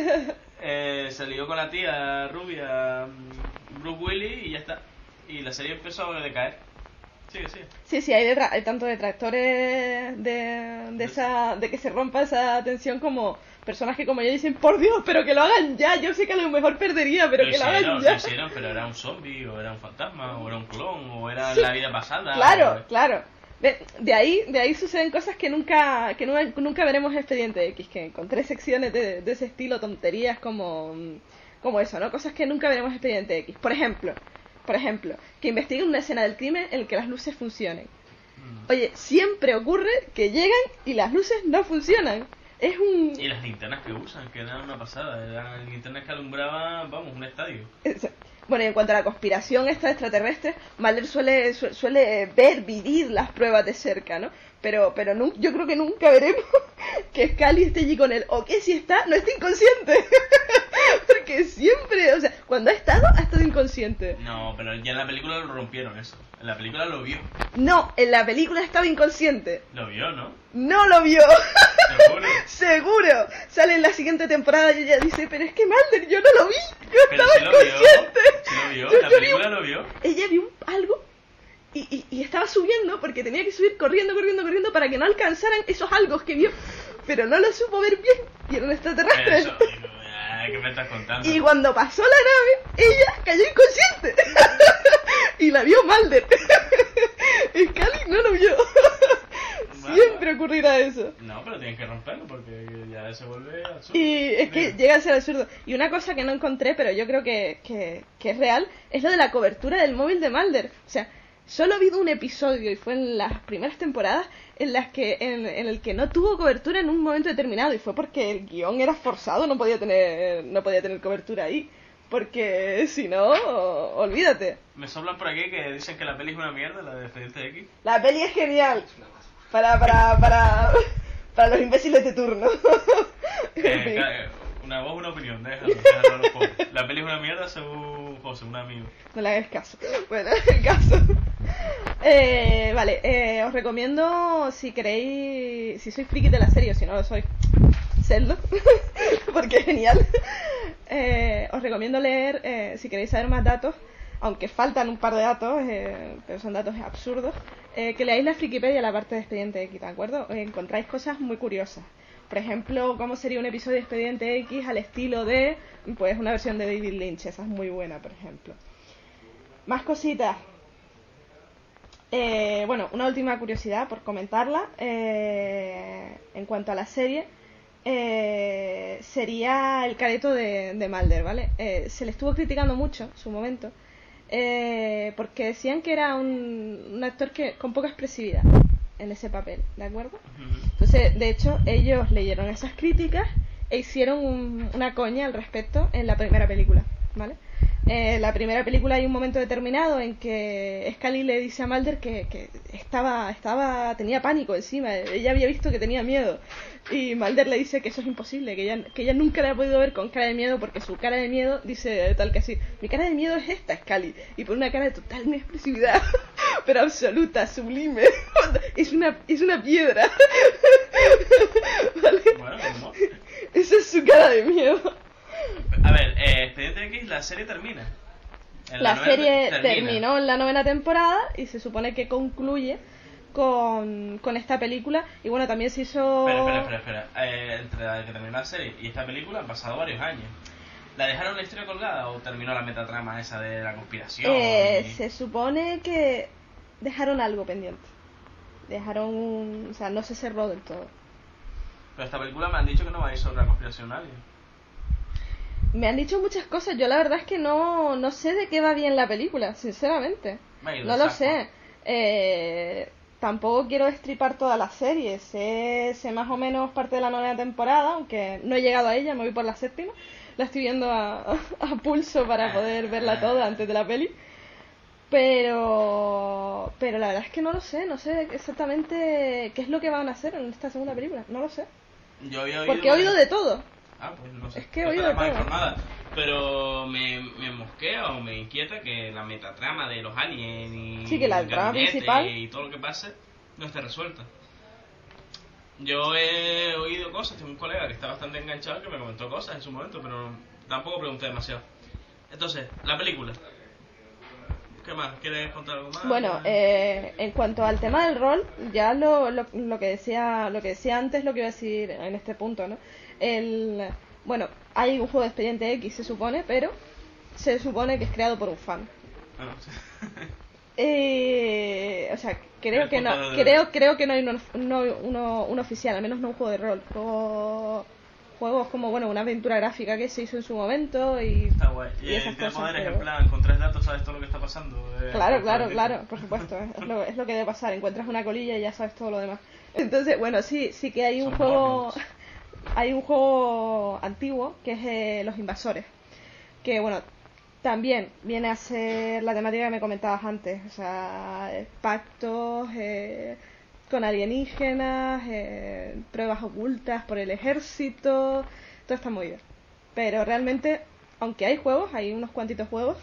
Eh, se lió con la tía rubia mm, Bruce Willis y ya está. Y la serie empezó a decaer. Sigue, sigue. Sí, sí, hay, detra- hay tanto detractores de, de, esa, de que se rompa esa tensión como personas que como yo dicen, por Dios, pero que lo hagan ya. Yo sé que a lo mejor perdería, pero Lo que lo hicieron, hagan lo ya. hicieron, pero era un zombie, o era un fantasma, o era un clon, o era Sí. la vida pasada. Claro, o- claro. De, de ahí de ahí suceden cosas que nunca que nunca, nunca veremos en Expediente X, que encontré secciones de, de ese estilo, tonterías como como eso, ¿no? Cosas que nunca veremos en Expediente X. Por ejemplo, por ejemplo, que investiguen una escena del crimen en la que las luces funcionen. Mm. Oye, siempre ocurre que llegan y las luces no funcionan. Es un... Y las linternas que usan, que eran una pasada. Eran linternas que alumbraban, vamos, un estadio. es- Bueno, y en cuanto a la conspiración esta extraterrestre, Mulder suele, su- suele ver, vivir las pruebas de cerca, ¿no? Pero, pero nu- yo creo que nunca veremos que Scully esté allí con él. O que si está, no está inconsciente. Porque siempre, o sea, cuando ha estado, ha estado inconsciente. No, pero ya en la película lo rompieron eso. En la película lo vio. No, en la película estaba inconsciente. Lo vio, ¿no? No lo vio. Seguro. Seguro. Sale en la siguiente temporada y ella dice, pero es que Mulder, yo no lo vi. Yo Pero estaba sí lo vio. inconsciente. Sí lo vio. Yo- La yo vi película un- lo vio. Ella vio un- algo y, y, y estaba subiendo porque tenía que subir corriendo, corriendo, corriendo para que no alcanzaran esos algos que vio. Pero no lo supo ver bien y era un extraterrestre. Eso. ah, ¿Qué me estás contando? Y cuando pasó la nave, ella cayó inconsciente. Y la vio Mulder. Scully no lo vio. Bueno. Siempre ocurrirá eso. No, pero tienes que romperlo porque ya se vuelve absurdo. Y es que Mira. llega a ser absurdo. Y una cosa que no encontré, pero yo creo que, que, que es real, es lo de la cobertura del móvil de Mulder. O sea, solo ha habido un episodio, y fue en las primeras temporadas, en las que en, en el que no tuvo cobertura en un momento determinado. Y fue porque el guión era forzado, no podía tener, no podía tener cobertura ahí. Porque si no, olvídate. Me soplan por aquí que dicen que la peli es una mierda, la de Expediente X. La peli es genial. Para, para, para, para los imbéciles de turno. En Eh, fin. ca- una voz, una opinión, déjalo, déjalo a los pobres. La peli es una mierda según José, un amigo. No le hagas caso. Bueno, el caso. Eh, vale, eh, os recomiendo, si queréis, si sois friki de la serie o si no lo sois, sedlo, porque es genial. Eh, os recomiendo leer, eh, si queréis saber más datos, aunque faltan un par de datos, eh, pero son datos absurdos, eh, que leáis la Frikipedia, la parte de Expediente X, ¿de acuerdo? Eh, encontráis cosas muy curiosas. Por ejemplo, cómo sería un episodio de Expediente X al estilo de, pues, una versión de David Lynch. Esa es muy buena, por ejemplo. Más cositas. Eh, bueno, una última curiosidad por comentarla. Eh, en cuanto a la serie, eh, sería el careto de, de Mulder, ¿vale? Eh, se le estuvo criticando mucho en su momento, eh, porque decían que era un, un actor que con poca expresividad en ese papel, ¿de acuerdo? Entonces, de hecho, ellos leyeron esas críticas e hicieron un, una coña al respecto en la primera película, ¿vale? En la primera película hay un momento determinado en que Scully le dice a Mulder que, que estaba, estaba, tenía pánico encima, ella había visto que tenía miedo, y Mulder le dice que eso es imposible, que ella, que ella nunca la ha podido ver con cara de miedo, porque su cara de miedo dice tal que así, mi cara de miedo es esta, Scully, y pone una cara de total inexpresividad, pero absoluta, sublime, es una, es una piedra. ¿Vale? Bueno, ¿cómo? Esa es su cara de miedo. A ver, eh, Expediente X, la serie termina. En La novena serie termina. terminó en la novena temporada y se supone que concluye con, con esta película. Y bueno, también se hizo... Espera, espera, espera, espera. Eh, entre la que terminó la serie y esta película han pasado varios años. ¿La dejaron la historia colgada o terminó la metatrama esa de la conspiración? Eh, y- Se supone que dejaron algo pendiente. Dejaron un... O sea, no se cerró del todo. Pero esta película me han dicho que no va a ir sobre la conspiración nadie. Me han dicho muchas cosas. Yo la verdad es que no, no sé de qué va bien la película, sinceramente. Vaya, No lo saco. sé. Eh, tampoco quiero destripar toda la serie. Sé, sé más o menos parte de la novena temporada, aunque no he llegado a ella, me voy por la séptima. La estoy viendo a, a pulso para poder verla toda antes de la peli. Pero, pero la verdad es que no lo sé. No sé exactamente qué es lo que van a hacer en esta segunda película. No lo sé. Yo había oído... Porque he oído de todo. Ah, pues no sé. Es que he No oído estaba de más todo. informada. Pero me, me mosquea o me inquieta que la metatrama de los aliens y Sí, que la el trama gabinete principal- y todo lo que pase no esté resuelta. Yo he oído cosas, tengo un colega que está bastante enganchado que me comentó cosas en su momento, pero tampoco pregunté demasiado. Entonces, la película. ¿Qué más? ¿Quieres contar algo más? Bueno, eh, en cuanto al tema del rol, ya lo, lo, lo que decía lo que decía antes, lo que iba a decir en este punto, ¿no? El, bueno, hay un juego de Expediente X, se supone, pero se supone que es creado por un fan. Ah, no, sí. Eh, o sea, creo El que no, punto de- creo, creo que no hay uno, no, uno, un oficial, al menos no un juego de rol. Juego- juegos como, bueno, una aventura gráfica que se hizo en su momento y... Está guay. y Y, esas el tiene cosas, poderes pero- en plan, con tres datos sabes todo lo que está pasando. eh, Claro, por claro, el claro, título. por supuesto, es lo, es lo que debe pasar, encuentras una colilla y ya sabes todo lo demás. Entonces, bueno, sí, sí que hay un Son juego, Mormons. hay un juego antiguo que es eh, Los Invasores, que bueno, también viene a ser la temática que me comentabas antes, o sea, eh, pactos eh, con alienígenas, eh, pruebas ocultas por el ejército, toda esta movida. Pero realmente, aunque hay juegos, hay unos cuantitos juegos,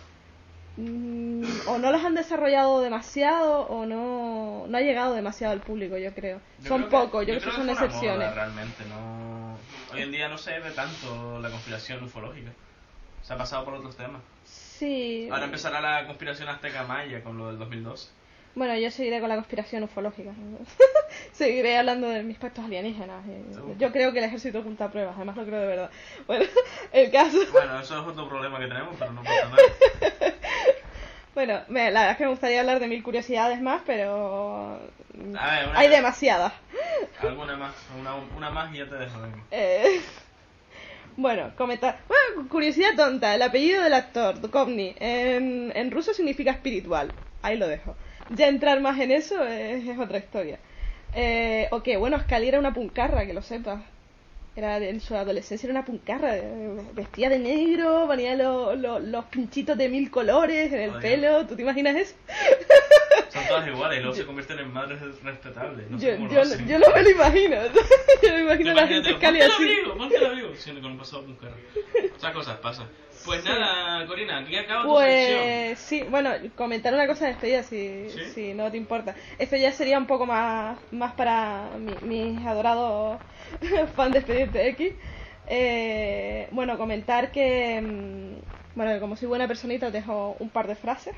mm, o no los han desarrollado demasiado o no, no ha llegado demasiado al público, yo creo. Yo son creo que- pocos, yo, creo que son fue una excepciones. moda, realmente, no... Hoy en día no se ve tanto la conspiración ufológica. Se ha pasado por otros temas. Sí. Ahora empezará la conspiración azteca maya con lo del dos mil doce. Bueno, yo seguiré con la conspiración ufológica. Seguiré hablando de mis pactos alienígenas. y- Seguro. Yo creo que el ejército oculta pruebas, además lo creo de verdad. Bueno, el caso... Bueno, eso es otro problema que tenemos, pero no pasa nada. Bueno, me- la verdad es que me gustaría hablar de mil curiosidades más, pero... A ver, una- hay demasiadas. Alguna más, una, una más y ya te dejo. venga. Eh, bueno, comentar. Bueno, curiosidad tonta. El apellido del actor, Duchovny, en, en ruso significa espiritual. Ahí lo dejo. Ya entrar más en eso es, es otra historia. Eh, ok, bueno, Scully era una puncarra, que lo sepas. Era de- en su adolescencia era una puncarra. eh, Vestía de negro, ponía lo- lo- los pinchitos de mil colores en el Oye. pelo. ¿Tú te imaginas eso? Son todas iguales y luego se convierten en madres respetables. No sé yo, cómo lo yo, hacen. yo no me lo imagino. Yo me imagino a la gente Imagínate, Scully ponte el así. abrigo, ponte el abrigo. Siendo con un pasado con un carro. Esas cosas pasan. Pues nada, Corina, aquí acaba tu sección. Pues sí, bueno, comentar una cosa de despedida si, ¿Sí? si no te importa. Esto ya sería un poco más, más para mi- mis adorados fans de Expediente X. Eh, bueno, comentar que, mm, bueno, que como soy buena personita os dejo un par de frases.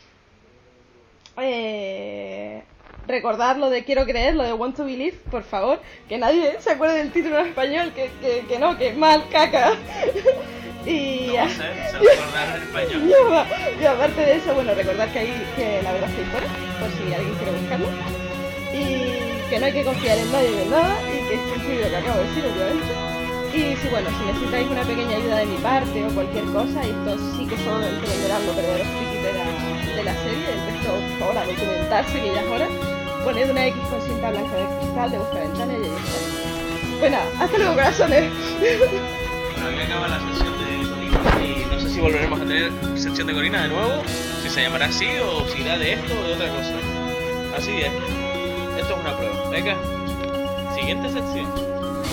Eh, recordar lo de quiero creer, lo de want to believe, por favor, que nadie se acuerde del título en español, que, que, que no, que mal, caca. y No sé, se recordará en español. y apa- y aparte de eso, bueno, recordar que hay que la verdad se impone, por si alguien quiere buscarlo. Y que no hay que confiar en nadie de nada, y que es incluido lo que acabo de decir, obviamente. Y si bueno, si necesitáis una pequeña ayuda de mi parte o cualquier cosa, y esto sí que son entenderán los verdaderos frikis de la, de la serie, el resto, por favor, a documentarse, que ya es hora. Poned una X con cinta blanca de cristal de vuestra ventana y ahí está. Pues nada, hasta luego, corazones. Bueno, aquí acaba la sección de Corina y no sé si volveremos a tener sección de Corina de nuevo, si se llamará así o si irá de esto o de otra cosa. Así es. Esto es una prueba. Venga, siguiente sección.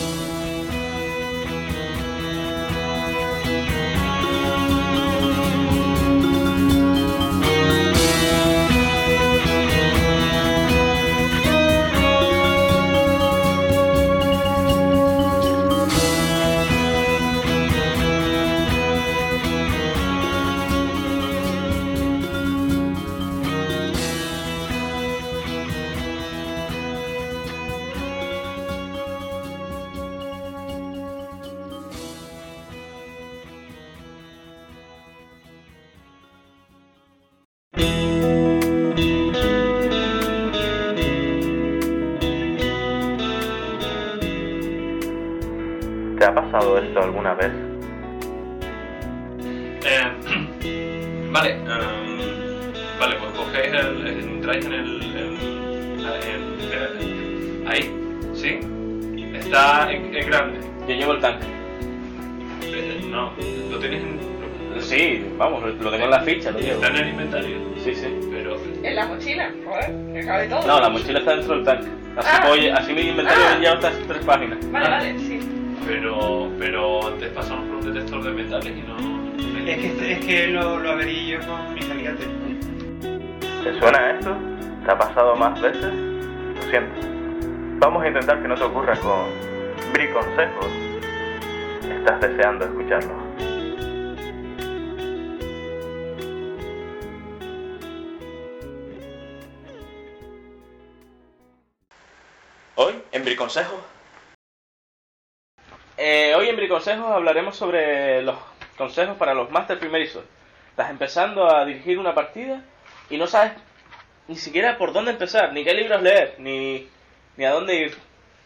¿Te ha pasado esto alguna vez? Eh, vale, um, vale, pues cogéis el, entráis en el, en, en- en- ahí, ¿sí? Está en, es grande. Yo llevo el tanque. Eh, No, lo tienes en, Sí, vamos, lo tengo en la ficha, lo llevo. está en el inventario, Sí, sí. pero En la mochila, joder, que cabe todo. No, la mochila está dentro del tanque. Así, Ah. puedo- así mi inventario Ah. lleva estas tres páginas. Vale, vale, sí. pero pero antes pasamos por un detector de metales y no. Es que, es que lo, lo averí yo con mis alicates. ¿Te suena esto? ¿Te ha pasado más veces? Lo siento. Vamos a intentar que no te ocurra con Bri Consejos. ¿Estás deseando escucharlo? Hoy, en Bri Consejos, Eh, hoy en Briconsejos hablaremos sobre los consejos para los máster primerizos. Estás empezando a dirigir una partida y no sabes ni siquiera por dónde empezar, ni qué libros leer, ni, ni a dónde ir.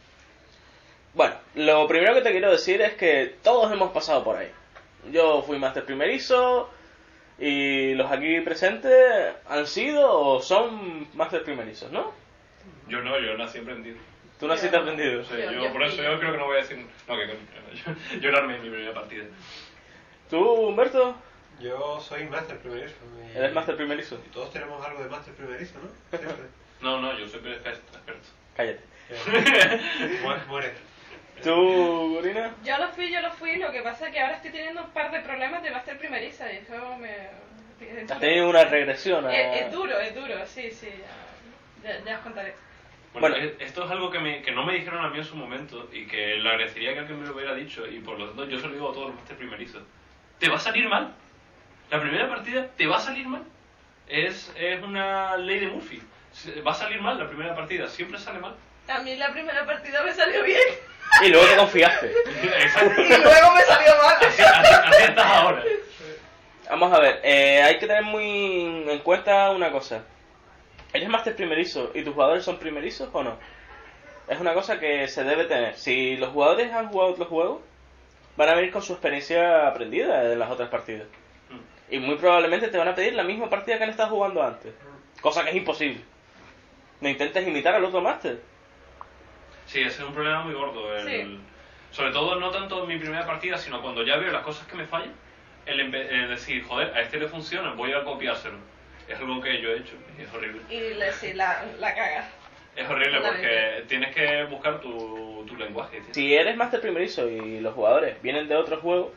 Bueno, lo primero que te quiero decir es que todos hemos pasado por ahí. Yo fui máster primerizo y los aquí presentes han sido o son máster primerizos, ¿no? Yo no, yo nací aprendido. Tú naciste aprendido. O sea, Yo- yo, yo por eso fui- yo creo que no voy a decir. No, que yo, llorarme en mi primera partida. ¿Tú, Humberto? Yo soy máster primerizo. y- Eres máster primerizo. Y todos tenemos algo de máster primerizo, ¿no? Siempre. No, no, yo soy experto. experto. Cállate. Muere. muere. ¿Tú, Corina? Yo lo fui, yo lo fui, lo que pasa es que ahora estoy teniendo un par de problemas de máster primeriza y eso me... es Has duro. tenido una regresión a... Es, es duro, es duro, sí, sí, ya, ya, ya os contaré. Bueno, Bueno. es- esto es algo que, me, que no me dijeron a mí en su momento y que le agradecería que alguien me lo hubiera dicho y por lo tanto yo se lo digo a todos los máster primerizos. ¿Te va a salir mal? La primera partida te va a salir mal. Es, es una ley de Murphy. Se- Va a salir mal la primera partida, siempre sale mal. A mí la primera partida me salió bien Y luego te confiaste. Exacto. y luego me salió mal. Así, así, así estás ahora. Vamos a ver, eh, hay que tener muy en cuenta una cosa. ¿Eres máster primerizo y tus jugadores son primerizos o no? Es una cosa que se debe tener. Si los jugadores han jugado otros juegos, van a venir con su experiencia aprendida de las otras partidas. Y muy probablemente te van a pedir la misma partida que han estado jugando antes. Cosa que es imposible. No intentes imitar al otro máster. Sí, ese es un problema muy gordo. El... Sí. Sobre todo no tanto en mi primera partida, sino cuando ya veo las cosas que me fallan, el, empe- el decir, joder, a este le funciona, voy a copiárselo. Es algo que yo he hecho y es horrible. Y le, sí, la, la caga. Es horrible porque Totalmente. tienes que buscar tu, tu lenguaje. tío. Si eres máster primerizo y los jugadores vienen de otro juego,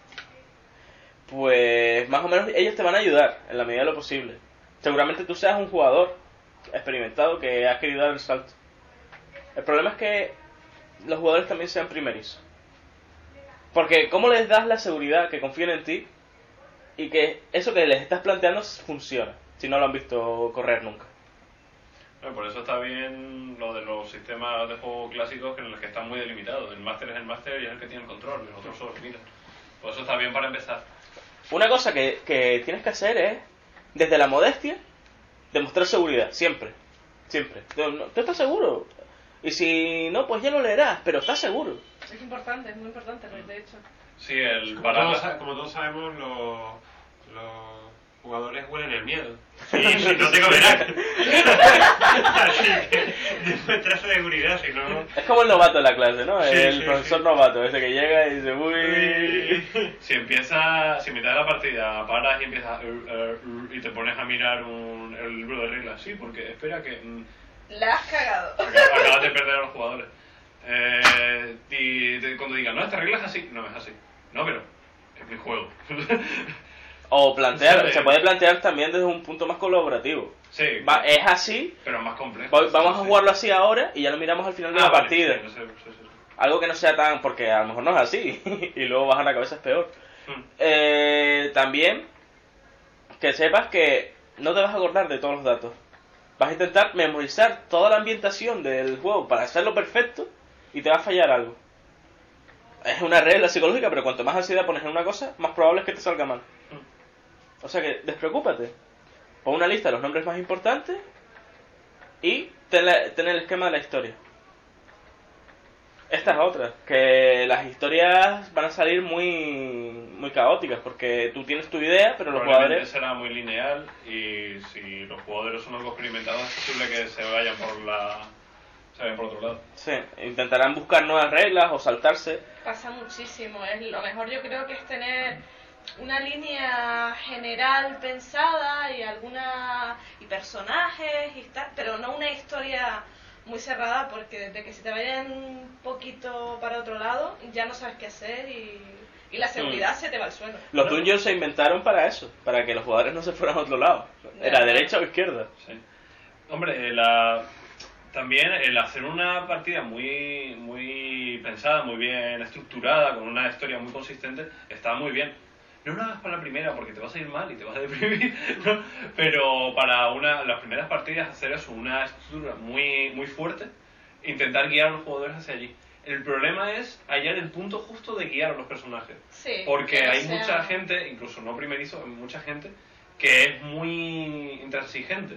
pues más o menos ellos te van a ayudar en la medida de lo posible. Seguramente tú seas un jugador experimentado que has querido dar el salto. El problema es que los jugadores también sean primerizos. Porque ¿cómo les das la seguridad que confíen en ti y que eso que les estás planteando funciona si no lo han visto correr nunca? Bueno, por eso está bien lo de los sistemas de juego clásicos en los que están muy delimitados. El máster es el máster y es el que tiene el control, los otros solo miran. Por eso está bien para empezar. Una cosa que, que tienes que hacer es, desde la modestia, demostrar seguridad, siempre. Siempre. ¿Tú, no- ¿tú estás seguro? Y si no, pues ya lo leerás, pero estás seguro. Es importante, es muy importante, de hecho. Sí, el Como para todos, sa- como todos sabemos, los, los jugadores huelen el miedo. Y si no te comerán. Así que demuestra seguridad, si no... Es como el novato en la clase, ¿no? Sí, el sí, profesor sí. novato, ese que llega y dice, uy... Si empieza, si en mitad de la partida paras y empiezas uh, uh, uh, y te pones a mirar un, el libro de reglas, sí, porque espera que mm, La has cagado. acabas acabas de perder a los jugadores. Eh, y te- cuando digan, no, esta regla es así, no es así. No, pero es mi juego. O plantear, Sí. se puede plantear también desde un punto más colaborativo. Sí, Va, es así, pero más complejo. voy- vamos a Sí. jugarlo así ahora y ya lo miramos al final de Ah, la vale, partida. sí, no sé, sí, sí, sí. Algo que no sea tan... porque a lo mejor no es así y luego bajar la cabeza es peor. Mm. Eh, también que sepas que no te vas a acordar de todos los datos. Vas a intentar memorizar toda la ambientación del juego para hacerlo perfecto y te va a fallar algo. Es una regla psicológica, pero cuanto más ansiedad pones en una cosa, más probable es que te salga mal. O sea que despreocúpate. Pon una lista de los nombres más importantes y ten, la- ten el esquema de la historia. Esta es otra, que las historias van a salir muy muy caóticas porque tú tienes tu idea, pero los Probablemente jugadores... será muy lineal y si los jugadores son algo experimentados es posible que se vayan por la se vayan por otro lado. Sí, intentarán buscar nuevas reglas o saltarse. Pasa muchísimo. Es lo mejor yo creo que es tener una línea general pensada y alguna y personajes y tal, pero no una historia muy cerrada porque desde que se te vayan un poquito para otro lado ya no sabes qué hacer y, y la seguridad se te va al suelo. Los dungeons se inventaron para eso, para que los jugadores no se fueran a otro lado. Era Ya. derecha o izquierda. Sí. Hombre, eh, la, también el hacer una partida muy muy pensada, muy bien estructurada, con una historia muy consistente, está muy bien. No lo hagas para la primera porque te vas a ir mal y te vas a deprimir, ¿no? Pero para una, las primeras partidas hacer eso, una estructura muy, muy fuerte, intentar guiar a los jugadores hacia allí. El problema es hallar el punto justo de guiar a los personajes. Sí, Porque que no hay sea- mucha gente, incluso no primerizo, hay mucha gente que es muy intransigente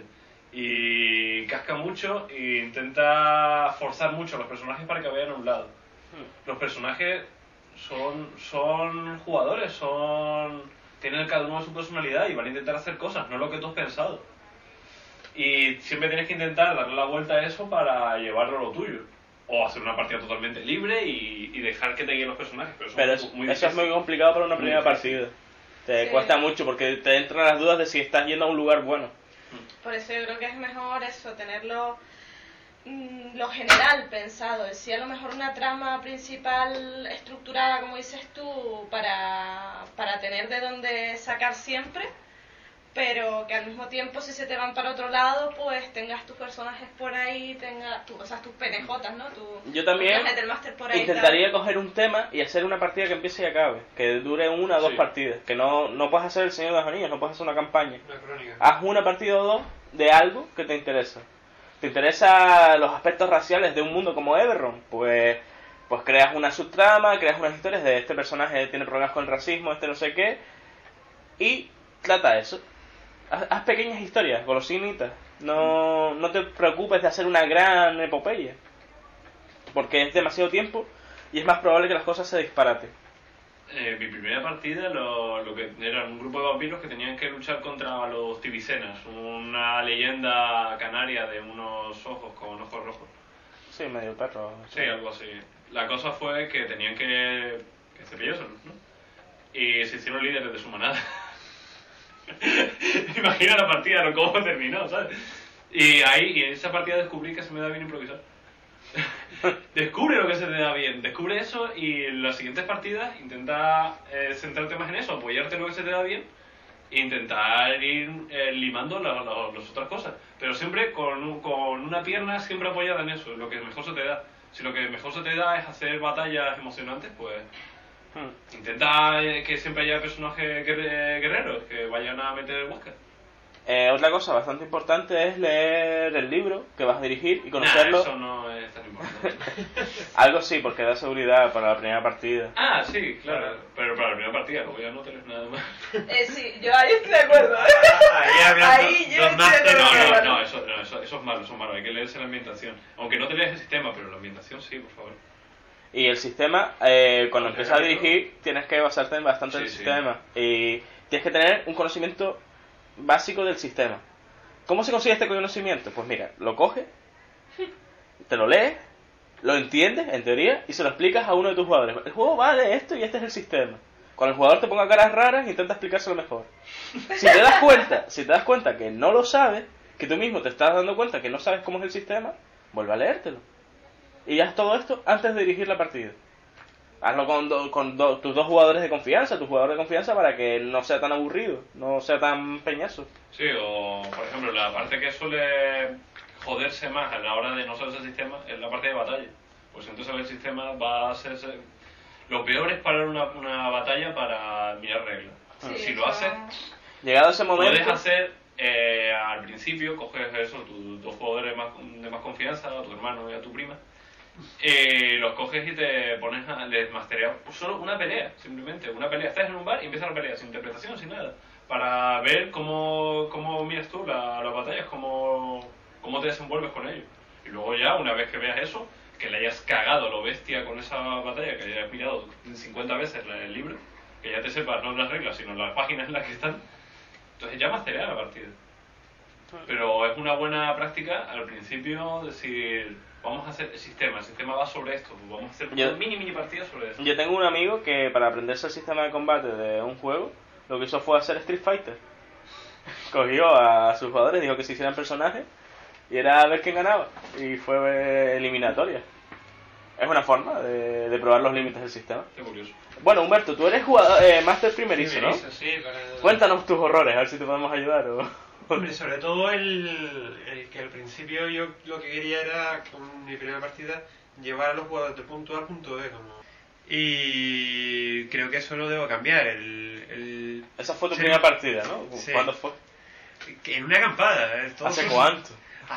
y casca mucho e intenta forzar mucho a los personajes para que vayan a un lado. Los personajes son, son jugadores, son tienen cada uno su personalidad y van a intentar hacer cosas, no lo que tú has pensado. Y siempre tienes que intentar darle la vuelta a eso para llevarlo a lo tuyo. O hacer una partida totalmente libre y, y dejar que te guíen los personajes. Pero, eso Pero es es- muy eso es difícil. muy complicado para una Muy primera difícil. partida. Te Sí. cuesta mucho porque te entran las dudas de si estás yendo a un lugar bueno. Por eso yo creo que es mejor eso, tenerlo mm, lo general pensado. Es si a lo mejor una trama principal estructurada, como dices tú, para, para tener de dónde sacar siempre, pero que al mismo tiempo si se te van para otro lado, pues tengas tus personajes por ahí, tengas tu, o sea, tus P N J, ¿no? Tu, Yo también tu viaje del máster por ahí, intentaría tal. coger un tema y hacer una partida que empiece y acabe. Que dure una o dos Sí. partidas. Que no, no puedes hacer el Señor de los Anillos, no puedes hacer una campaña. Una crónica. Haz una partida o dos de algo que te interesa. ¿Te interesa los aspectos raciales de un mundo como Eberron? Pues, pues creas una subtrama, creas unas historias de este personaje tiene problemas con el racismo, este no sé qué, y trata eso. Haz, haz pequeñas historias, golosinitas. No, no te preocupes de hacer una gran epopeya, porque es demasiado tiempo y es más probable que las cosas se disparaten. Eh, mi primera partida lo, lo que era un grupo de vampiros que tenían que luchar contra los tibicenas, una leyenda canaria de unos ojos con ojos rojos. Sí, medio perro. Sí, algo así. La cosa fue que tenían que, que cepillárselos, ¿no? Y se hicieron líderes de su manada. Imagina la partida, ¿no? Cómo terminó, ¿sabes? Y ahí, y en esa partida descubrí que se me da bien improvisar. Descubre lo que se te da bien, descubre eso y en las siguientes partidas intenta eh, centrarte más en eso, apoyarte en lo que se te da bien e intentar ir eh, limando la- la- las otras cosas, pero siempre con, un- con una pierna siempre apoyada en eso, lo que mejor se te da. Si lo que mejor se te da es hacer batallas emocionantes, pues Hmm. intenta eh, que siempre haya personajes guerre- guerreros que vayan a meter búsqueda. Eh, otra cosa bastante importante es leer el libro que vas a dirigir y conocerlo. Nah, eso no es tan importante. Algo sí, porque da seguridad para la primera partida. Ah, sí, claro. Pero para la primera partida, luego ya no tenés nada más. Eh, sí, yo ahí estoy de acuerdo. Ahí hablando Ahí yo los estoy másteres. de No, acuerdo. no, no, eso, no eso, eso es malo, eso es malo. Hay que leerse la ambientación. Aunque no te leas el sistema, pero la ambientación sí, por favor. Y el sistema, eh, cuando Ah, empiezas a ¿teórico? dirigir, tienes que basarte en bastante Sí, el sí. sistema. Y tienes que tener un conocimiento básico del sistema. ¿Cómo se consigue este conocimiento? Pues mira, lo coges, te lo lees, lo entiendes, en teoría, y se lo explicas a uno de tus jugadores. El juego va de esto y este es el sistema. Cuando el jugador te ponga caras raras, intenta explicárselo mejor. Si te das cuenta, si te das cuenta que no lo sabes, que tú mismo te estás dando cuenta que no sabes cómo es el sistema, vuelve a leértelo. Y haz todo esto antes de dirigir la partida. Hazlo con, do- con do- tus dos jugadores de confianza, tus jugadores de confianza, para que no sea tan aburrido, no sea tan peñazo. Sí, o por ejemplo, la parte que suele joderse más a la hora de no saber el sistema es la parte de batalla. Pues si no te sabes el sistema va a ser... ser- Lo peor es parar una, una batalla para mirar reglas. Sí, si eso- lo haces, Llegado ese momento, puedes hacer eh, al principio, coges eso, tus dos jugadores más, de más confianza, a tu hermano y a tu prima, eh, los coges y te pones a les masterear solo una pelea, simplemente una pelea. Estás en un bar y empieza la pelea sin interpretación, sin nada, para ver cómo, cómo miras tú la- las batallas, cómo, cómo te desenvuelves con ellos. Y luego ya, una vez que veas eso, que le hayas cagado a lo bestia con esa batalla, que hayas mirado cincuenta veces la- el libro, que ya te sepas no las reglas, sino las páginas en las que están, entonces ya mastereas la partida. Pero es una buena práctica al principio decir, vamos a hacer el sistema, el sistema va sobre esto, vamos a hacer Yo- una mini mini partida sobre esto. yo tengo un amigo que para aprenderse el sistema de combate de un juego, lo que hizo fue hacer Street Fighter. Cogió a sus jugadores, dijo que se hicieran personajes, y era a ver quién ganaba. Y fue eliminatoria. Es una forma de, de probar los límites del sistema. Qué curioso. Bueno, Humberto, tú eres jugador, eh, máster primerizo, ¿no? Primerizo, sí, para... Cuéntanos tus horrores, a ver si te podemos ayudar. O... Hombre, sobre todo el, el que al principio yo lo que quería era, con mi primera partida, llevar a los jugadores de punto A al punto B. Como... Y creo que eso lo debo cambiar. El, el... Esa fue tu Sí. primera partida, ¿no? Sí. ¿Cuándo fue? que en una acampada. eh, todo ¿Hace fue- cuánto?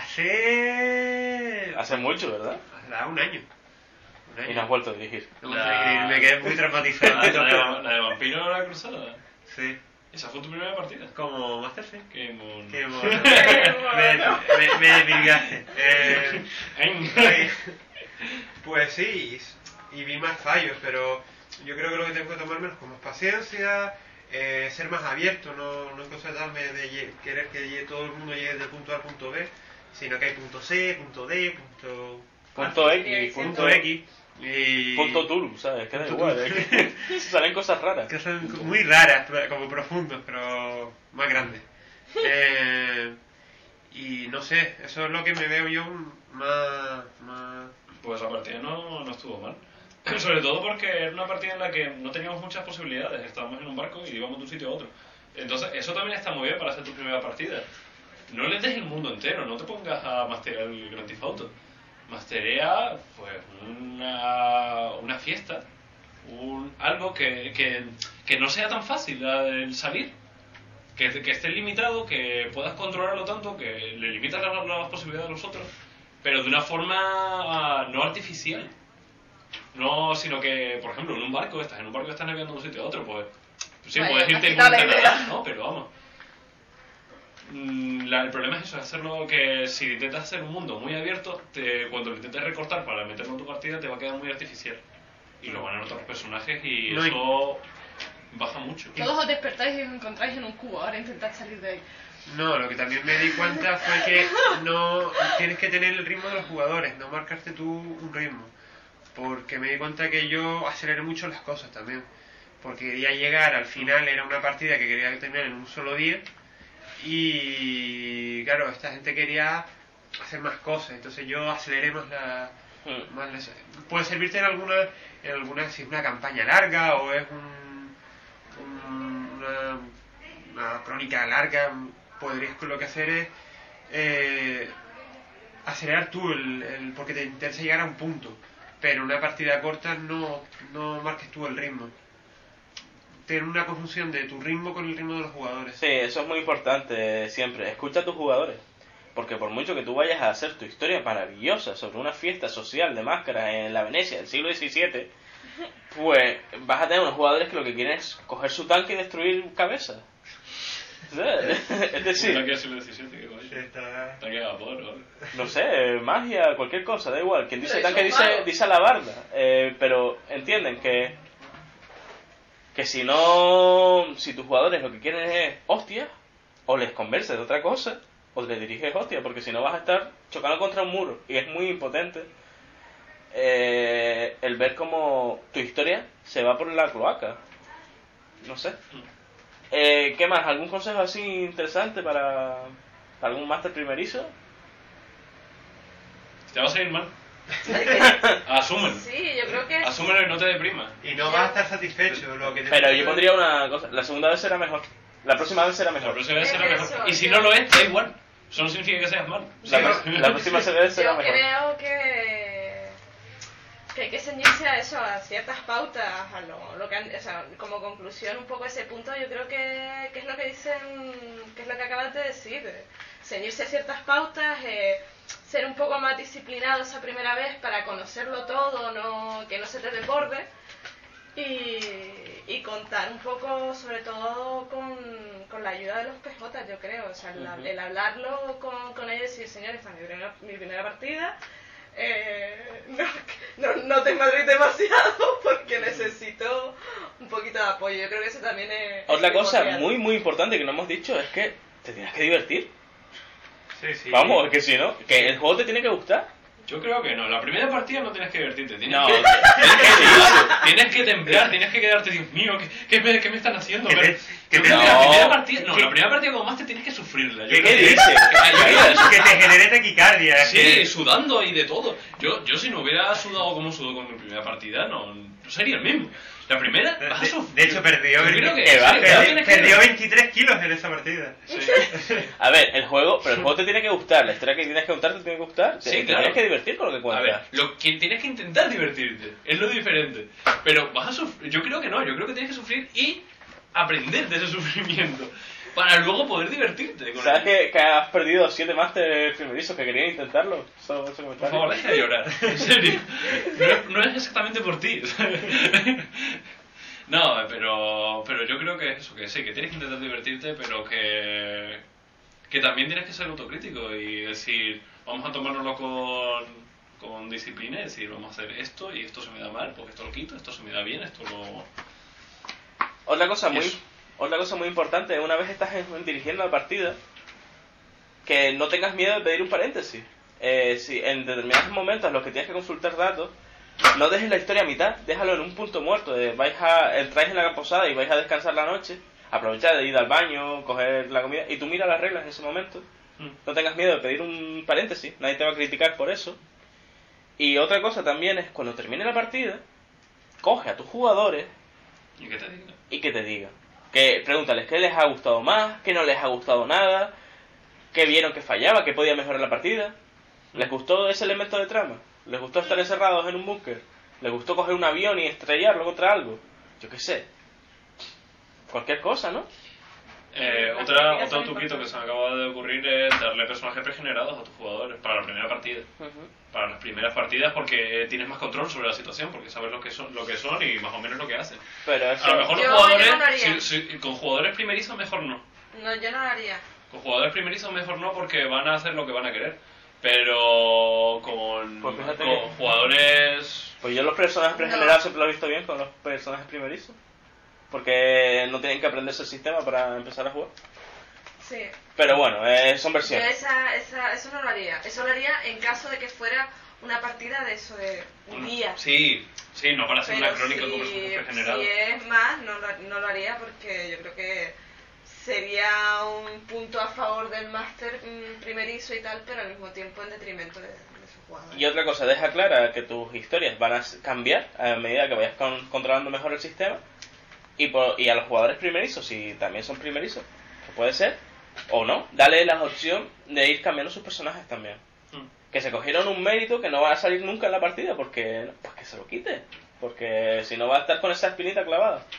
Hace... Hace mucho, ¿verdad? Hace un año. Un año. Y no has vuelto a dirigir. No, La- me quedé muy traumatizado. La, la de, la de Vampiro de la Cruzada. Sí, Esa fue tu primera partida. como Masterchef. Qué mon... Qué mono. me, me, me desvirgaste. Eh, ay, pues sí, y, y vi más fallos, pero yo creo que lo que tengo que tomármelo es con más paciencia, eh, ser más abierto, no, no encosetarme de lle- querer que llegue- todo el mundo llegue del punto A al punto B, sino que hay punto C, punto D, punto, Punto sí, X, sí, punto punto X. Y... Punto Tulu, ¿sabes? Que da Punto igual, Tulu. es que salen cosas raras. Que son muy raras, como profundos, pero más grandes. Eh, y no sé, eso es lo que me veo yo más... más... Pues la partida no, no estuvo mal. Sobre todo porque era una partida en la que no teníamos muchas posibilidades. Estábamos en un barco y íbamos de un sitio a otro. Entonces, eso también está muy bien para hacer tu primera partida. No le des el mundo entero, no te pongas a masterear el Grand Theft Auto. Masterea, pues, una, una fiesta. Un, algo que, que, que no sea tan fácil el salir. Que, que esté limitado, que puedas controlarlo tanto, que le limitas las, las posibilidades a los otros, pero de una forma ah, no artificial. No, sino que, por ejemplo, en un barco, estás en un barco y estás navegando de un sitio a otro, pues sí, Vaya, puedes me irte has en quitado la cuenta idea. nada, ¿no? Pero vamos. Mm, la- el problema es eso, hacerlo que si intentas hacer un mundo muy abierto, te, cuando lo intentes recortar para meterlo en tu partida, te va a quedar muy artificial. Y lo van a notar los personajes y No, y- eso baja mucho. Todos os despertáis y os encontráis en un cubo, ahora intentad salir de ahí. No, lo que también me di cuenta fue que no tienes que tener el ritmo de los jugadores, no marcarte tú un ritmo. Porque me di cuenta que yo aceleré mucho las cosas también. Porque quería llegar al final, era una partida que quería terminar en un solo día. Y claro, esta gente quería hacer más cosas, entonces yo aceleré más la... Hmm. más las- puede servirte en alguna, en alguna, si es una campaña larga o es un, un- una, una crónica larga, podrías lo que hacer es eh, acelerar tú el, el- porque te interesa llegar a un punto, pero en una partida corta no, no marques tú el ritmo. tener una confusión de tu ritmo con el ritmo de los jugadores. Sí, eso es muy importante siempre. Escucha a tus jugadores. Porque por mucho que tú vayas a hacer tu historia maravillosa sobre una fiesta social de máscaras en la Venecia del siglo diecisiete, pues vas a tener unos jugadores que lo que quieren es coger su tanque y destruir cabezas. Es decir, Una que es el diecisiete, que guay. Sí, está... Tanque de vapor, ¿no? no sé, magia, cualquier cosa, da igual. Quien dice Pero tanque eso es dice, malo. dice alabarda. Eh, pero entienden que que si no, si tus jugadores lo que quieren es hostia, o les convences de otra cosa, o les diriges hostia, porque si no vas a estar chocando contra un muro. Y es muy impotente eh, el ver cómo tu historia se va por la cloaca. No sé. Eh, ¿Qué más? ¿Algún consejo así interesante para, para algún máster primerizo? Te va a salir mal. Asúmelo. Sí, yo creo que... Asúmelo y no te deprimas. Y no vas a estar satisfecho. Lo que te Pero yo pondría una cosa, la segunda vez será mejor. La próxima vez será La mejor. próxima vez será Es mejor. eso, Y si yo- no lo es, da igual. Eso no significa que seas malo. La, pro- la próxima vez será Yo mejor. creo que, que hay que ceñirse a eso, a ciertas pautas, a lo, lo que han- o sea, como conclusión un poco ese punto, yo creo que, que es lo que dicen, que es lo que acabas de decir, eh, ceñirse a ciertas pautas, eh, ser un poco más disciplinado esa primera vez para conocerlo todo, no, que no se te desborde. Y, y contar un poco, sobre todo, con, con la ayuda de los P J, yo creo. O sea, el, Ujú. el hablarlo con, con ellos y decir, señores, esta es mi primera, mi primera partida. Eh, no, no, no te madrid demasiado porque necesito un poquito de apoyo. Yo creo que eso también es... Otra es cosa primordial. muy muy importante que no hemos dicho es que te tienes que divertir. Sí, sí. Vamos, es que si no, que el juego te tiene que gustar. Yo creo que no. La primera partida no tienes que divertirte. Tienes, No, que, ¿qué tienes, que, dices? tienes que temblar, tienes que quedarte, Dios mío, ¿qué, qué, me, qué me están haciendo? Que te- Pero- que yo te- creo que la No. primera partida, no, ¿Qué? la primera partida como máster tienes que sufrirla. Yo ¿Qué, creo qué que- dices? Ayuda. Que te genere taquicardia. Sí, que- sudando y de todo. Yo, yo si no hubiera sudado como sudó con mi primera partida, no, no sería el mismo. La primera, vas a De, sufrir. de hecho, perdió, Yo creo que- Que va, sí, que no va. tienes que- perdió veintitrés kilos en esa partida. Sí. A ver, el juego, pero el juego te tiene que gustar, la historia que tienes que contar te tiene que gustar, te, Sí, te claro. tienes que divertir con lo que A cuentas. ver, lo que tienes que intentar divertirte, es lo diferente. Pero vas a sufrir, yo creo que no, yo creo que tienes que sufrir y aprender de ese sufrimiento para luego poder divertirte con ¿Sabes ello. que, que has perdido siete másteres primerizos que querían intentarlo? Eso, eso Por favor, deja de llorar, en serio. No es, no es exactamente por ti. ¿sabes? No, pero, pero yo creo que es eso, que sí, que tienes que intentar divertirte, pero que, que también tienes que ser autocrítico y decir, vamos a tomárnoslo con, con disciplina y decir, vamos a hacer esto y esto se me da mal, porque esto lo quito, esto se me da bien, esto lo... Otra cosa muy, Eso. otra cosa muy importante, una vez estás en- dirigiendo la partida, que no tengas miedo de pedir un paréntesis. Eh, si en determinados momentos en los que tienes que consultar datos, no dejes la historia a mitad, déjalo en un punto muerto. De, vais a, entráis en la posada y vais a descansar la noche, aprovechad de ir al baño, coger la comida, y tú mira las reglas en ese momento. No tengas miedo de pedir un paréntesis, nadie te va a criticar por eso. Y otra cosa también es, cuando termine la partida, coge a tus jugadores ¿Y qué te digo? y que te digan. Que pregúntales qué les ha gustado más, qué no les ha gustado nada, qué vieron que fallaba, qué podía mejorar la partida. ¿Les gustó ese elemento de trama? ¿Les gustó estar encerrados en un búnker? ¿Les gustó coger un avión y estrellarlo contra algo? Yo qué sé. Cualquier cosa, ¿no? Eh, Las otra, prácticas otro son truquito que importantes. se me acaba de ocurrir es darle personajes pregenerados a tus jugadores para la primera partida. Ujú. Para las primeras partidas porque tienes más control sobre la situación, porque sabes lo que son, lo que son y más o menos lo que hacen. Pero eso... A lo mejor los Yo- jugadores, yo no lo haría. si- si- con jugadores primerizos mejor no. No, yo no lo haría. Con jugadores primerizos mejor no porque van a hacer lo que van a querer. Pero con, Pues fíjate con que- jugadores... Pues yo los personajes pregenerados siempre lo he visto bien con los personajes primerizos. Porque no tienen que aprenderse el sistema para empezar a jugar. Sí. Pero bueno, eh, son Yo versiones. esa, esa, eso no lo haría. Eso lo haría en caso de que fuera una partida de eso, de un día. Sí, sí, no para hacer Pero una crónica si, con personajes pregenerados. si es más, no lo, no lo haría porque yo creo que sería un punto a favor del máster mm, primerizo y tal, pero al mismo tiempo en detrimento de, de sus jugadores. Y otra cosa, deja clara que tus historias van a cambiar a medida que vayas con- controlando mejor el sistema. Y, por- y a los jugadores primerizos, si también son primerizos, que puede ser, o no, dale la opción de ir cambiando sus personajes también. Mm. Que se cogieron un mérito que no va a salir nunca en la partida, porque pues que se lo quite. Porque si no va a estar con esa espinita clavada.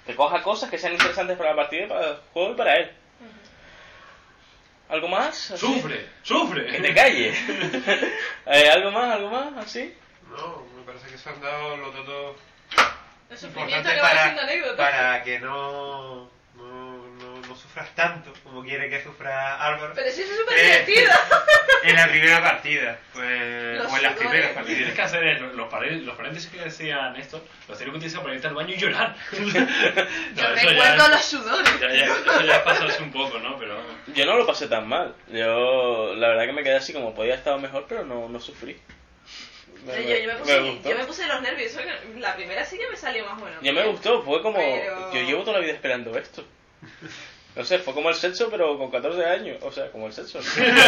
Que coja cosas que sean interesantes para la partida, para el juego y para él. ¿Algo más? ¿Así? ¡Sufre! ¡Sufre! Que te calles. eh, ¿Algo más? ¿Algo más? ¿Así? No, me parece que se han dado los datos El sufrimiento importantes que va para, siendo anécdota. para que no, no, no, no sufras tanto como quiere que sufra Álvaro. Pero sí, eso es súper Eh, divertido. En la primera partida, pues, Los o en las sudores. primeras Lo que partidas. tienes que hacer es, los, pare- los paréntesis que decía Néstor, los tienes que utilizar para irte al baño y llorar. No, Yo eso recuerdo ya, los sudores. ya, ya, eso ya es pasarse un poco, ¿no? Pero Yo no lo pasé tan mal. Yo, la verdad que me quedé así como podía haber estado mejor, pero no, no sufrí. Yo, yo, yo me puse, gustó. yo me puse los nervios. eso que La primera sí que me salió más bueno. Ya me gustó, fue como... Pero- Yo llevo toda la vida esperando esto. No sé, fue como el sexo, pero con catorce años. O sea, como el sexo.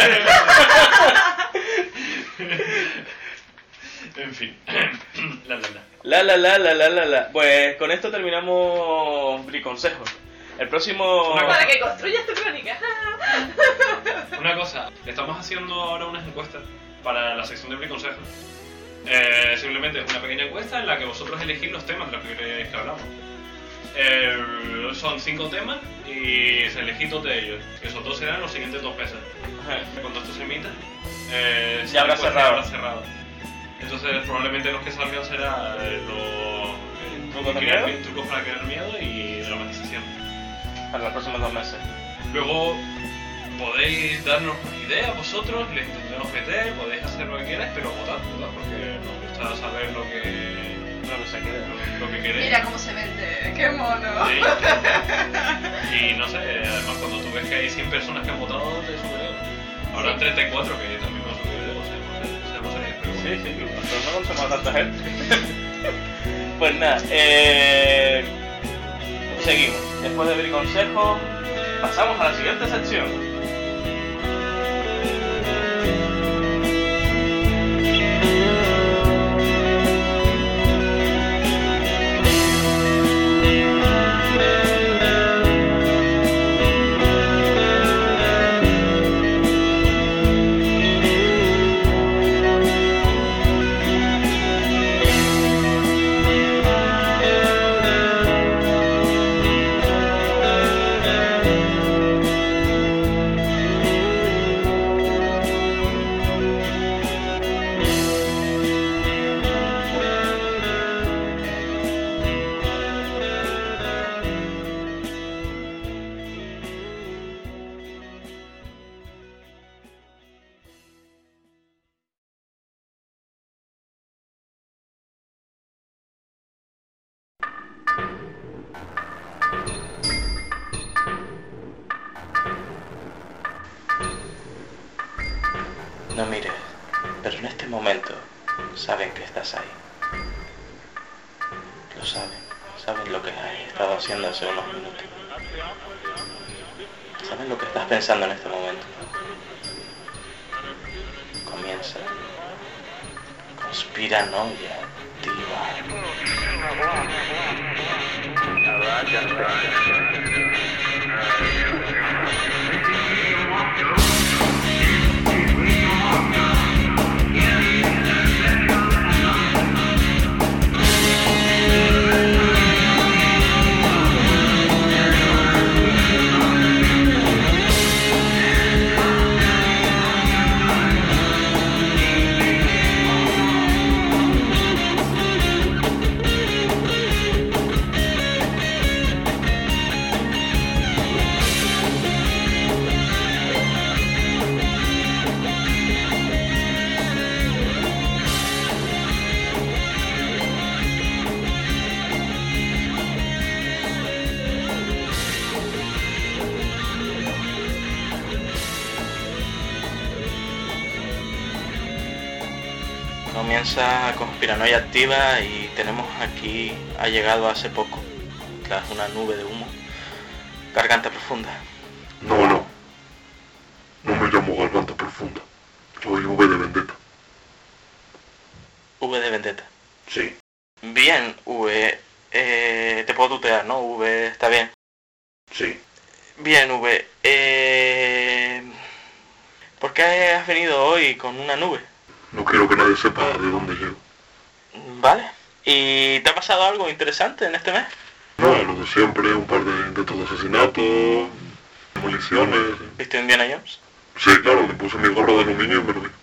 en fin. la, la, la. La la la la la la la. Pues con esto terminamos Briconsejos. El próximo... Una Para que construyas tu crónica. Una cosa, estamos haciendo ahora unas encuestas para la sección de Briconsejos. Eh, simplemente es una pequeña encuesta en la que vosotros elegís los temas de los que queréis que hablamos. Eh, son cinco temas y se elegís dos de ellos. Que esos dos serán los siguientes dos meses. Ajá. Cuando esto se emita, eh, Ya habrá la encuesta cerrado. habrá cerrado. Entonces probablemente los que salgan serán eh, los eh, ¿Trucos de crear- miedo? trucos para crear miedo y dramatización. Para los próximos dos meses. Luego podéis darnos ideas vosotros, les intentamos meter, podéis hacer lo que queráis, pero votad, votad, porque nos gusta saber lo que, No lo sé, creo. lo, lo que queréis. Mira cómo se vende. Qué mono. Sí. Y no sé, además cuando tú ves que hay cien personas que han votado, te sube ego. Ahora Sí. treinta y cuatro que también me ha subido el ego, seamos, seamos serios, pero bueno. Sí, sí, nosotros no conocemos a tanta gente. Pues nada, eh... seguimos. Después de ver consejos, pasamos a la siguiente sección. No mires, pero en este momento saben que estás ahí. Lo saben, saben lo que has estado haciendo hace unos minutos. Saben lo que estás pensando en este momento. Comienza. Conspiranoia activa. Comienza Conspiranoia activa y tenemos aquí, ha llegado hace poco, tras una nube de humo, Garganta Profunda. No, no. No me llamo Garganta Profunda. Soy V de Vendetta. V de Vendetta. Sí. Bien, V. Eh, te puedo tutear, ¿no? V, está bien. Sí. Bien, V. Eh, ¿por qué has venido hoy con una nube? No quiero que nadie sepa de dónde llego. Vale. ¿Y te ha pasado algo interesante en este mes? No, lo de siempre, un par de intentos de asesinato, demoliciones. ¿Viste Indiana Jones? Sí, claro, me puse mi gorro de aluminio y me lo vi.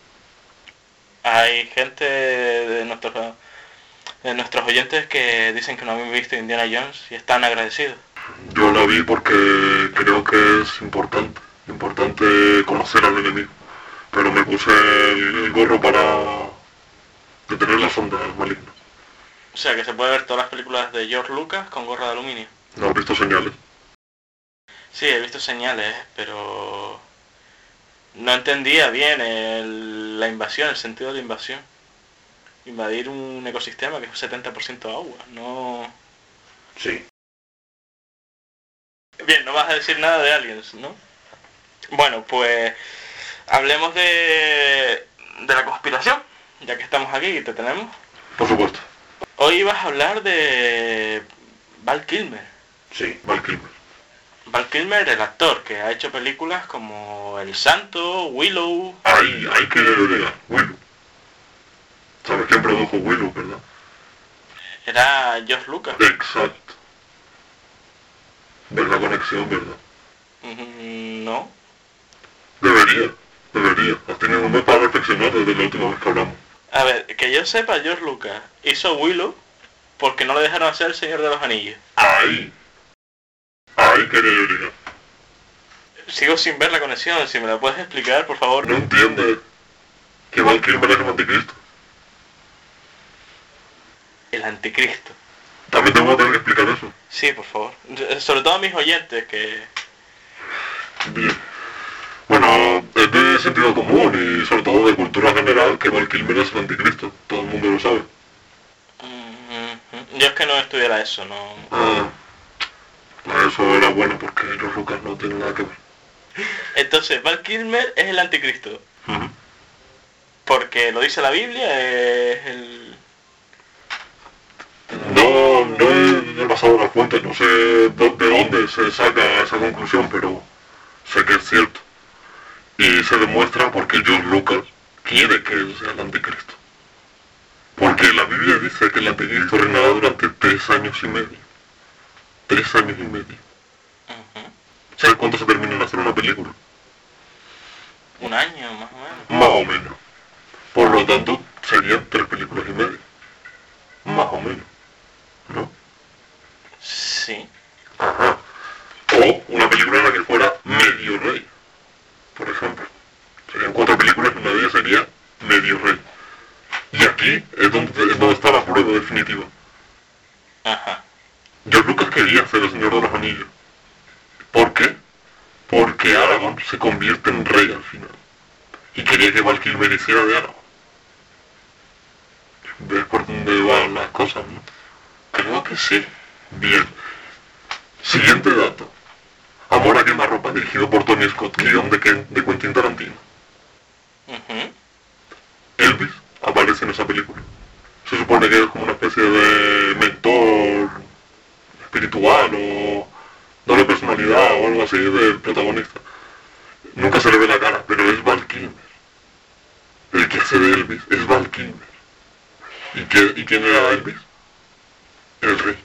Hay gente de nuestros, de nuestros oyentes que dicen que no habían visto Indiana Jones y están agradecidos. Yo la vi porque creo que es importante, importante conocer al enemigo. Pero me puse el, el gorro para detener las ondas malignas. O sea, que se puede ver todas las películas de George Lucas con gorra de aluminio. ¿No has visto señales? Sí, he visto señales, pero no entendía bien el- la invasión, el sentido de la invasión. Invadir un ecosistema que es setenta por ciento agua, no... Sí. Bien, no vas a decir nada de Aliens, ¿no? Bueno, pues hablemos de, de la conspiración, ya que estamos aquí y te tenemos. Por supuesto. Hoy vas a hablar de Val Kilmer. Sí, Val Kilmer. Val Kilmer, el actor que ha hecho películas como El Santo, Willow... Ahí, ahí que le diga, Willow. ¿Sabes quién produjo Willow, verdad? Era George Lucas. Exacto. ¿Ves la conexión, verdad? Mm, No. Debería, debería. Has tenido un mes para reflexionar desde la última vez que hablamos. A ver, que yo sepa, George Lucas hizo Willow porque no le dejaron hacer El Señor de los Anillos. Ahí. Ahí que le diga. Sigo sin ver la conexión, si me la puedes explicar, por favor. ¿No entiendes que Val Kilmer es el anticristo? El anticristo. También te voy a tener que explicar eso. Sí, por favor. Sobre todo a mis oyentes, que... Bien. Bueno, es de sentido común y sobre todo de cultura general que Val Kilmer es el anticristo. Todo el mundo lo sabe. Mm, Yo es que no estudiara eso, no... Ah, pues eso era bueno porque los Lucas no tienen nada que ver. Entonces, Val Kilmer es el anticristo. Ujú. Porque lo dice la Biblia, es el... No, no he he basado las fuentes, no sé do- de dónde se saca esa conclusión, pero sé que es cierto. Y se demuestra porque George Lucas quiere que él sea el anticristo. Porque la Biblia dice que el anticristo reinará durante tres años y medio. Tres años y medio. Ujú. ¿Sabes cuánto se termina en hacer una película? Un año, más o menos. Más o menos. Por lo tanto, serían tres películas y media. Más o menos. ¿No? Sí. Ajá. O una película en la que fuera medio rey, por ejemplo. Serían cuatro películas y una de ellas sería medio rey. Y aquí es donde, es donde está la prueba definitiva. Ajá. George Lucas quería ser el Señor de los Anillos. ¿Por qué? Porque Aragorn se convierte en rey al final. Y quería que Val Kilmer hiciera de Aragorn. ¿Ves por dónde van las cosas, no? Creo que sí. Bien. Siguiente dato. Amor a quemarropa, dirigido por Tony Scott, guión de, Ken- de Quentin Tarantino. Ujú. Elvis aparece en esa película. Se supone que es como una especie de mentor espiritual o doble personalidad o algo así del protagonista. Nunca se le ve la cara, pero es Val Kilmer. El que hace de Elvis es Val Kilmer. ¿Y, qué, ¿Y quién era Elvis? El rey.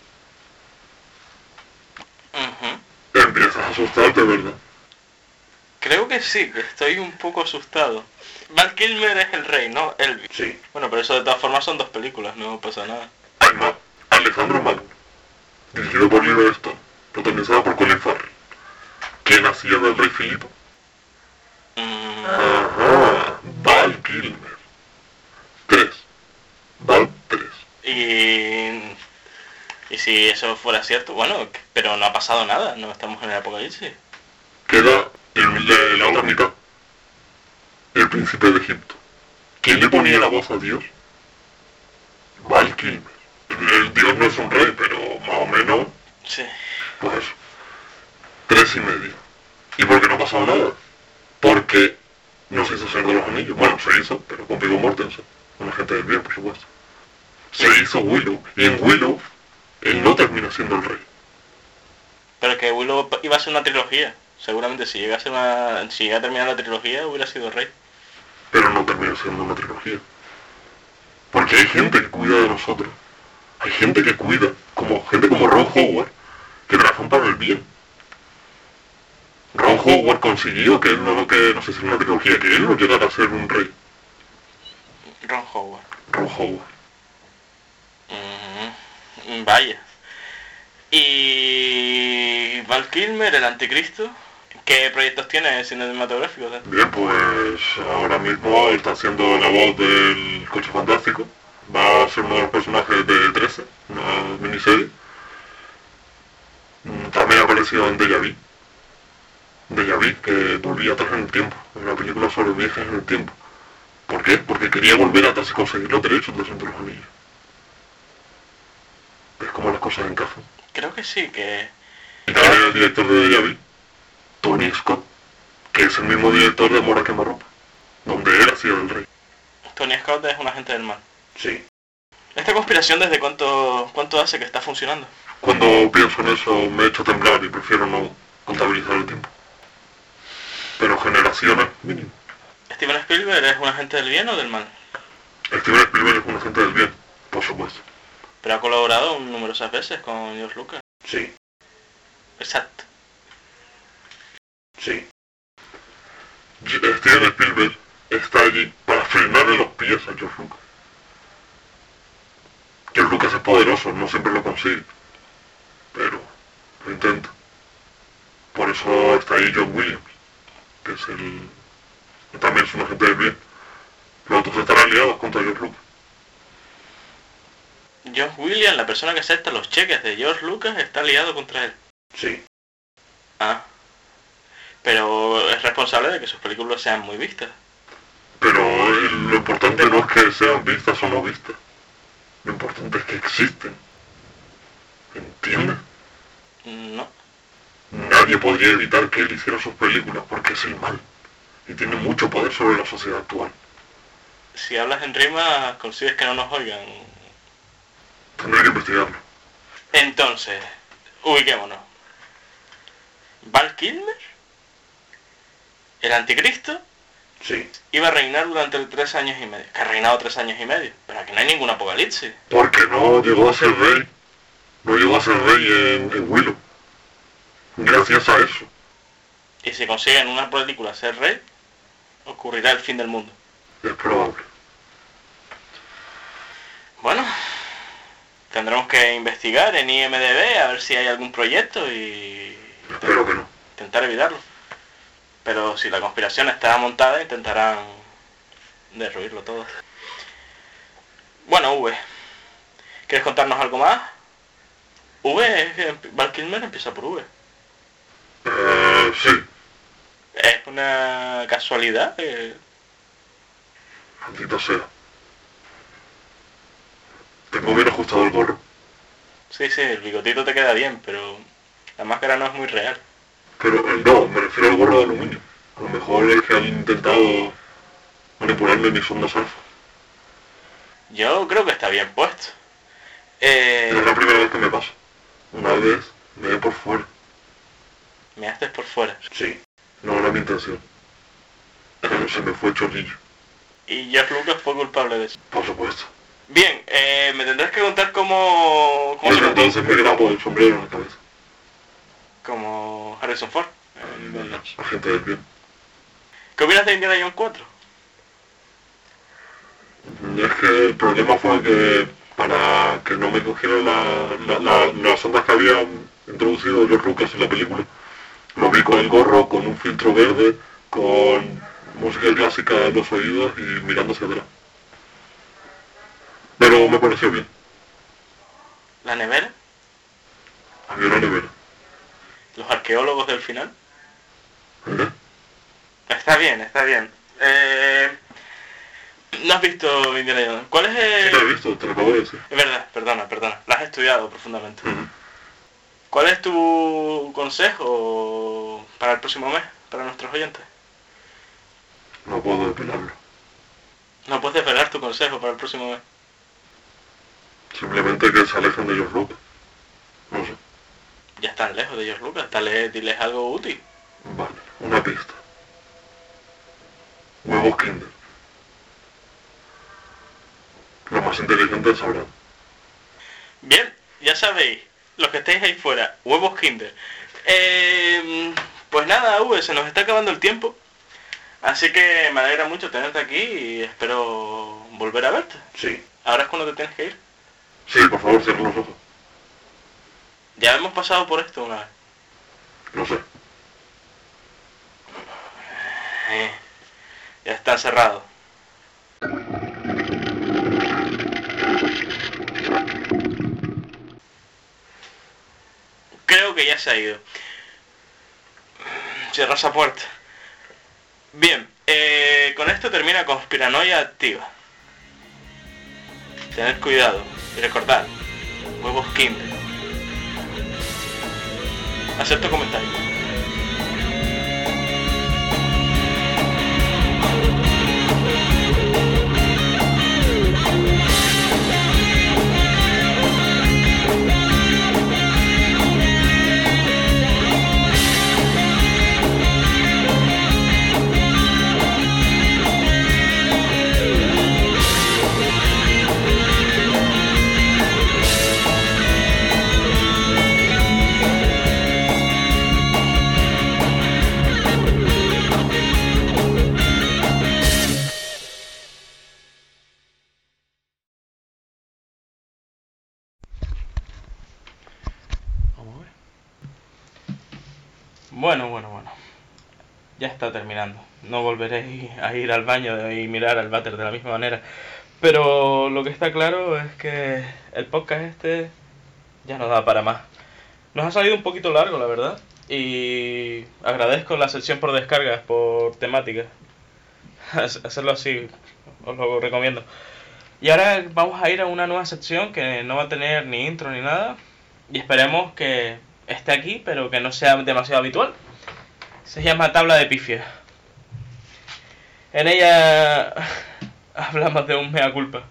Ujú. Empiezas a asustarte, ¿verdad? Creo que sí, que estoy un poco asustado. Val Kilmer es el rey, ¿no? Elvis. Sí. Bueno, pero eso de todas formas son dos películas, no pasa nada. Hay más. Alejandro Magno, dirigido por Oliver Stone, protagonizada por Colin Farrell. ¿Quién hacía del rey Filipo? Mm, Ajá, Val Kilmer. Tres. Val tres. y... Y si eso fuera cierto, bueno, pero no ha pasado nada, no estamos en el apocalipsis. Queda el, la, la otra mitad. El príncipe de Egipto. ¿Quién le ponía la voz a Dios? Val Kilmer. El Dios no es un rey, pero más o menos, Sí. pues eso. Tres y medio. ¿Y por qué no ha pasado nada? Porque no se hizo Señor de los Anillos. Bueno, se hizo, pero con Viggo Mortensen. Una gente del bien, por supuesto. Se hizo Willow. Y en Willow, él no termina siendo el rey. Pero que Willow iba a ser una trilogía. Seguramente si llega a ser una... Si llega a terminar la trilogía hubiera sido rey. Pero no termina siendo una trilogía. Porque hay gente que cuida de nosotros. Hay gente que cuida, como gente como Ron Howard, que trabajan para el bien. Ron Howard consiguió que él no, que, no sé si es una trilogía, que él no llegara a ser un rey. Ron Howard. Ron Howard. Mm, vaya. Y Val Kilmer, el anticristo, ¿qué proyectos tiene cinematográficos? eh? Bien, pues ahora mismo está haciendo la voz del Coche Fantástico. Va a ser uno de los personajes de trece, una miniserie. Mm, También ha aparecido en Deja Vu. Deja Vu, que volvía atrás en el tiempo, en una película sobre viajes en el tiempo. ¿Por qué? Porque quería volver atrás y conseguir los derechos de Señor de los Anillos. ¿Ves cómo las cosas encajan? Creo que sí, que... Y también el director de Deja Vu, Tony Scott, que es el mismo director de Mora Quemarropa, donde él hacía del rey. Tony Scott es un agente del mal. Sí. ¿Esta conspiración desde cuánto, cuánto hace que está funcionando? Cuando pienso en eso me echo a temblar y prefiero no contabilizar el tiempo. Pero generaciones mínimo. ¿Steven Spielberg es un agente del bien o del mal? Steven Spielberg es un agente del bien, por supuesto. Pero ha colaborado numerosas veces con George Lucas. Sí, Exacto. sí. Steven Spielberg está allí para frenarle los pies a George Lucas. George Lucas es poderoso, no siempre lo consigue. Pero lo intenta. Por eso está ahí John Williams, que es el... que también es un agente del bien. Los otros están aliados contra George Lucas. John Williams, la persona que acepta los cheques de George Lucas, está liado contra él. Sí. Ah. Pero es responsable de que sus películas sean muy vistas. Pero eh, lo importante no es que sean vistas o no vistas. Lo importante es que existen. ¿Entiendes? No. Nadie podría evitar que él hiciera sus películas porque es el mal. Y tiene mucho poder sobre la sociedad actual. Si hablas en rima, consigues que no nos oigan. Tendré que investigarlo. Entonces, ubiquémonos. Val Kilmer, el anticristo, Sí. iba a reinar durante tres años y medio. Que ha reinado tres años y medio. Pero aquí no hay ningún apocalipsis. Porque no llegó a ser rey. No llegó a ser rey en, en Willow. Gracias a eso. Y si consigue en una película ser rey, ocurrirá el fin del mundo. Es probable. Bueno, tendremos que investigar en I M D B a ver si hay algún proyecto y Espero que no. intentar evitarlo. Pero si la conspiración está montada, intentarán derruirlo todo. Bueno, V, ¿quieres contarnos algo más? V, es que Val Kilmer empieza por V. Eh, sí. Es una casualidad. eh, Maldito sea. Tengo bien ajustado el gorro. Sí, sí, el bigotito te queda bien, pero la máscara no es muy real. Pero eh, no, me refiero al gorro de aluminio. A lo mejor es que han intentado manipularle mis ondas alfa. Yo creo que está bien puesto. Eh, No es la primera vez que me pasa. Una vez me ve por fuera. me haces por fuera. Sí. No era mi intención. Pero se me fue chorrillo. Y George Lucas fue culpable de eso. Por supuesto. Bien, eh, me tendrás que contar cómo... cómo Desde se- entonces me grabo el sombrero en la cabeza. como Harrison Ford. Agente del bien. ¿Qué opinas de Indiana Jones cuatro? Es que el problema fue que para que no me cogieran la, la, la- las ondas que había introducido George Lucas en la película, lo vi con el gorro, con un filtro verde, con música clásica en los oídos y mirando hacia atrás. Pero me pareció bien. ¿La nevera? Había una nevera. ¿Los arqueólogos del final? ¿Verdad? Está bien, está bien. Eh, ¿No has visto Indiana Jones? ¿Cuál es Sí, el...? la he visto, te lo acabo de decir. Es verdad, perdona, perdona. La has estudiado profundamente. Ujú. ¿Cuál es tu consejo para el próximo mes, para nuestros oyentes? No puedo depelarlo. No puedes desvelar tu consejo para el próximo mes. Simplemente que se alejen de George Lucas. No sé. Ya están lejos de George Lucas. Dale, diles algo útil. Vale, una pista. Huevos Kinder. Los más inteligentes sabrán. Bien, ya sabéis, los que estáis ahí fuera, huevos Kinder. Eh, pues nada, V, se nos está acabando el tiempo. Así que me alegra mucho tenerte aquí y espero volver a verte. Sí. ¿Ahora es cuando te tienes que ir? Sí, por favor, cierra los ojos. Ya hemos pasado por esto una vez. No sé. Eh, ya está cerrado. Creo que ya se ha ido. Cierra esa puerta. Bien, eh, con esto termina Conspiranoia Activa. Tened cuidado y recordad, huevos Kinder. Acepto comentarios. Bueno, bueno, bueno. Ya está terminando. No volveré a ir al baño y mirar al váter de la misma manera. Pero lo que está claro es que el podcast este ya no da para más. Nos ha salido un poquito largo, la verdad. Y agradezco la sección por descargas, por temáticas. Hacerlo así, os lo recomiendo. Y ahora vamos a ir a una nueva sección que no va a tener ni intro ni nada. Y esperemos que esté aquí, pero que no sea demasiado habitual. Se llama Tabla de Pifias. En ella hablamos de un mea culpa.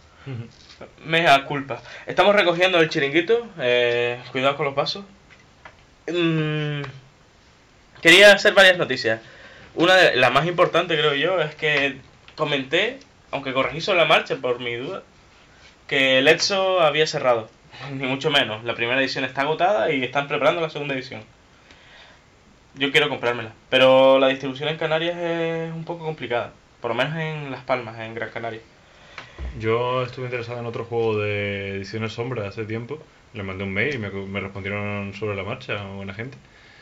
Mea culpa. Estamos recogiendo el chiringuito. Eh, cuidado con los vasos. Mm, quería hacer varias noticias. Una de la más importante, creo yo, es que comenté, aunque corregí sobre la marcha por mi duda, que el Etso había cerrado. Ni mucho menos. La primera edición está agotada y están preparando la segunda edición. Yo quiero comprármela, pero la distribución en Canarias es un poco complicada. Por lo menos en Las Palmas, en Gran Canaria. Yo estuve interesado en otro juego de Ediciones Sombra hace tiempo. Le mandé un mail y me, me respondieron sobre la marcha, buena gente.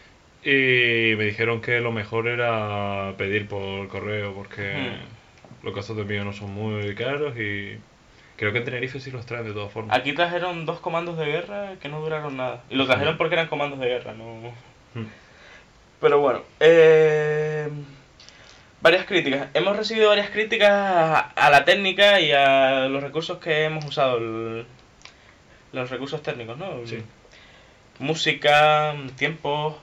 Y me dijeron que lo mejor era pedir por correo porque hmm. los gastos de envío no son muy caros y creo que en Tenerife sí los traen de todas formas. Aquí trajeron dos comandos de guerra que no duraron nada. Y lo trajeron porque eran comandos de guerra, no... Hmm. Pero bueno, eh... varias críticas. Hemos recibido varias críticas a, a la técnica y a los recursos que hemos usado. El, los recursos técnicos, ¿no? Sí. Música, tiempo.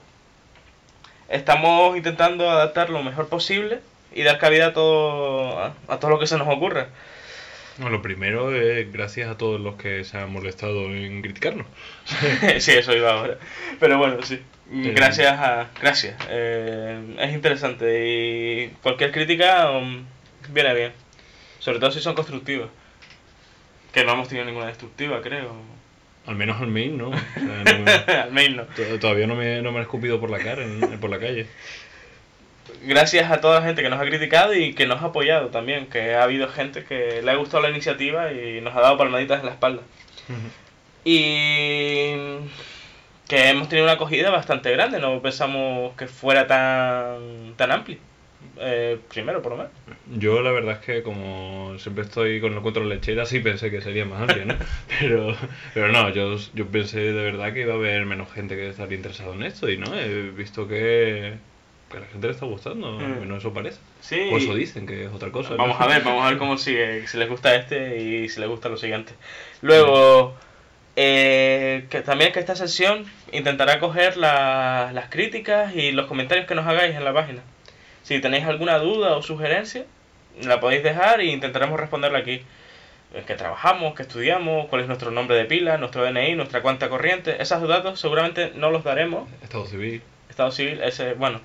Estamos intentando adaptar lo mejor posible y dar cabida a todo, a, a todo lo que se nos ocurra. No, lo primero es gracias a todos los que se han molestado en criticarnos. Sí, eso iba ahora. Pero bueno, sí. Gracias a... Gracias. Eh, es interesante y cualquier crítica um, viene bien. Sobre todo si son constructivas. Que no hemos tenido ninguna destructiva, creo. Al menos al mail, ¿no? O sea, no me, al mail no. Todavía no me, no me han escupido por la cara, en, por la calle. Gracias a toda la gente que nos ha criticado y que nos ha apoyado también. Que ha habido gente que le ha gustado la iniciativa y nos ha dado palmaditas en la espalda. Uh-huh. Y... que hemos tenido una acogida bastante grande, no pensamos que fuera tan tan amplia. Eh, primero, por lo menos. Yo la verdad es que como siempre estoy con el control lechera, sí pensé que sería más amplia, ¿no? pero pero no, yo, yo pensé de verdad que iba a haber menos gente que estaría interesada en esto y no, he visto que, que a la gente le está gustando, mm. menos eso parece. Sí. O eso dicen, que es otra cosa. Vamos ¿no? a ver, vamos a ver cómo sigue, si les gusta este y si les gusta lo siguiente. Luego... Eh, que también que esta sesión intentará coger la, las críticas y los comentarios que nos hagáis en la página. Si tenéis alguna duda o sugerencia, la podéis dejar e intentaremos responderla aquí. Que trabajamos, que estudiamos, cuál es nuestro nombre de pila, nuestro D N I, nuestra cuenta corriente. Esos datos seguramente no los daremos. Estado civil. Estado civil, ese, bueno.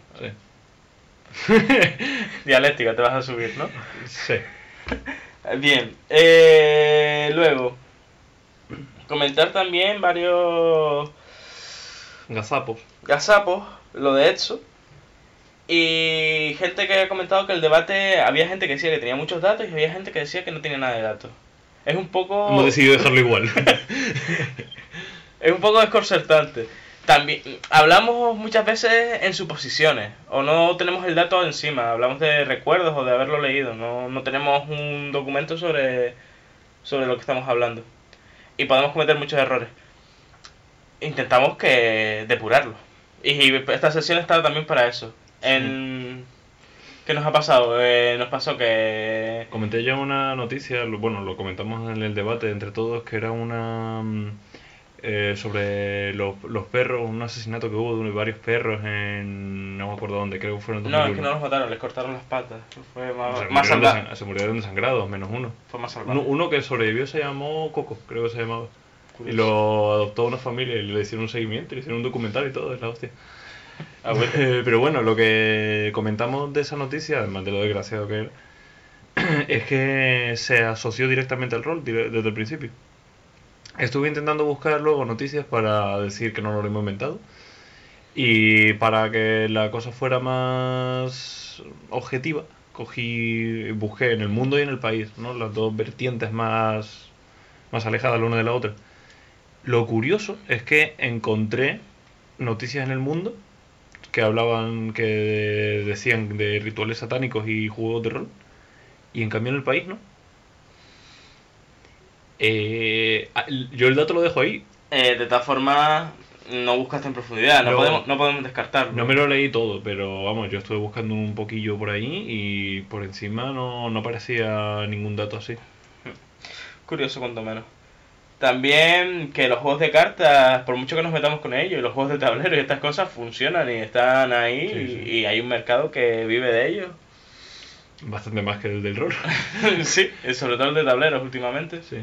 Sí. Dialéctica te vas a subir, ¿no? Sí. Bien. Eh, luego... comentar también varios Gazapos. gazapos, lo de Exo. Y gente que ha comentado que el debate, había gente que decía que tenía muchos datos y había gente que decía que no tenía nada de datos. Es un poco... Hemos decidido dejarlo igual. Es un poco desconcertante. También hablamos muchas veces en suposiciones, o no tenemos el dato encima, hablamos de recuerdos o de haberlo leído, no, no tenemos un documento sobre, sobre lo que estamos hablando. Y podemos cometer muchos errores. Intentamos que depurarlo. Y esta sesión está también para eso. En... ¿Qué nos ha pasado? Eh, nos pasó que... Comenté ya una noticia, lo- bueno, lo comentamos en el debate entre todos, que era una... mm, eh, sobre los, los perros, un asesinato que hubo de varios perros en... no me acuerdo dónde, creo que fueron en No, dos es mil que uno. no los mataron, les cortaron las patas. Fue más, Se más murieron, salvaje. desan- se murieron desangrados, menos uno. Fue más salvaje. Uno, uno que sobrevivió se llamó Coco, creo que se llamaba. Y Curioso. lo adoptó una familia y le hicieron un seguimiento, le hicieron un documental y todo, es la hostia. Ah, bueno. Eh, Pero bueno, lo que comentamos de esa noticia, además de lo desgraciado que era, es que se asoció directamente al rol dire- desde el principio. Estuve intentando buscar luego noticias para decir que no lo hemos inventado. Y para que la cosa fuera más objetiva, cogí, busqué en el mundo y en el país, ¿no? Las dos vertientes más, más alejadas la una de la otra. Lo curioso es que encontré noticias en el mundo que hablaban, que decían de rituales satánicos y juegos de rol, y en cambio en el país no. Eh, a- yo el dato lo dejo ahí. Eh, de todas formas, no buscaste en profundidad, no, No. podemos, no podemos descartarlo. No me lo leí todo, pero vamos, yo estuve buscando un poquillo por ahí y por encima no, no parecía ningún dato así. Curioso cuanto menos. También que los juegos de cartas, por mucho que nos metamos con ellos, y los juegos de tablero y estas cosas funcionan y están ahí, Sí, sí. y, y hay un mercado que vive de ellos. Bastante más que el del rol. Sí, y sobre todo el de tableros últimamente. Sí.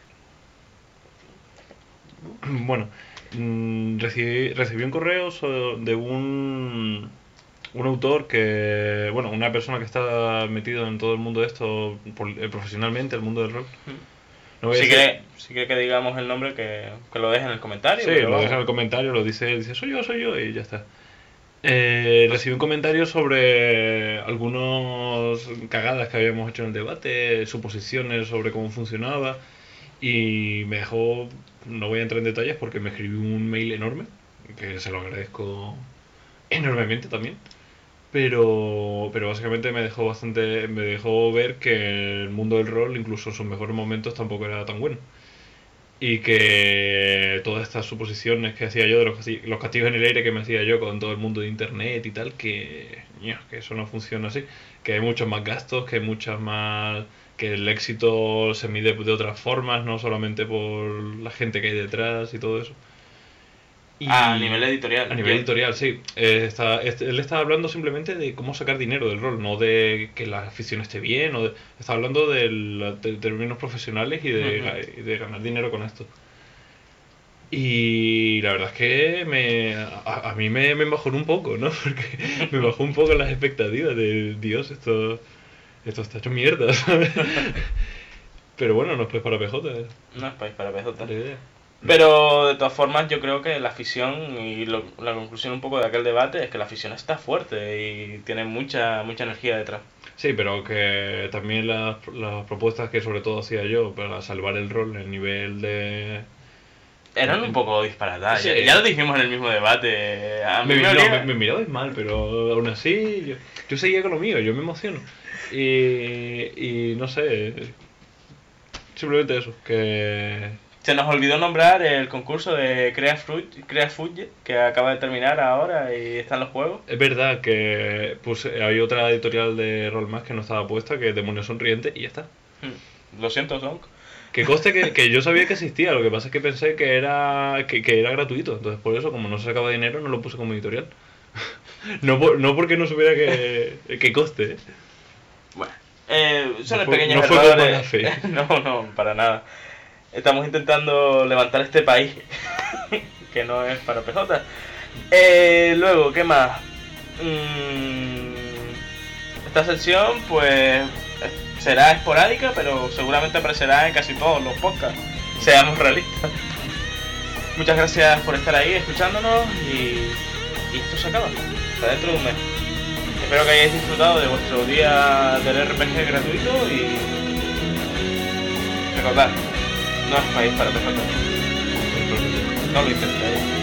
Bueno, mm, recibí, recibí un correo so- de un, un autor que, bueno, una persona que está metido en todo el mundo de esto por- eh, profesionalmente, el mundo del rol. No voy a Si decir- quiere, si quiere que digamos el nombre, que, que lo deje en el comentario. Sí, pero lo vamos. deja en el comentario, lo dice, dice soy yo, soy yo y ya está. Eh, recibí un comentario sobre algunas cagadas que habíamos hecho en el debate, suposiciones sobre cómo funcionaba y me dejó, no voy a entrar en detalles porque me escribió un mail enorme, que se lo agradezco enormemente también. Pero, pero básicamente me dejó bastante, me dejó ver que el mundo del rol, incluso en sus mejores momentos, tampoco era tan bueno. Y que todas estas suposiciones que hacía yo, de los, casti- los castigos en el aire que me hacía yo con todo el mundo de internet y tal, que, ña, que eso no funciona así. Que hay muchos más gastos, que hay muchas más, que el éxito se mide de otras formas, no solamente por la gente que hay detrás y todo eso. Y- Ah, a nivel editorial. a nivel Yo- editorial, sí. Eh, está, este- él estaba hablando simplemente de cómo sacar dinero del rol, no de que la afición esté bien, o de, está hablando del- de, términos profesionales y de, Ujú. ga- y de ganar dinero con esto. Y la verdad es que me, a, a mí me, me bajó un poco, ¿no? Porque me bajó un poco las expectativas de Dios, esto, esto está hecho mierda, ¿sabes? Pero bueno, no es pues para P J, ¿eh? No es país para P J. La idea. Pero de todas formas yo creo que la afición y lo- la conclusión un poco de aquel debate es que la afición está fuerte y tiene mucha mucha energía detrás. Sí, pero que también las, las propuestas que sobre todo hacía yo para salvar el rol, el nivel de... Eran un poco disparatadas. Sí. Ya, ya lo dijimos en el mismo debate. A mí Me, me, no, olía- me, me mirabais mal, pero aún así yo, yo seguía con lo mío, yo me emociono. Y, y no sé, simplemente eso, que... Se nos olvidó nombrar el concurso de Crea Fruit, Crea Fudge, que acaba de terminar ahora y están los juegos. Es verdad que pues, hay otra editorial de rol más que no estaba puesta, que es Demonio Sonriente, y ya está. Hmm. Lo siento, Zonk. Que conste que, que yo sabía que existía, lo que pasa es que pensé que era que, que era gratuito, entonces por eso, como no se sacaba dinero, no lo puse como editorial. No, por- no porque no supiera que, que coste, ¿eh? Bueno, eh, son No fue- pequeños no fue con errores. mala fe. No, no, para nada. Estamos intentando levantar este país, que no es para P J. Eh, luego, ¿qué más? Mm, esta sección, pues, eh, será esporádica, pero seguramente aparecerá en casi todos los podcasts. seamos realistas. Muchas gracias por estar ahí escuchándonos y, y esto se acaba, hasta dentro de un mes. Espero que hayáis disfrutado de vuestro día del R P G gratuito y recordad, no os país para perfecto. No lo intentéis.